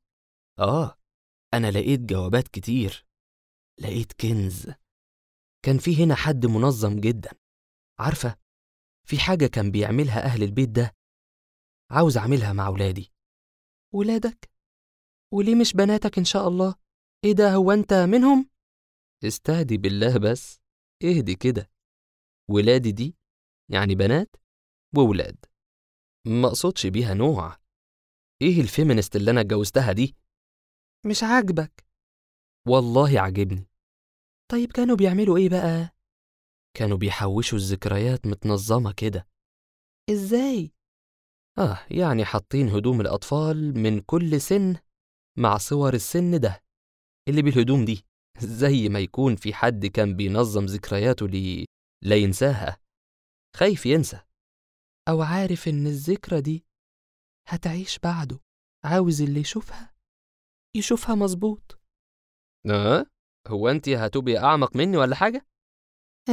Speaker 1: أنا لقيت جوابات كتير، لقيت كنز. كان في هنا حد منظم جدا. عارفة، في حاجة كان بيعملها أهل البيت ده عاوز أعملها مع ولادي.
Speaker 2: ولادك؟ وليه مش بناتك إن شاء الله؟ إيه ده، هو أنت منهم؟
Speaker 1: استهدي بالله بس، اهدي كده. ولادي دي يعني بنات وولاد، ما أقصدش بيها نوع. إيه الفيمينست اللي أنا اتجوزتها دي؟
Speaker 2: مش عاجبك؟
Speaker 1: والله عاجبني.
Speaker 2: طيب كانوا بيعملوا إيه بقى؟
Speaker 1: كانوا بيحوشوا الذكريات متنظمة كده.
Speaker 2: إزاي؟
Speaker 1: يعني حاطين هدوم الأطفال من كل سن مع صور السن ده اللي بالهدوم دي، زي ما يكون في حد كان بينظم ذكرياته لا ينساها، خايف ينسى.
Speaker 2: أو عارف إن الذكرى دي هتعيش بعده، عاوز اللي يشوفها مظبوط.
Speaker 1: هو أنت هتبقي أعمق مني ولا حاجة؟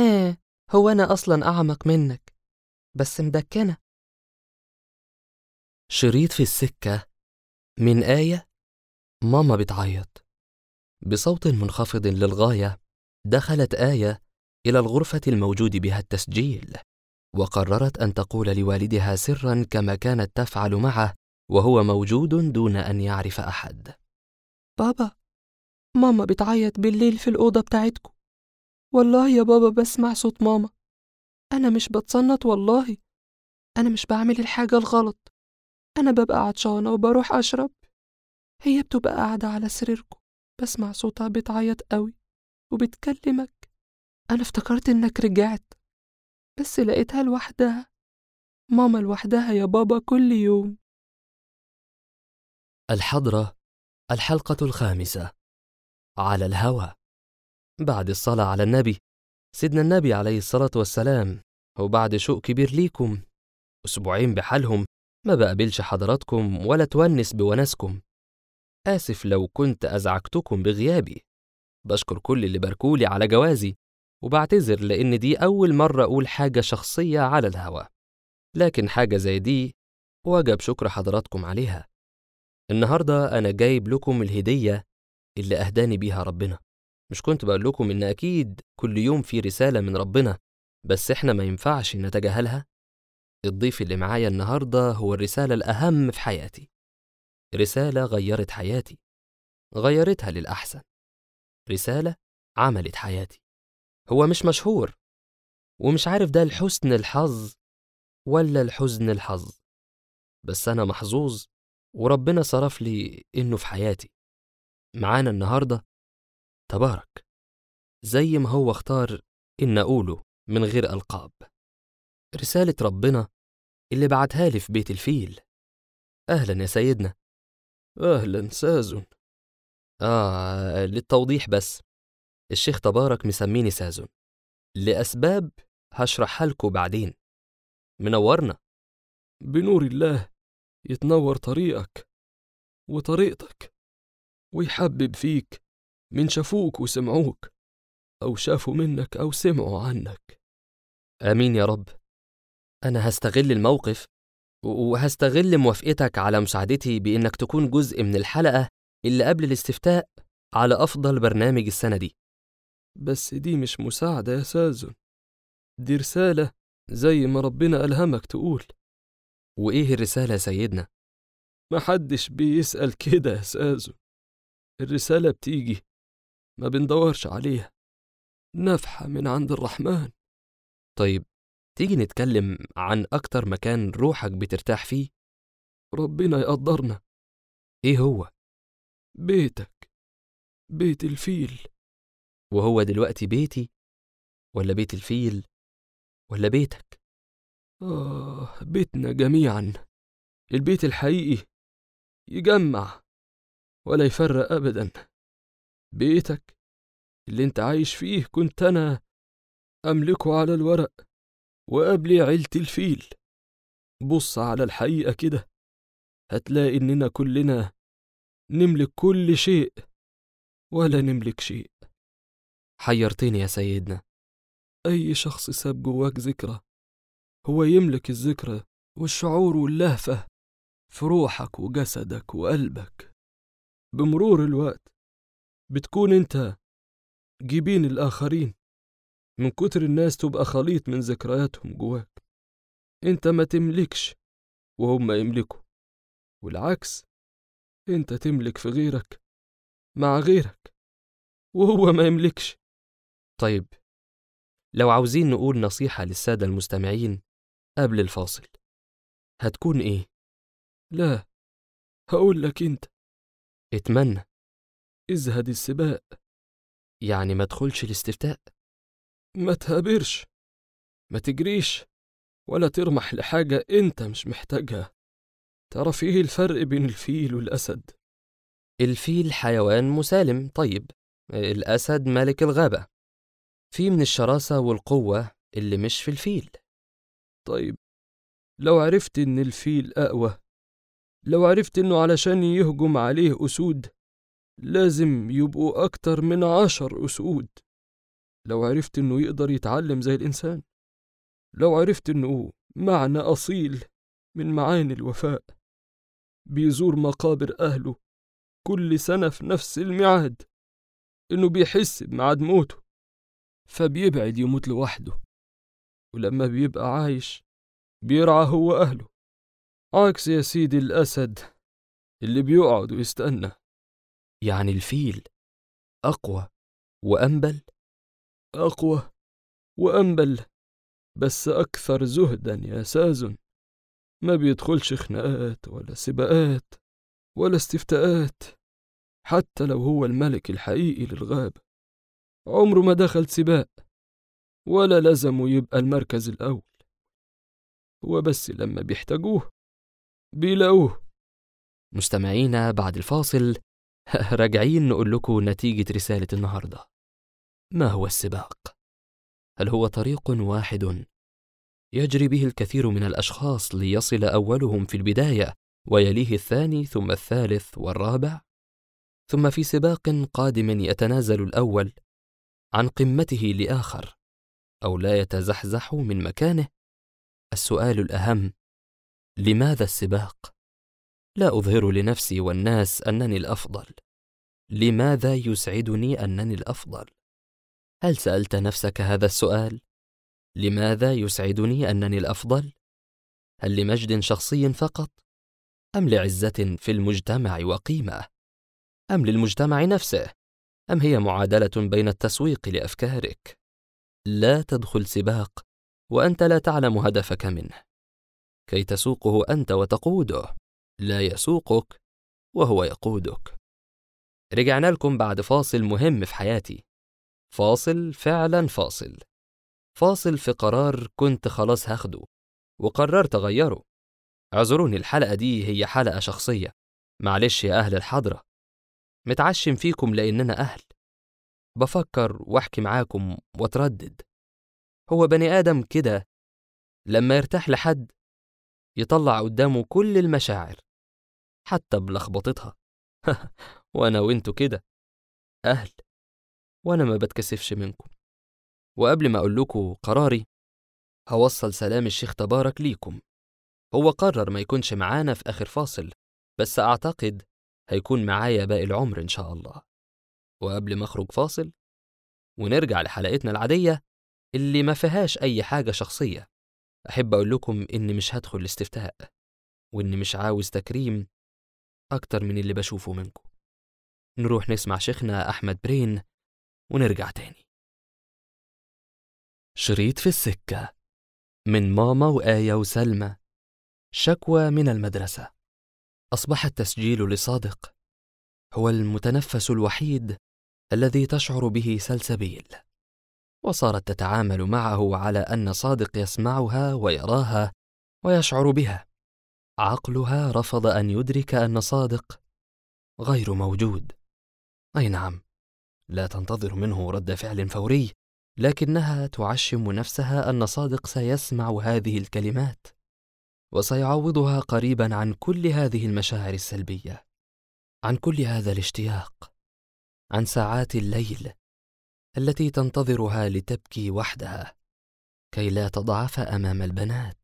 Speaker 2: هو أنا أصلا أعمق منك، بس مدكنة.
Speaker 1: شريط في السكة من آية ماما بتعيط. بصوت منخفض للغاية دخلت آية إلى الغرفة الموجود بها التسجيل، وقررت أن تقول لوالدها سرا كما كانت تفعل معه وهو موجود دون أن يعرف أحد.
Speaker 2: بابا، ماما بتعيط بالليل في الأوضة بتاعتكم. والله يا بابا بسمع صوت ماما. أنا مش بتصنت والله، أنا مش بعمل الحاجة الغلط. أنا ببقى عطشانة وبروح أشرب، هي بتبقى قاعدة على سريركم، بسمع صوتها بتعيط قوي وبتكلمك. أنا افتكرت إنك رجعت، بس لقيتها لوحدها. ماما لوحدها يا بابا كل يوم.
Speaker 1: الحضرة، الحلقة 5. على الهوى. بعد الصلاة على النبي، سيدنا النبي عليه الصلاة والسلام، وبعد شوق كبير ليكم، أسبوعين بحالهم ما بقابلش حضراتكم ولا تونس بونسكم. آسف لو كنت أزعجتكم بغيابي. بشكر كل اللي باركولي على جوازي، وبعتذر لأن دي أول مرة أقول حاجة شخصية على الهوا، لكن حاجة زي دي وجب شكر حضراتكم عليها. النهاردة أنا جايب لكم الهدية اللي أهداني بيها ربنا. مش كنت بقول لكم إن أكيد كل يوم في رسالة من ربنا، بس إحنا ما ينفعش نتجاهلها؟ الضيف اللي معايا النهاردة هو الرسالة الأهم في حياتي، رسالة غيرت حياتي، غيرتها للأحسن، رسالة عملت حياتي. هو مش مشهور، ومش عارف ده الحسن الحظ ولا الحزن الحظ، بس أنا محظوظ وربنا صرف لي إنه في حياتي. معانا النهاردة تبارك، زي ما هو اختار إن أقوله من غير ألقاب. رسالة ربنا اللي بعتها لي في بيت الفيل. أهلا يا سيدنا.
Speaker 3: أهلا سازن.
Speaker 1: للتوضيح بس، الشيخ تبارك مسميني سازن لأسباب هشرحها لكم بعدين. منورنا.
Speaker 3: بنور الله يتنور طريقك وطريقتك، ويحبب فيك من شافوك وسمعوك، أو شافوا منك أو سمعوا عنك.
Speaker 1: آمين يا رب. أنا هستغل الموقف وهستغل موافقتك على مساعدتي بإنك تكون جزء من الحلقة اللي قبل الاستفتاء على أفضل برنامج السنة دي.
Speaker 3: بس دي مش مساعدة يا سازن، دي رسالة زي ما ربنا ألهمك تقول.
Speaker 1: وإيه الرسالة يا سيدنا؟
Speaker 3: محدش بيسأل كده يا سازن، الرسالة بتيجي ما بندورش عليها، نفحة من عند الرحمن.
Speaker 1: طيب تيجي نتكلم عن أكتر مكان روحك بترتاح فيه؟
Speaker 3: ربنا يقدرنا.
Speaker 1: إيه هو؟
Speaker 3: بيتك، بيت الفيل.
Speaker 1: وهو دلوقتي بيتي ولا بيت الفيل ولا بيتك؟
Speaker 3: بيتنا جميعا، البيت الحقيقي يجمع ولا يفرق أبدا. بيتك اللي انت عايش فيه كنت أنا أملكه على الورق، وقبلي عيلة الفيل. بص على الحقيقة كده، هتلاقي إننا كلنا نملك كل شيء ولا نملك شيء.
Speaker 1: حيرتني يا سيدنا.
Speaker 3: أي شخص ساب جواك ذكرى هو يملك الذكرى والشعور واللهفة في روحك وجسدك وقلبك. بمرور الوقت بتكون انت جبين الآخرين، من كتر الناس تبقى خليط من ذكرياتهم جواك. انت ما تملكش وهم يملكوا، والعكس، انت تملك في غيرك مع غيرك وهو ما يملكش.
Speaker 1: طيب لو عاوزين نقول نصيحة للسادة المستمعين قبل الفاصل هتكون إيه؟
Speaker 3: لا، هقول لك انت
Speaker 1: اتمنى.
Speaker 3: ازهد السباق،
Speaker 1: يعني ما تدخلش الاستفتاء.
Speaker 3: ما تهابرش، ما تجريش ولا ترمح لحاجة انت مش محتاجها. تعرف ايه الفرق بين الفيل والأسد؟
Speaker 1: الفيل حيوان مسالم، طيب الأسد ملك الغابة، في من الشراسة والقوة اللي مش في الفيل.
Speaker 3: طيب لو عرفت ان الفيل أقوى، لو عرفت انه علشان يهجم عليه أسود لازم يبقوا أكتر من 10 أسود، لو عرفت انه يقدر يتعلم زي الإنسان، لو عرفت انه معنى أصيل من معاني الوفاء، بيزور مقابر أهله كل سنة في نفس الميعاد، إنه بيحس بميعاد موته فبيبعد يموت لوحده، ولما بيبقى عايش بيرعى هو أهله، عكس يا سيدي الأسد اللي بيقعد ويستنى.
Speaker 1: يعني الفيل أقوى وأنبل؟
Speaker 3: أقوى وأنبل، بس أكثر زهدا يا سازن، ما بيدخلش خناقات ولا سباقات ولا استفتاءات. حتى لو هو الملك الحقيقي للغابة عمره ما دخل سباق ولا لزمه يبقى المركز الأول، هو بس لما بيحتاجوه بيلاقوه.
Speaker 1: مستمعينا بعد الفاصل راجعين نقول لكم نتيجة رسالة النهاردة. ما هو السباق؟ هل هو طريق واحد يجري به الكثير من الأشخاص ليصل أولهم في البداية ويليه الثاني ثم الثالث والرابع، ثم في سباق قادم يتنازل الأول عن قمته لآخر أو لا يتزحزح من مكانه؟ السؤال الأهم: لماذا السباق؟ لا أظهر لنفسي والناس أنني الأفضل. لماذا يسعدني أنني الأفضل؟ هل سألت نفسك هذا السؤال؟ لماذا يسعدني أنني الأفضل؟ هل لمجد شخصي فقط؟ أم لعزة في المجتمع وقيمة؟ أم للمجتمع نفسه؟ أم هي معادلة بين التسويق لأفكارك؟ لا تدخل سباق وأنت لا تعلم هدفك منه، كي تسوقه أنت وتقوده، لا يسوقك وهو يقودك. رجعنا لكم بعد فاصل مهم في حياتي، فاصل فعلا فاصل، فاصل في قرار كنت خلاص هاخده وقررت أغيره. اعذروني، الحلقة دي هي حلقة شخصية، معلش يا أهل الحضرة، متعشم فيكم لأننا أهل، بفكر واحكي معاكم واتردد. هو بني آدم كده لما يرتاح لحد يطلع قدامه كل المشاعر حتى بلخبطتها. وأنا وإنتوا كده أهل، وأنا ما بتكسفش منكم. وقبل ما أقول لكم قراري هوصل سلام الشيخ تبارك ليكم. هو قرر ما يكونش معانا في آخر فاصل، بس أعتقد هيكون معايا باقي العمر إن شاء الله. وقبل ما أخرج فاصل ونرجع لحلقتنا العادية اللي ما فيهاش أي حاجة شخصية، أحب أقول لكم إني مش هدخل الاستفتاء، وإني مش عاوز تكريم أكتر من اللي بشوفه منكم. نروح نسمع شيخنا أحمد برين ونرجع تاني. شريط في السكة من ماما وآية وسلمى. شكوى من المدرسة. أصبح التسجيل لصادق هو المتنفس الوحيد الذي تشعر به سلسبيل، وصارت تتعامل معه على أن صادق يسمعها ويراها ويشعر بها. عقلها رفض أن يدرك أن صادق غير موجود. أي نعم، لا تنتظر منه رد فعل فوري، لكنها تعشم نفسها أن صادق سيسمع هذه الكلمات وسيعوضها قريبا عن كل هذه المشاعر السلبية، عن كل هذا الاشتياق، عن ساعات الليل التي تنتظرها لتبكي وحدها كي لا تضعف أمام البنات.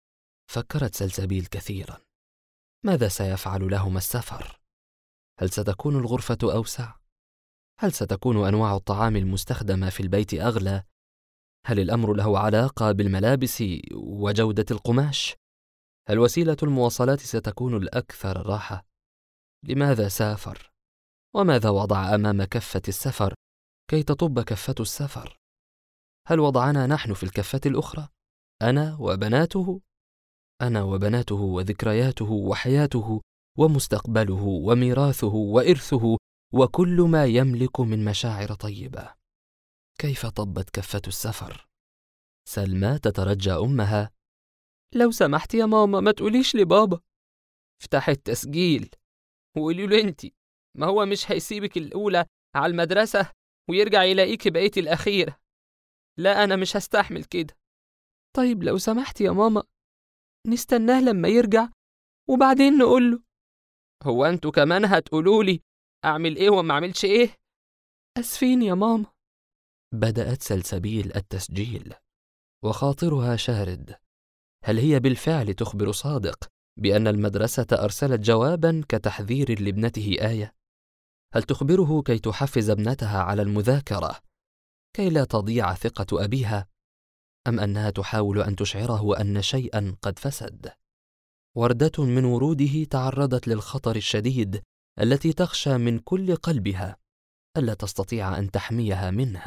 Speaker 1: فكرت سلسبيل كثيرا، ماذا سيفعل لهما السفر؟ هل ستكون الغرفة أوسع؟ هل ستكون أنواع الطعام المستخدمة في البيت أغلى؟ هل الأمر له علاقة بالملابس وجودة القماش؟ هل وسيلة المواصلات ستكون الأكثر راحة؟ لماذا سافر؟ وماذا وضع أمام كفة السفر كي تطب كفة السفر؟ هل وضعنا نحن في الكفة الأخرى؟ أنا وبناته؟ أنا وبناته وذكرياته وحياته ومستقبله وميراثه وإرثه وكل ما يملك من مشاعر طيبة. كيف طبت كفة السفر؟ سلمى تترجى أمها:
Speaker 2: لو سمحت يا ماما ما تقوليش لبابا، افتحي التسجيل وقولي له انتي، ما هو مش هيسيبك الأولى على المدرسة ويرجع يلاقيك بقيتي الأخيرة. لا أنا مش هستحمل كده. طيب لو سمحت يا ماما نستناه لما يرجع وبعدين نقوله. هو انتوا كمان هتقولولي أعمل إيه وما أعملش إيه؟ أسفين يا ماما.
Speaker 1: بدأت سلسبيل التسجيل وخاطرها شارد. هل هي بالفعل تخبر صادق بأن المدرسة أرسلت جوابا كتحذير لابنته آية؟ هل تخبره كي تحفز ابنتها على المذاكرة كي لا تضيع ثقة أبيها، أم أنها تحاول أن تشعره أن شيئا قد فسد؟ وردة من وروده تعرضت للخطر الشديد التي تخشى من كل قلبها ألا تستطيع أن تحميها منه.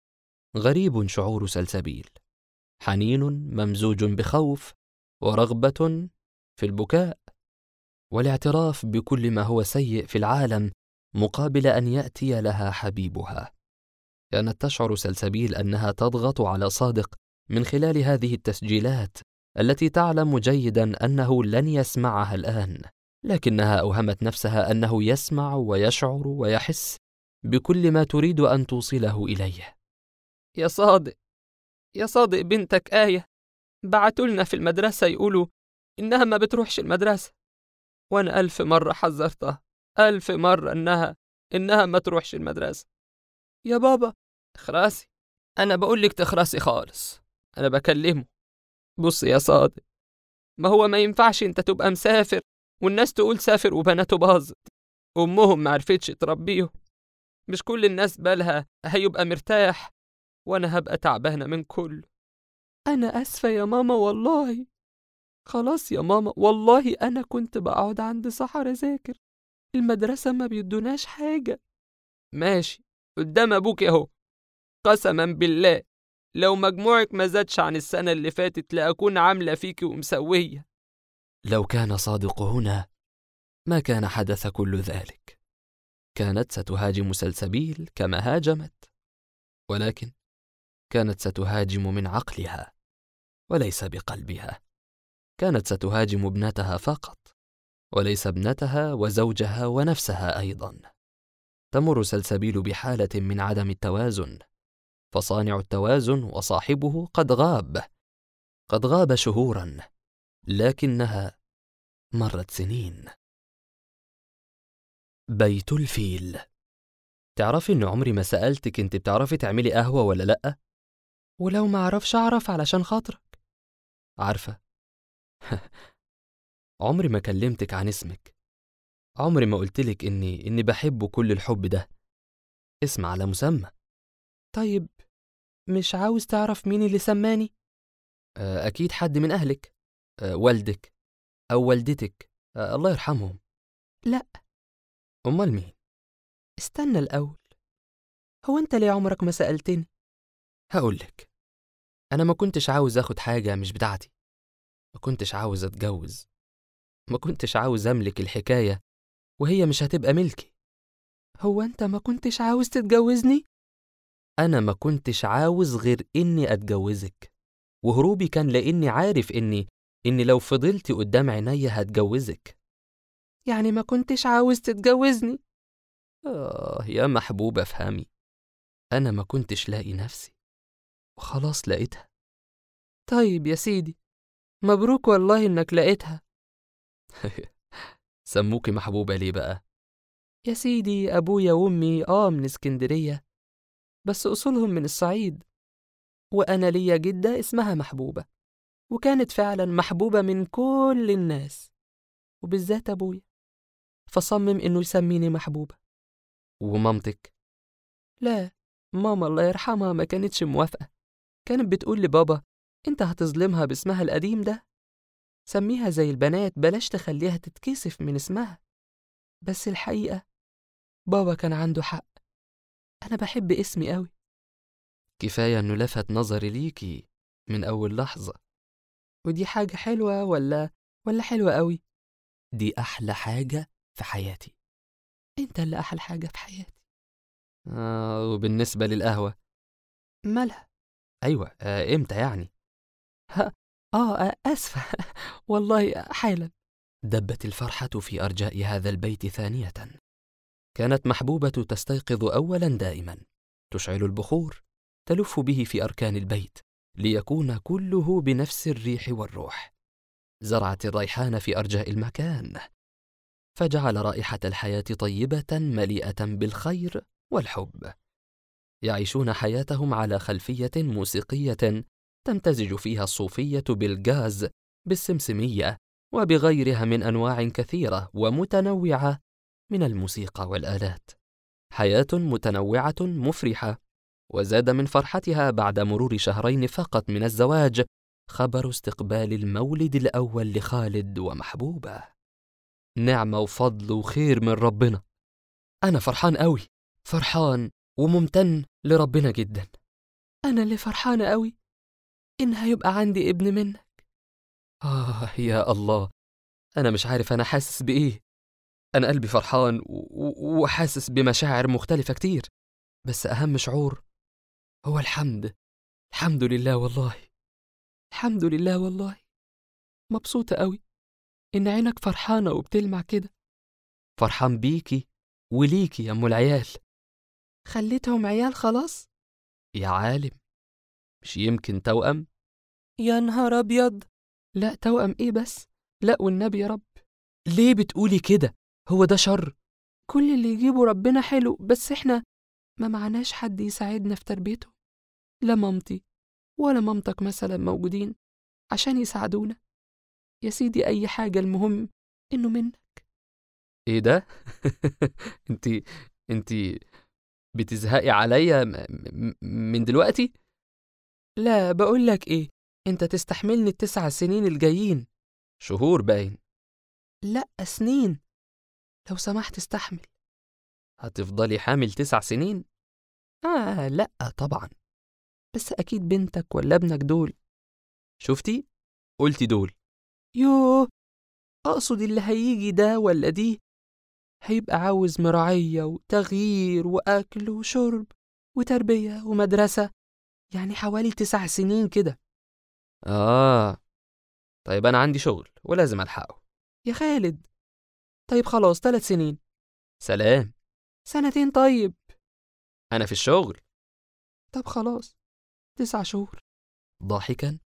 Speaker 1: غريب شعور سلسبيل، حنين ممزوج بخوف ورغبة في البكاء والاعتراف بكل ما هو سيء في العالم مقابل أن يأتي لها حبيبها. كانت تشعر سلسبيل أنها تضغط على صادق من خلال هذه التسجيلات التي تعلم جيدا أنه لن يسمعها الآن، لكنها أوهمت نفسها أنه يسمع ويشعر ويحس بكل ما تريد أن توصله إليه.
Speaker 2: يا صادق، يا صادق، بنتك آية بعتولنا في المدرسة يقولوا إنها ما بتروحش المدرسة، وأنا 1000 مرة حذرتها، 1000 مرة إنها ما تروحش المدرسة. يا بابا اخرسي، أنا بقولك تخرسي خالص، أنا بكلمه. بص يا صادق، ما هو ما ينفعش أنت تبقى مسافر والناس تقول سافر وبناته باظت، أمهم ما عرفتش تربيه، مش كل الناس بالها هيبقى مرتاح وأنا هبقى تعبانة من كله. أنا أسفة يا ماما والله، خلاص يا ماما، والله أنا كنت بقعد عند سحر أذاكر، المدرسة ما بيدوناش حاجة. ماشي، قدام أبوك أهو، قسما بالله لو مجموعك ما زادش عن السنة اللي فاتت لأكون عاملة فيكي ومسوية.
Speaker 1: لو كان صادق هنا ما كان حدث كل ذلك. كانت ستهاجم سلسبيل كما هاجمت، ولكن كانت ستهاجم من عقلها وليس بقلبها. كانت ستهاجم ابنتها فقط، وليس ابنتها وزوجها ونفسها أيضا. تمر سلسبيل بحالة من عدم التوازن، فصانع التوازن وصاحبه قد غاب شهورا، لكنها مرت سنين. بيت الفيل. تعرفي إن عمري ما سألتك أنت بتعرفي تعملي قهوة ولا لأ؟
Speaker 2: ولو ما أعرفش أعرف علشان خاطرك.
Speaker 1: عارفة عمري ما كلمتك عن اسمك، عمري ما قلتلك إني بحبه كل الحب ده، اسم على مسمى.
Speaker 2: طيب مش عاوز تعرف مين اللي سماني؟
Speaker 1: أكيد حد من أهلك، والدك أو والدتك، الله يرحمهم.
Speaker 2: لأ.
Speaker 1: أمال مين؟
Speaker 2: استنى الأول، هو أنت ليه عمرك ما سألتني؟
Speaker 1: هقولك، أنا ما كنتش عاوز أخد حاجة مش بتاعتي، ما كنتش عاوز أتجوز، ما كنتش عاوز أملك الحكاية وهي مش هتبقى ملكي.
Speaker 2: هو أنت ما كنتش عاوز تتجوزني؟
Speaker 1: أنا ما كنتش عاوز غير إني أتجوزك، وهروبي كان لأني عارف إني لو فضلتي قدام عينيا هتجوزك.
Speaker 2: يعني ما كنتش عاوز تتجوزني؟
Speaker 1: يا محبوبة افهمي، أنا ما كنتش لاقي نفسي وخلاص لقيتها.
Speaker 2: طيب يا سيدي، مبروك والله إنك لقيتها.
Speaker 1: سموكي محبوبة ليه بقى؟
Speaker 2: يا سيدي أبويا وأمي من اسكندرية، بس أصولهم من الصعيد، وأنا ليا جدة اسمها محبوبة، وكانت فعلا محبوبة من كل الناس وبالذات أبويا، فصمم إنه يسميني محبوبة.
Speaker 1: ومامتك؟
Speaker 2: لا، ماما الله يرحمها ما كانتش موافقة، كانت بتقول لبابا أنت هتظلمها باسمها القديم ده، سميها زي البنات، بلاش تخليها تتكسف من اسمها. بس الحقيقة بابا كان عنده حق، أنا بحب اسمي قوي.
Speaker 1: كفاية إنه لفت نظري ليكي من أول لحظة.
Speaker 2: ودي حاجة حلوة ولا حلوة قوي؟
Speaker 1: دي أحلى حاجة في حياتي.
Speaker 2: أنت اللي أحلى حاجة في حياتي.
Speaker 1: وبالنسبة للقهوة؟
Speaker 2: مالها؟
Speaker 1: أيوة، إمتى يعني؟
Speaker 2: أسفة والله حالا.
Speaker 1: دبت الفرحة في أرجاء هذا البيت ثانية. كانت محبوبة تستيقظ أولا دائما، تشعل البخور، تلف به في أركان البيت ليكون كله بنفس الريح والروح. زرعت الريحان في أرجاء المكان، فجعل رائحة الحياة طيبة مليئة بالخير والحب. يعيشون حياتهم على خلفية موسيقية تمتزج فيها الصوفية بالجاز بالسمسمية وبغيرها من أنواع كثيرة ومتنوعة من الموسيقى والآلات. حياة متنوعة مفرحة. وزاد من فرحتها بعد مرور شهرين فقط من الزواج خبر استقبال المولد الأول لخالد ومحبوبة. نعمة وفضل وخير من ربنا. أنا فرحان قوي، فرحان وممتن لربنا جدا.
Speaker 2: أنا اللي فرحانة قوي إن هيبقى عندي ابن منك.
Speaker 1: يا الله، أنا مش عارف أنا حاسس بإيه. أنا قلبي فرحان وحاسس بمشاعر مختلفة كتير، بس أهم شعور هو الحمد لله والله.
Speaker 2: الحمد لله والله. مبسوطة قوي إن عينك فرحانة وبتلمع كده.
Speaker 1: فرحان بيكي وليكي يا أم العيال.
Speaker 2: خليتهم عيال خلاص؟
Speaker 1: يا عالم، مش يمكن توأم؟
Speaker 2: يا نهار أبيض. لا توأم إيه بس؟ لا والنبي يا رب.
Speaker 1: ليه بتقولي كده؟ هو ده شر؟
Speaker 2: كل اللي يجيبه ربنا حلو، بس إحنا ما معناش حد يساعدنا في تربيته. لا مامتي ولا مامتك مثلا موجودين عشان يساعدونا. يا سيدي أي حاجة، المهم إنه منك.
Speaker 1: إيه ده؟ انتي بتزهقي عليا من دلوقتي؟
Speaker 2: لا بقولك إيه، أنت تستحملني ال9 سنين الجايين.
Speaker 1: شهور باين.
Speaker 2: لا سنين، لو سمحت استحمل.
Speaker 1: هتفضلي حامل 9 سنين؟
Speaker 2: لا طبعا، بس أكيد بنتك ولا ابنك دول.
Speaker 1: شفتي؟ قلتي دول.
Speaker 2: يوه، أقصد اللي هيجي ده ولا دي هيبقى عاوز مراعية وتغيير وأكل وشرب وتربية ومدرسة، يعني حوالي 9 سنين كده.
Speaker 1: طيب أنا عندي شغل ولازم ألحقه.
Speaker 2: يا خالد، طيب خلاص 3 سنين.
Speaker 1: سلام.
Speaker 2: 2 طيب.
Speaker 1: أنا في الشغل.
Speaker 2: طب خلاص 9 شهور.
Speaker 1: ضاحكا.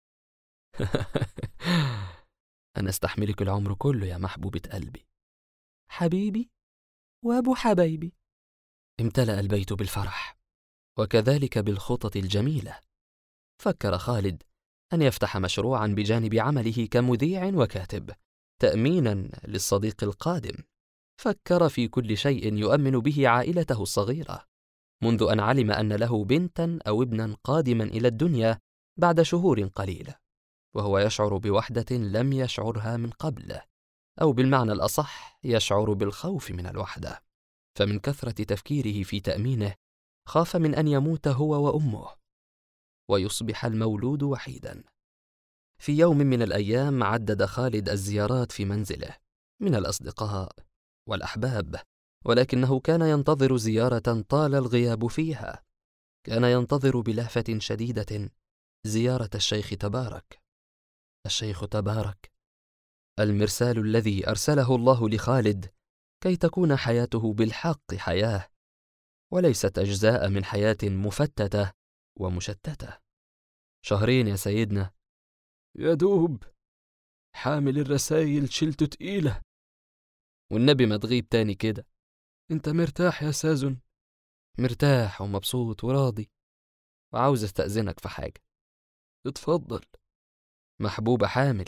Speaker 1: أنا استحملك العمر كله يا محبوبة قلبي.
Speaker 2: حبيبي وأبو حبايبي.
Speaker 1: امتلأ البيت بالفرح وكذلك بالخطط الجميلة. فكر خالد أن يفتح مشروعا بجانب عمله كمذيع وكاتب تأمينا للصديق القادم. فكر في كل شيء يؤمن به عائلته الصغيرة، منذ أن علم أن له بنتا أو ابنا قادما إلى الدنيا بعد شهور قليلة، وهو يشعر بوحدة لم يشعرها من قبل، أو بالمعنى الأصح يشعر بالخوف من الوحدة. فمن كثرة تفكيره في تأمينه خاف من أن يموت هو وأمه ويصبح المولود وحيدا. في يوم من الأيام عدد خالد الزيارات في منزله من الأصدقاء والأحباب، ولكنه كان ينتظر زيارة طال الغياب فيها. كان ينتظر بلهفة شديدة زيارة الشيخ تبارك. الشيخ تبارك، المرسال الذي أرسله الله لخالد كي تكون حياته بالحق حياة، وليست أجزاء من حياة مفتتة ومشتتة. 2 يا سيدنا.
Speaker 3: يا دوب حامل الرسايل شلته تقيلة.
Speaker 1: والنبي ما تغيب تاني كده.
Speaker 3: انت مرتاح يا سازن؟
Speaker 1: مرتاح ومبسوط وراضي، وعاوز استأذنك في حاجة.
Speaker 3: اتفضل.
Speaker 1: محبوبة حامل.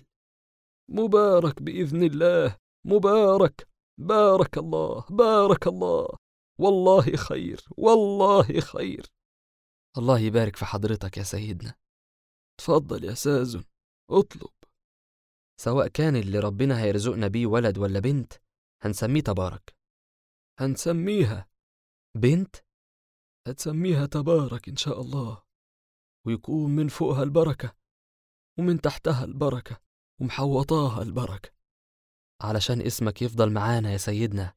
Speaker 3: مبارك بإذن الله، مبارك. بارك الله بارك الله، والله خير والله خير.
Speaker 1: الله يبارك في حضرتك يا سيدنا.
Speaker 3: اتفضل يا سازن، اطلب.
Speaker 1: سواء كان اللي ربنا هيرزقنا بيه ولد ولا بنت هنسميه تبارك.
Speaker 3: هنسميها
Speaker 1: بنت؟
Speaker 3: هتسميها تبارك إن شاء الله، ويكون من فوقها البركة ومن تحتها البركة ومحوطاها البركة،
Speaker 1: علشان اسمك يفضل معانا يا سيدنا.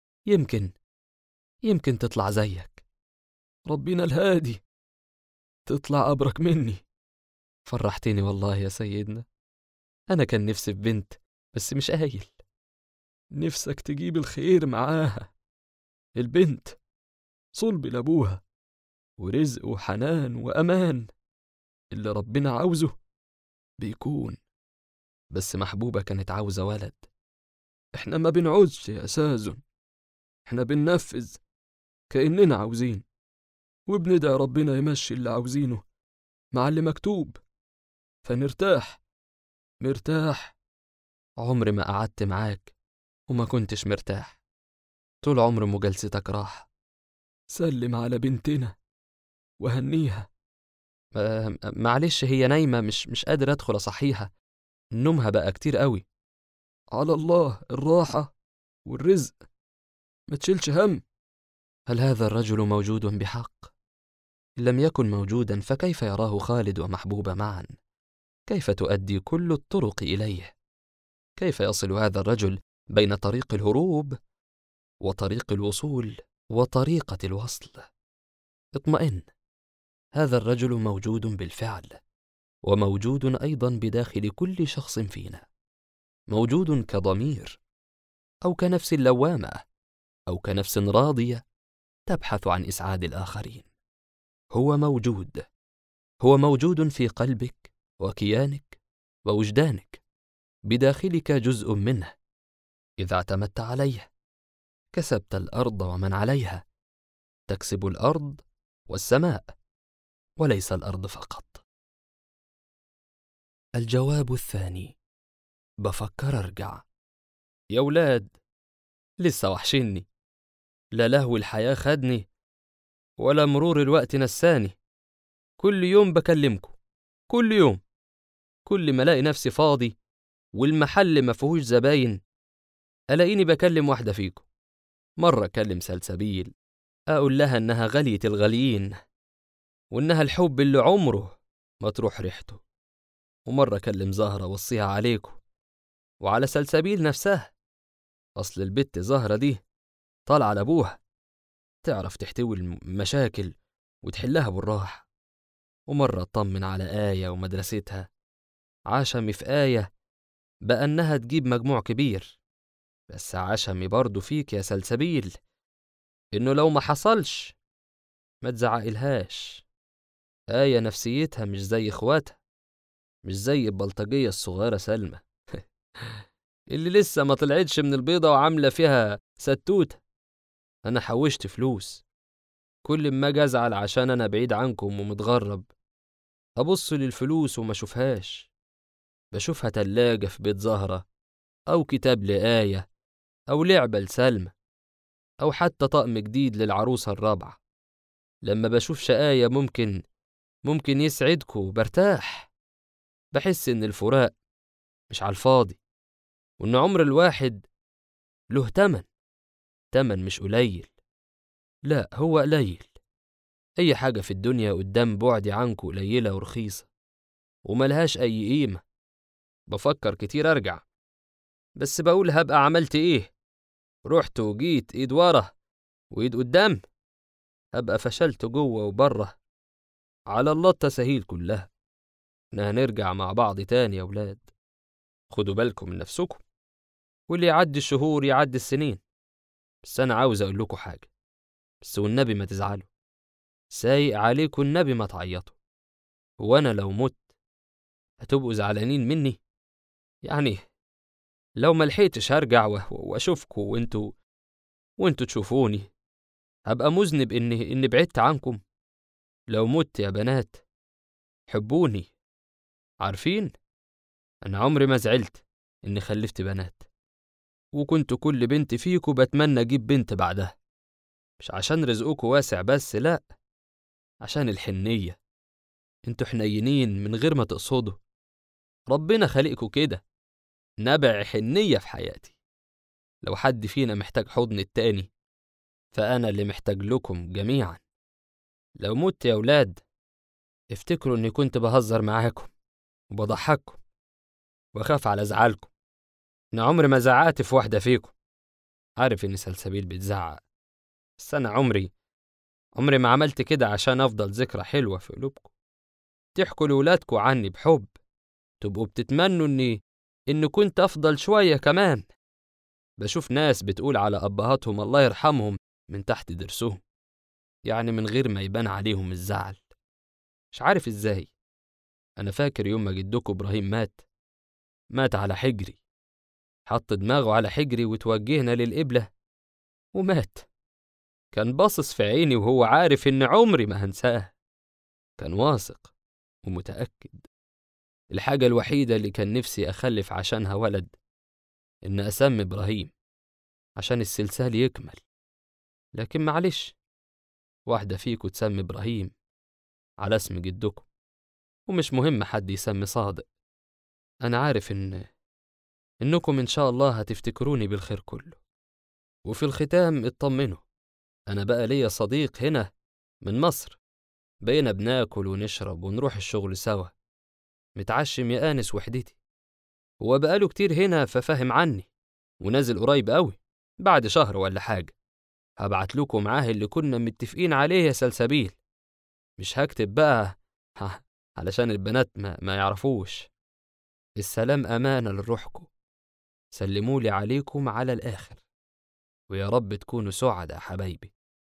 Speaker 1: يمكن تطلع زيك.
Speaker 3: ربنا الهادي تطلع أبرك مني.
Speaker 1: فرحتني والله يا سيدنا. أنا كان نفسي في بنت بس مش قايل.
Speaker 3: نفسك تجيب الخير معاها. البنت صلب لأبوها ورزق وحنان وأمان، اللي ربنا عاوزه بيكون.
Speaker 1: بس محبوبة كانت عاوزة ولد.
Speaker 3: احنا ما بنعوزش يا سازن، احنا بننفذ كأننا عاوزين، وبندعي ربنا يمشي اللي عاوزينه مع اللي مكتوب، فنرتاح مرتاح
Speaker 2: عمري ما قعدت معاك وما كنتش مرتاح. طول عمر مجالستك راحة.
Speaker 3: سلم على بنتنا وهنيها.
Speaker 2: معلش، هي نايمة، مش قادر أدخل أصحيها، نومها بقى كتير قوي.
Speaker 3: على الله الراحة والرزق، ما تشيلش هم.
Speaker 2: هل هذا الرجل موجود بحق؟ إن لم يكن موجودا فكيف يراه خالد ومحبوب معا؟ كيف تؤدي كل الطرق إليه؟ كيف يصل هذا الرجل بين طريق الهروب وطريق الوصول وطريقة الوصل؟ اطمئن، هذا الرجل موجود بالفعل، وموجود أيضا بداخل كل شخص فينا، موجود كضمير أو كنفس لوامة أو كنفس راضية تبحث عن إسعاد الآخرين. هو موجود، هو موجود في قلبك وكيانك ووجدانك، بداخلك جزء منه. إذا اعتمدت عليه كسبت الأرض ومن عليها، تكسب الأرض والسماء وليس الأرض فقط. الجواب الثاني: بفكر أرجع. يا ولاد، لسه وحشني، لا لهو الحياة خدني ولا مرور الوقت نساني. كل يوم بكلمكم، كل يوم، كل ما الاقي نفسي فاضي والمحل ما فيهوش زباين الاقيني بكلم واحدة فيكم. مرة اكلم سلسبيل اقول لها انها غالية الغاليين وانها الحب اللي عمره ما تروح ريحته. ومرة اكلم زهرة وصيها عليكم وعلى سلسبيل نفسها، اصل البت زهرة دي طالعة لابوها، تعرف تحتوي المشاكل وتحلها بالراحة. ومرة اطمن على آية ومدرستها، عشمي في آية بقى انها تجيب مجموع كبير، بس عشمي برضو فيك يا سلسبيل انه لو ما حصلش ما تزعقلهاش. آية نفسيتها مش زي اخواتها، مش زي البلطجية الصغيرة سلمى اللي لسه ما طلعتش من البيضة وعاملة فيها ستوتة. أنا حوشت فلوس، كل ما أجي أزعل عشان أنا بعيد عنكم ومتغرب أبص للفلوس وما أشوفهاش، بشوفها تلاجة في بيت زهرة أو كتاب لآية أو لعبة لسلمى أو حتى طقم جديد للعروسة الرابعة. لما بشوف شقاية ممكن يسعدكوا برتاح، بحس إن الفراق مش على الفاضي، وإن عمر الواحد له تمن مش قليل. لا، هو قليل. أي حاجة في الدنيا قدام بعدي عنكوا قليلة ورخيصة وملهاش أي قيمة. بفكر كتير أرجع، بس بقول هبقى عملت إيه؟ رحت وجيت إيد ورا وإيد قدام، هبقى فشلت جوه وبره. على الله التساهيل كلها، إحنا هنرجع مع بعض تاني يا ولاد. خدوا بالكم من نفسكم، واللي يعدي الشهور يعدي السنين. بس أنا عاوز أقول لكم حاجة، بس والنبي ما تزعلوا، سايق عليكم النبي ما تعيطوا. وأنا لو مت هتبقوا زعلانين مني؟ يعني لو ما لحقتش هرجع واشوفكم وانتوا تشوفوني، هبقى مذنب اني بعدت عنكم. لو مت يا بنات حبوني. عارفين، انا عمري ما زعلت اني خلفت بنات، وكنت كل بنت فيكم بتمنى اجيب بنت بعدها، مش عشان رزقكم واسع بس، لا، عشان الحنية. انتوا حنينين من غير ما تقصدوا، ربنا خلقكوا كده، نبع حنية في حياتي. لو حد فينا محتاج حضن التاني فأنا اللي محتاج لكم جميعا. لو مت يا ولاد افتكروا اني كنت بهزر معاكم وبضحككم واخاف على زعلكم. انا عمري ما زعقت في واحدة فيكم. عارف ان سلسبيل بتزعق، بس انا عمري ما عملت كده عشان افضل ذكرى حلوة في قلوبكم. تحكوا لولادكم عني بحب، تبقوا بتتمنوا اني كنت افضل شوية كمان. بشوف ناس بتقول على ابهاتهم الله يرحمهم من تحت ضرسهم، يعني من غير ما يبان عليهم الزعل. مش عارف ازاي. انا فاكر يوم ما جدكم ابراهيم مات على حجري، حط دماغه على حجري وتوجهنا للقبلة ومات. كان باصص في عيني وهو عارف ان عمري ما هنساه. كان واثق ومتأكد. الحاجة الوحيدة اللي كان نفسي أخلف عشانها ولد إن أسمي إبراهيم عشان السلسال يكمل، لكن معلش، واحدة فيكم تسمي إبراهيم على اسم جدكم، ومش مهم حد يسمي صادق. أنا عارف إنكم إن شاء الله هتفتكروني بالخير كله. وفي الختام اطمنوا، أنا بقى ليا صديق هنا من مصر، بقينا بناكل ونشرب ونروح الشغل سوا، متعشم يا آنس وحدتي. هو بقاله كتير هنا ففاهم عني، ونازل قريب قوي بعد شهر ولا حاجة. هبعت لكم معاه اللي كنا متفقين عليه يا سلسبيل، مش هكتب بقى علشان البنات ما يعرفوش. السلام أمانة لروحكم، سلمولي عليكم على الآخر، ويا رب تكونوا سعداء حبايبي.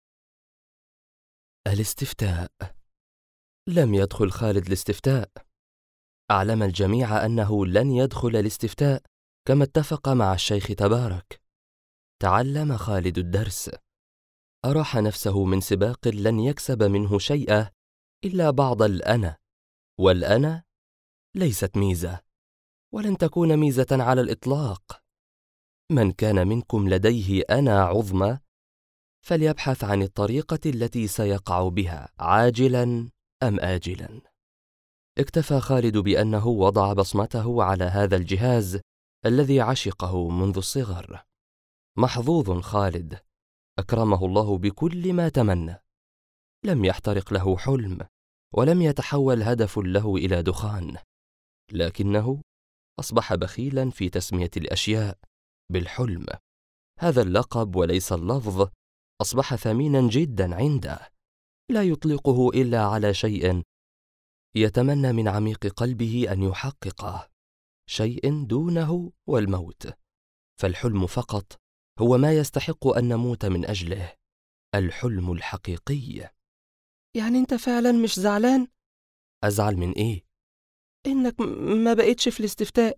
Speaker 1: الاستفتاء. لم يدخل خالد الاستفتاء. أعلم الجميع أنه لن يدخل الاستفتاء كما اتفق مع الشيخ تبارك. تعلم خالد الدرس، أراح نفسه من سباق لن يكسب منه شيئا إلا بعض الأنا، والأنا ليست ميزة، ولن تكون ميزة على الإطلاق. من كان منكم لديه أنا عظمى فليبحث عن الطريقة التي سيقع بها عاجلا أم آجلا. اكتفى خالد بأنه وضع بصمته على هذا الجهاز الذي عشقه منذ الصغر. محظوظ خالد، أكرمه الله بكل ما تمنى. لم يحترق له حلم، ولم يتحول هدف له إلى دخان، لكنه أصبح بخيلا في تسمية الأشياء بالحلم. هذا اللقب وليس اللفظ أصبح ثمينا جدا عنده، لا يطلقه إلا على شيء يتمنى من عميق قلبه أن يحققه، شيء دونه والموت. فالحلم فقط هو ما يستحق أن نموت من أجله، الحلم الحقيقي.
Speaker 2: يعني أنت فعلا مش زعلان؟
Speaker 1: أزعل من إيه؟
Speaker 2: إنك ما بقيتش في الاستفتاء.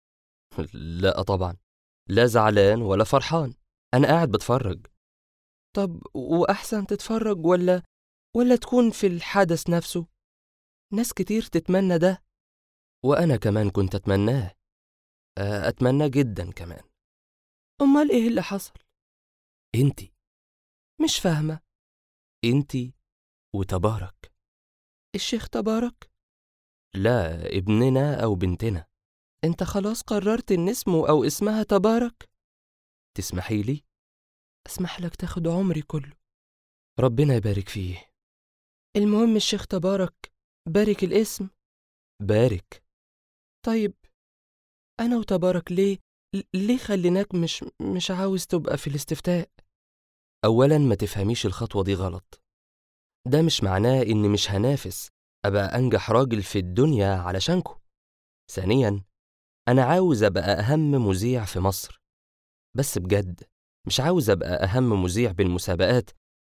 Speaker 1: لا طبعا، لا زعلان ولا فرحان، أنا قاعد بتفرج.
Speaker 2: طب وأحسن تتفرج ولا تكون في الحدث نفسه؟ ناس كتير تتمنى ده.
Speaker 1: وأنا كمان كنت أتمناه، أتمنى جدا كمان.
Speaker 2: أمال إيه اللي حصل؟
Speaker 1: إنتي.
Speaker 2: مش فاهمة.
Speaker 1: إنتي وتبارك.
Speaker 2: الشيخ تبارك؟
Speaker 1: لا، ابننا أو بنتنا.
Speaker 2: أنت خلاص قررت إن اسمه أو اسمها تبارك؟
Speaker 1: تسمحي لي؟
Speaker 2: أسمح لك تاخد عمري كله.
Speaker 1: ربنا يبارك فيه.
Speaker 2: المهم الشيخ تبارك بارك الاسم.
Speaker 1: بارك.
Speaker 2: طيب أنا وتبارك ليه خليناك مش عاوز تبقى في الاستفتاء؟
Speaker 1: أولا ما تفهميش الخطوة دي غلط، ده مش معناه إني مش هنافس أبقى أنجح راجل في الدنيا علشانكو. ثانيا أنا عاوز أبقى أهم مذيع في مصر، بس بجد مش عاوز أبقى أهم مذيع بالمسابقات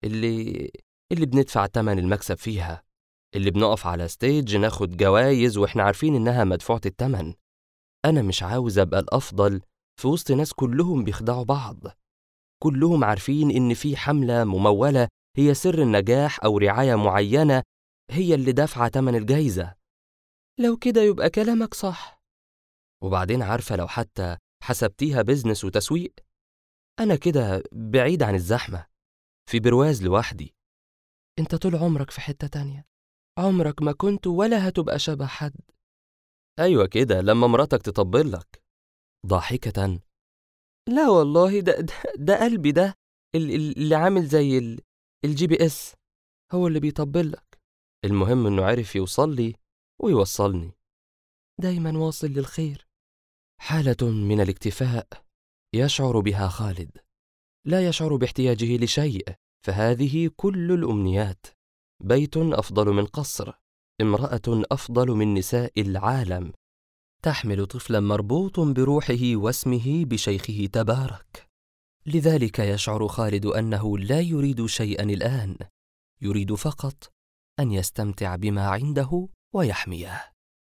Speaker 1: اللي بندفع تمن المكسب فيها، اللي بنقف على ستيج ناخد جوايز وإحنا عارفين إنها مدفوعة التمن. أنا مش عاوز أبقى الأفضل في وسط ناس كلهم بيخدعوا بعض، كلهم عارفين إن في حملة ممولة هي سر النجاح أو رعاية معينة هي اللي دافعة تمن الجايزة.
Speaker 2: لو كده يبقى كلامك صح.
Speaker 1: وبعدين عارفة لو حتى حسبتيها بيزنس وتسويق، أنا كده بعيد عن الزحمة، في برواز لوحدي.
Speaker 2: أنت طول عمرك في حتة تانية، عمرك ما كنت ولا هتبقى شبه حد.
Speaker 1: أيوة كده لما مراتك تطبلك ضاحكة.
Speaker 2: لا والله، ده قلبي، ده اللي عامل زي الGPS هو اللي بيطبلك.
Speaker 1: المهم إنه عرف يوصل لي ويوصلني،
Speaker 2: دايما واصل للخير.
Speaker 1: حالة من الاكتفاء يشعر بها خالد، لا يشعر باحتياجه لشيء، فهذه كل الأمنيات: بيت أفضل من قصر، امرأة أفضل من نساء العالم، تحمل طفلا مربوط بروحه واسمه بشيخه تبارك. لذلك يشعر خالد أنه لا يريد شيئا الآن، يريد فقط أن يستمتع بما عنده ويحميه.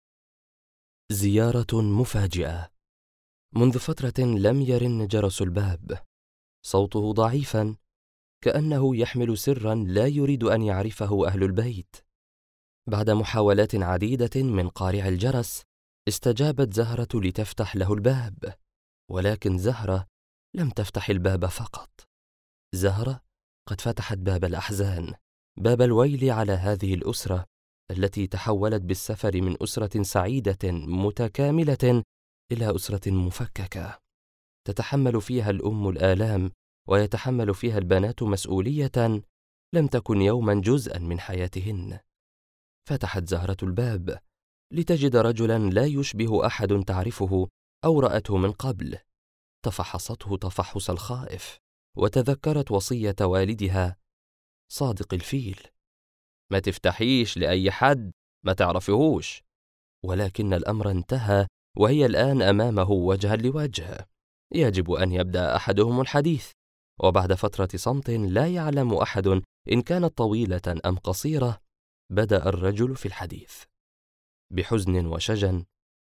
Speaker 1: زيارة مفاجئة. منذ فترة لم يرن جرس الباب، صوته ضعيفا كأنه يحمل سرا لا يريد أن يعرفه أهل البيت. بعد محاولات عديدة من قارع الجرس استجابت زهرة لتفتح له الباب، ولكن زهرة لم تفتح الباب فقط. زهرة قد فتحت باب الأحزان، باب الويل على هذه الأسرة التي تحولت بالسفر من أسرة سعيدة متكاملة إلى أسرة مفككة، تتحمل فيها الأم الآلام ويتحمل فيها البنات مسؤولية لم تكن يوما جزءا من حياتهن. فتحت زهرة الباب لتجد رجلا لا يشبه أحد تعرفه أو رأته من قبل. تفحصته تفحص الخائف، وتذكرت وصية والدها صادق الفيل: ما تفتحيش لأي حد ما تعرفهوش. ولكن الأمر انتهى، وهي الآن أمامه وجها لوجه. يجب أن يبدأ أحدهم الحديث، وبعد فترة صمت لا يعلم أحد إن كانت طويلة أم قصيرة، بدأ الرجل في الحديث بحزن وشجن: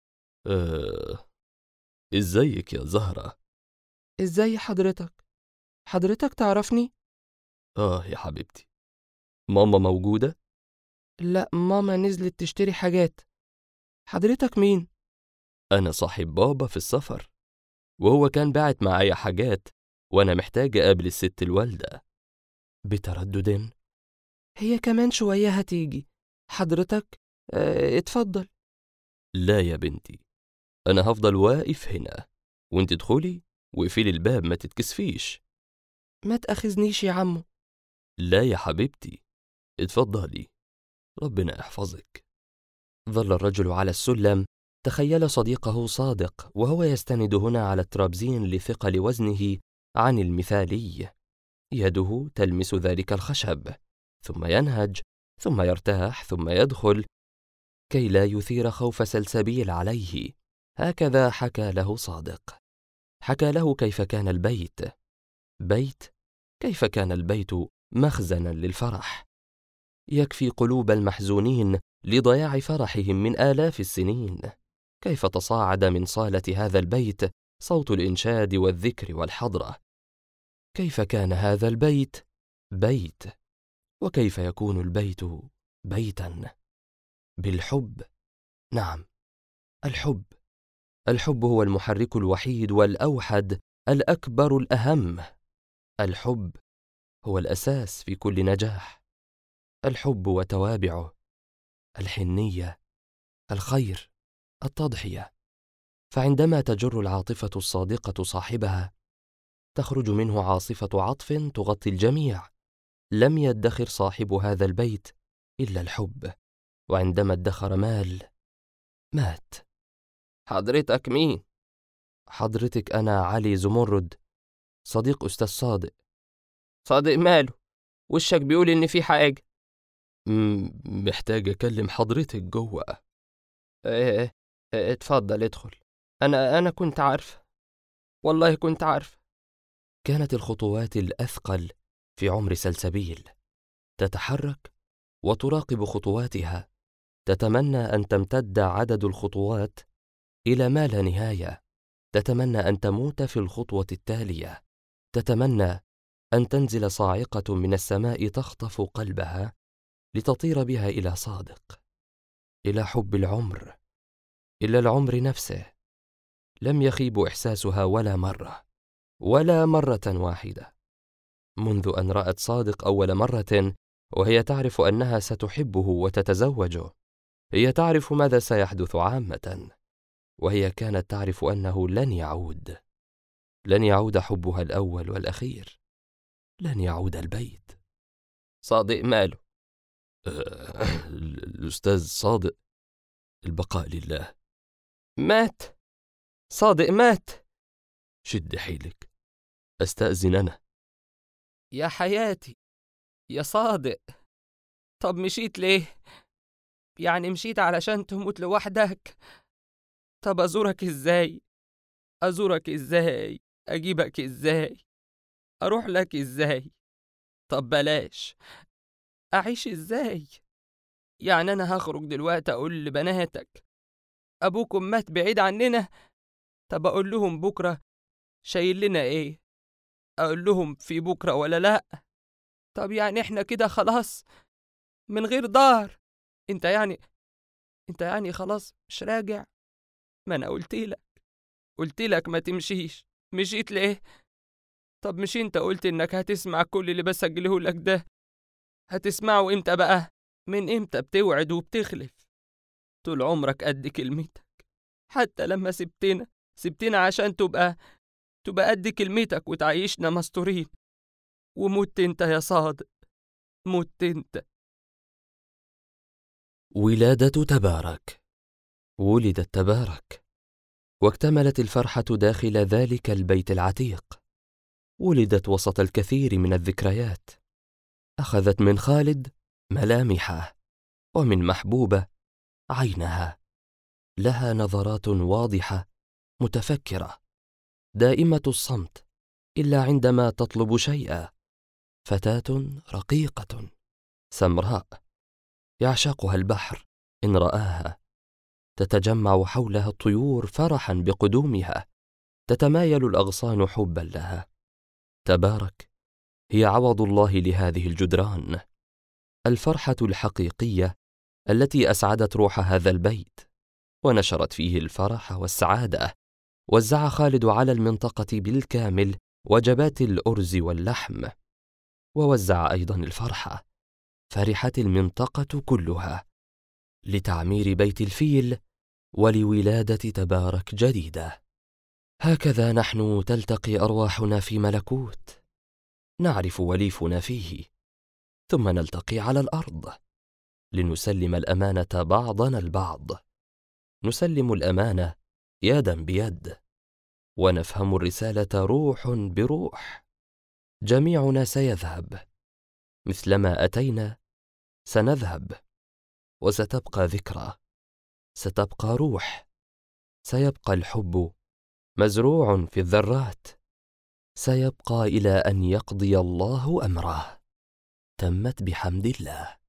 Speaker 1: إزيك يا زهرة؟
Speaker 2: إزاي حضرتك؟ حضرتك تعرفني؟
Speaker 1: يا حبيبتي، ماما موجودة؟
Speaker 2: لا، ماما نزلت تشتري حاجات. حضرتك مين؟
Speaker 1: أنا صاحب بابا في السفر، وهو كان باعت معايا حاجات، وأنا محتاج أقابل الست الوالدة. بتردد:
Speaker 2: هي كمان شوية هتيجي. حضرتك اتفضل.
Speaker 1: لا يا بنتي، أنا هفضل واقف هنا، وانت ادخلي واقفلي الباب، ما تتكسفيش.
Speaker 2: ما تأخذنيش يا عمو.
Speaker 1: لا يا حبيبتي، اتفضلي، ربنا يحفظك. ظل الرجل على السلم، تخيل صديقه صادق وهو يستند هنا على الترابزين لثقل وزنه عن المثالي، يده تلمس ذلك الخشب، ثم ينهج، ثم يرتاح، ثم يدخل كي لا يثير خوف سلسبيل عليه. هكذا حكى له صادق. حكى له كيف كان البيت كيف كان البيت مخزنا للفرح، يكفي قلوب المحزونين لضياع فرحهم من آلاف السنين. كيف تصاعد من صالة هذا البيت صوت الإنشاد والذكر والحضرة. كيف كان هذا البيت بيت، وكيف يكون البيت بيتا؟ بالحب. نعم، الحب هو المحرك الوحيد والأوحد، الأكبر الأهم. الحب هو الأساس في كل نجاح. الحب وتوابعه: الحنية، الخير، التضحية. فعندما تجر العاطفة الصادقة صاحبها، تخرج منه عاصفة عطف تغطي الجميع. لم يدخر صاحب هذا البيت إلا الحب، وعندما ادخر مال مات. حضرتك مين؟ حضرتك أنا علي زمرد، صديق أستاذ صادق. صادق ماله؟ وشك بيقول إن في حاجة. محتاج أكلم حضرتك جوه. اتفضل ادخل. أنا كنت عارفة، والله كنت عارفة. كانت الخطوات الأثقل في عمر سلسبيل، تتحرك وتراقب خطواتها، تتمنى أن تمتد عدد الخطوات إلى ما لا نهاية، تتمنى أن تموت في الخطوة التالية، تتمنى أن تنزل صاعقة من السماء تخطف قلبها لتطير بها إلى صادق، إلى حب العمر، إلى العمر نفسه. لم يخيب إحساسها ولا مرة واحدة منذ أن رأت صادق أول مرة، وهي تعرف أنها ستحبه وتتزوجه. هي تعرف ماذا سيحدث عامة، وهي كانت تعرف أنه لن يعود حبها الأول والأخير، لن يعود البيت. صادق ماله؟ الأستاذ صادق البقاء لله مات. صادق مات. شد حيلك، أستأذن أنا. يا حياتي يا صادق، طب مشيت ليه؟ يعني مشيت علشان تموت لوحدك؟ طب أزورك إزاي؟ أجيبك إزاي؟ أروح لك إزاي؟ طب بلاش، أعيش إزاي؟ يعني أنا هخرج دلوقتي أقول لبناتك أبوكم مات بعيد عننا؟ طب أقول لهم بكرة شايل لنا إيه؟ أقول لهم في بكرة ولا لأ؟ طب يعني إحنا كده خلاص من غير ظهر؟ أنت يعني خلاص مش راجع؟ ما أنا قلت لك
Speaker 2: قلتلك ما تمشيش، مشيت ليه؟ طب مش انت قلت انك هتسمع كل اللي بسجله لك ده؟ هتسمعه امتى بقى؟ من امتى بتوعد وبتخلف؟ طول عمرك قد كلمتك، حتى لما سبتنا عشان تبقى قد كلمتك وتعيشنا مستورين، ومت انت يا صادق، مت انت.
Speaker 1: ولادة تبارك. ولدت تبارك، واكتملت الفرحة داخل ذلك البيت العتيق. ولدت وسط الكثير من الذكريات، أخذت من خالد ملامحه، ومن محبوبة عينها، لها نظرات واضحة متفكرة، دائمة الصمت إلا عندما تطلب شيئا، فتاة رقيقة سمراء يعشقها البحر إن رآها، تتجمع حولها الطيور فرحا بقدومها، تتمايل الأغصان حبا لها. تبارك هي عوض الله لهذه الجدران، الفرحة الحقيقية التي أسعدت روح هذا البيت ونشرت فيه الفرح والسعادة. وزع خالد على المنطقة بالكامل وجبات الأرز واللحم، ووزع أيضا الفرحة. فرحت المنطقة كلها لتعمير بيت الفيل ولولادة تبارك جديدة. هكذا نحن تلتقي أرواحنا في ملكوت، نعرف وليفنا فيه، ثم نلتقي على الأرض لنسلم الأمانة بعضنا البعض. نسلم الأمانة يدا بيد، ونفهم الرسالة روح بروح. جميعنا سيذهب، مثلما أتينا سنذهب، وستبقى ذكرى، ستبقى روح، سيبقى الحب مزروع في الذرات، سيبقى إلى أن يقضي الله أمره. تمت بحمد الله.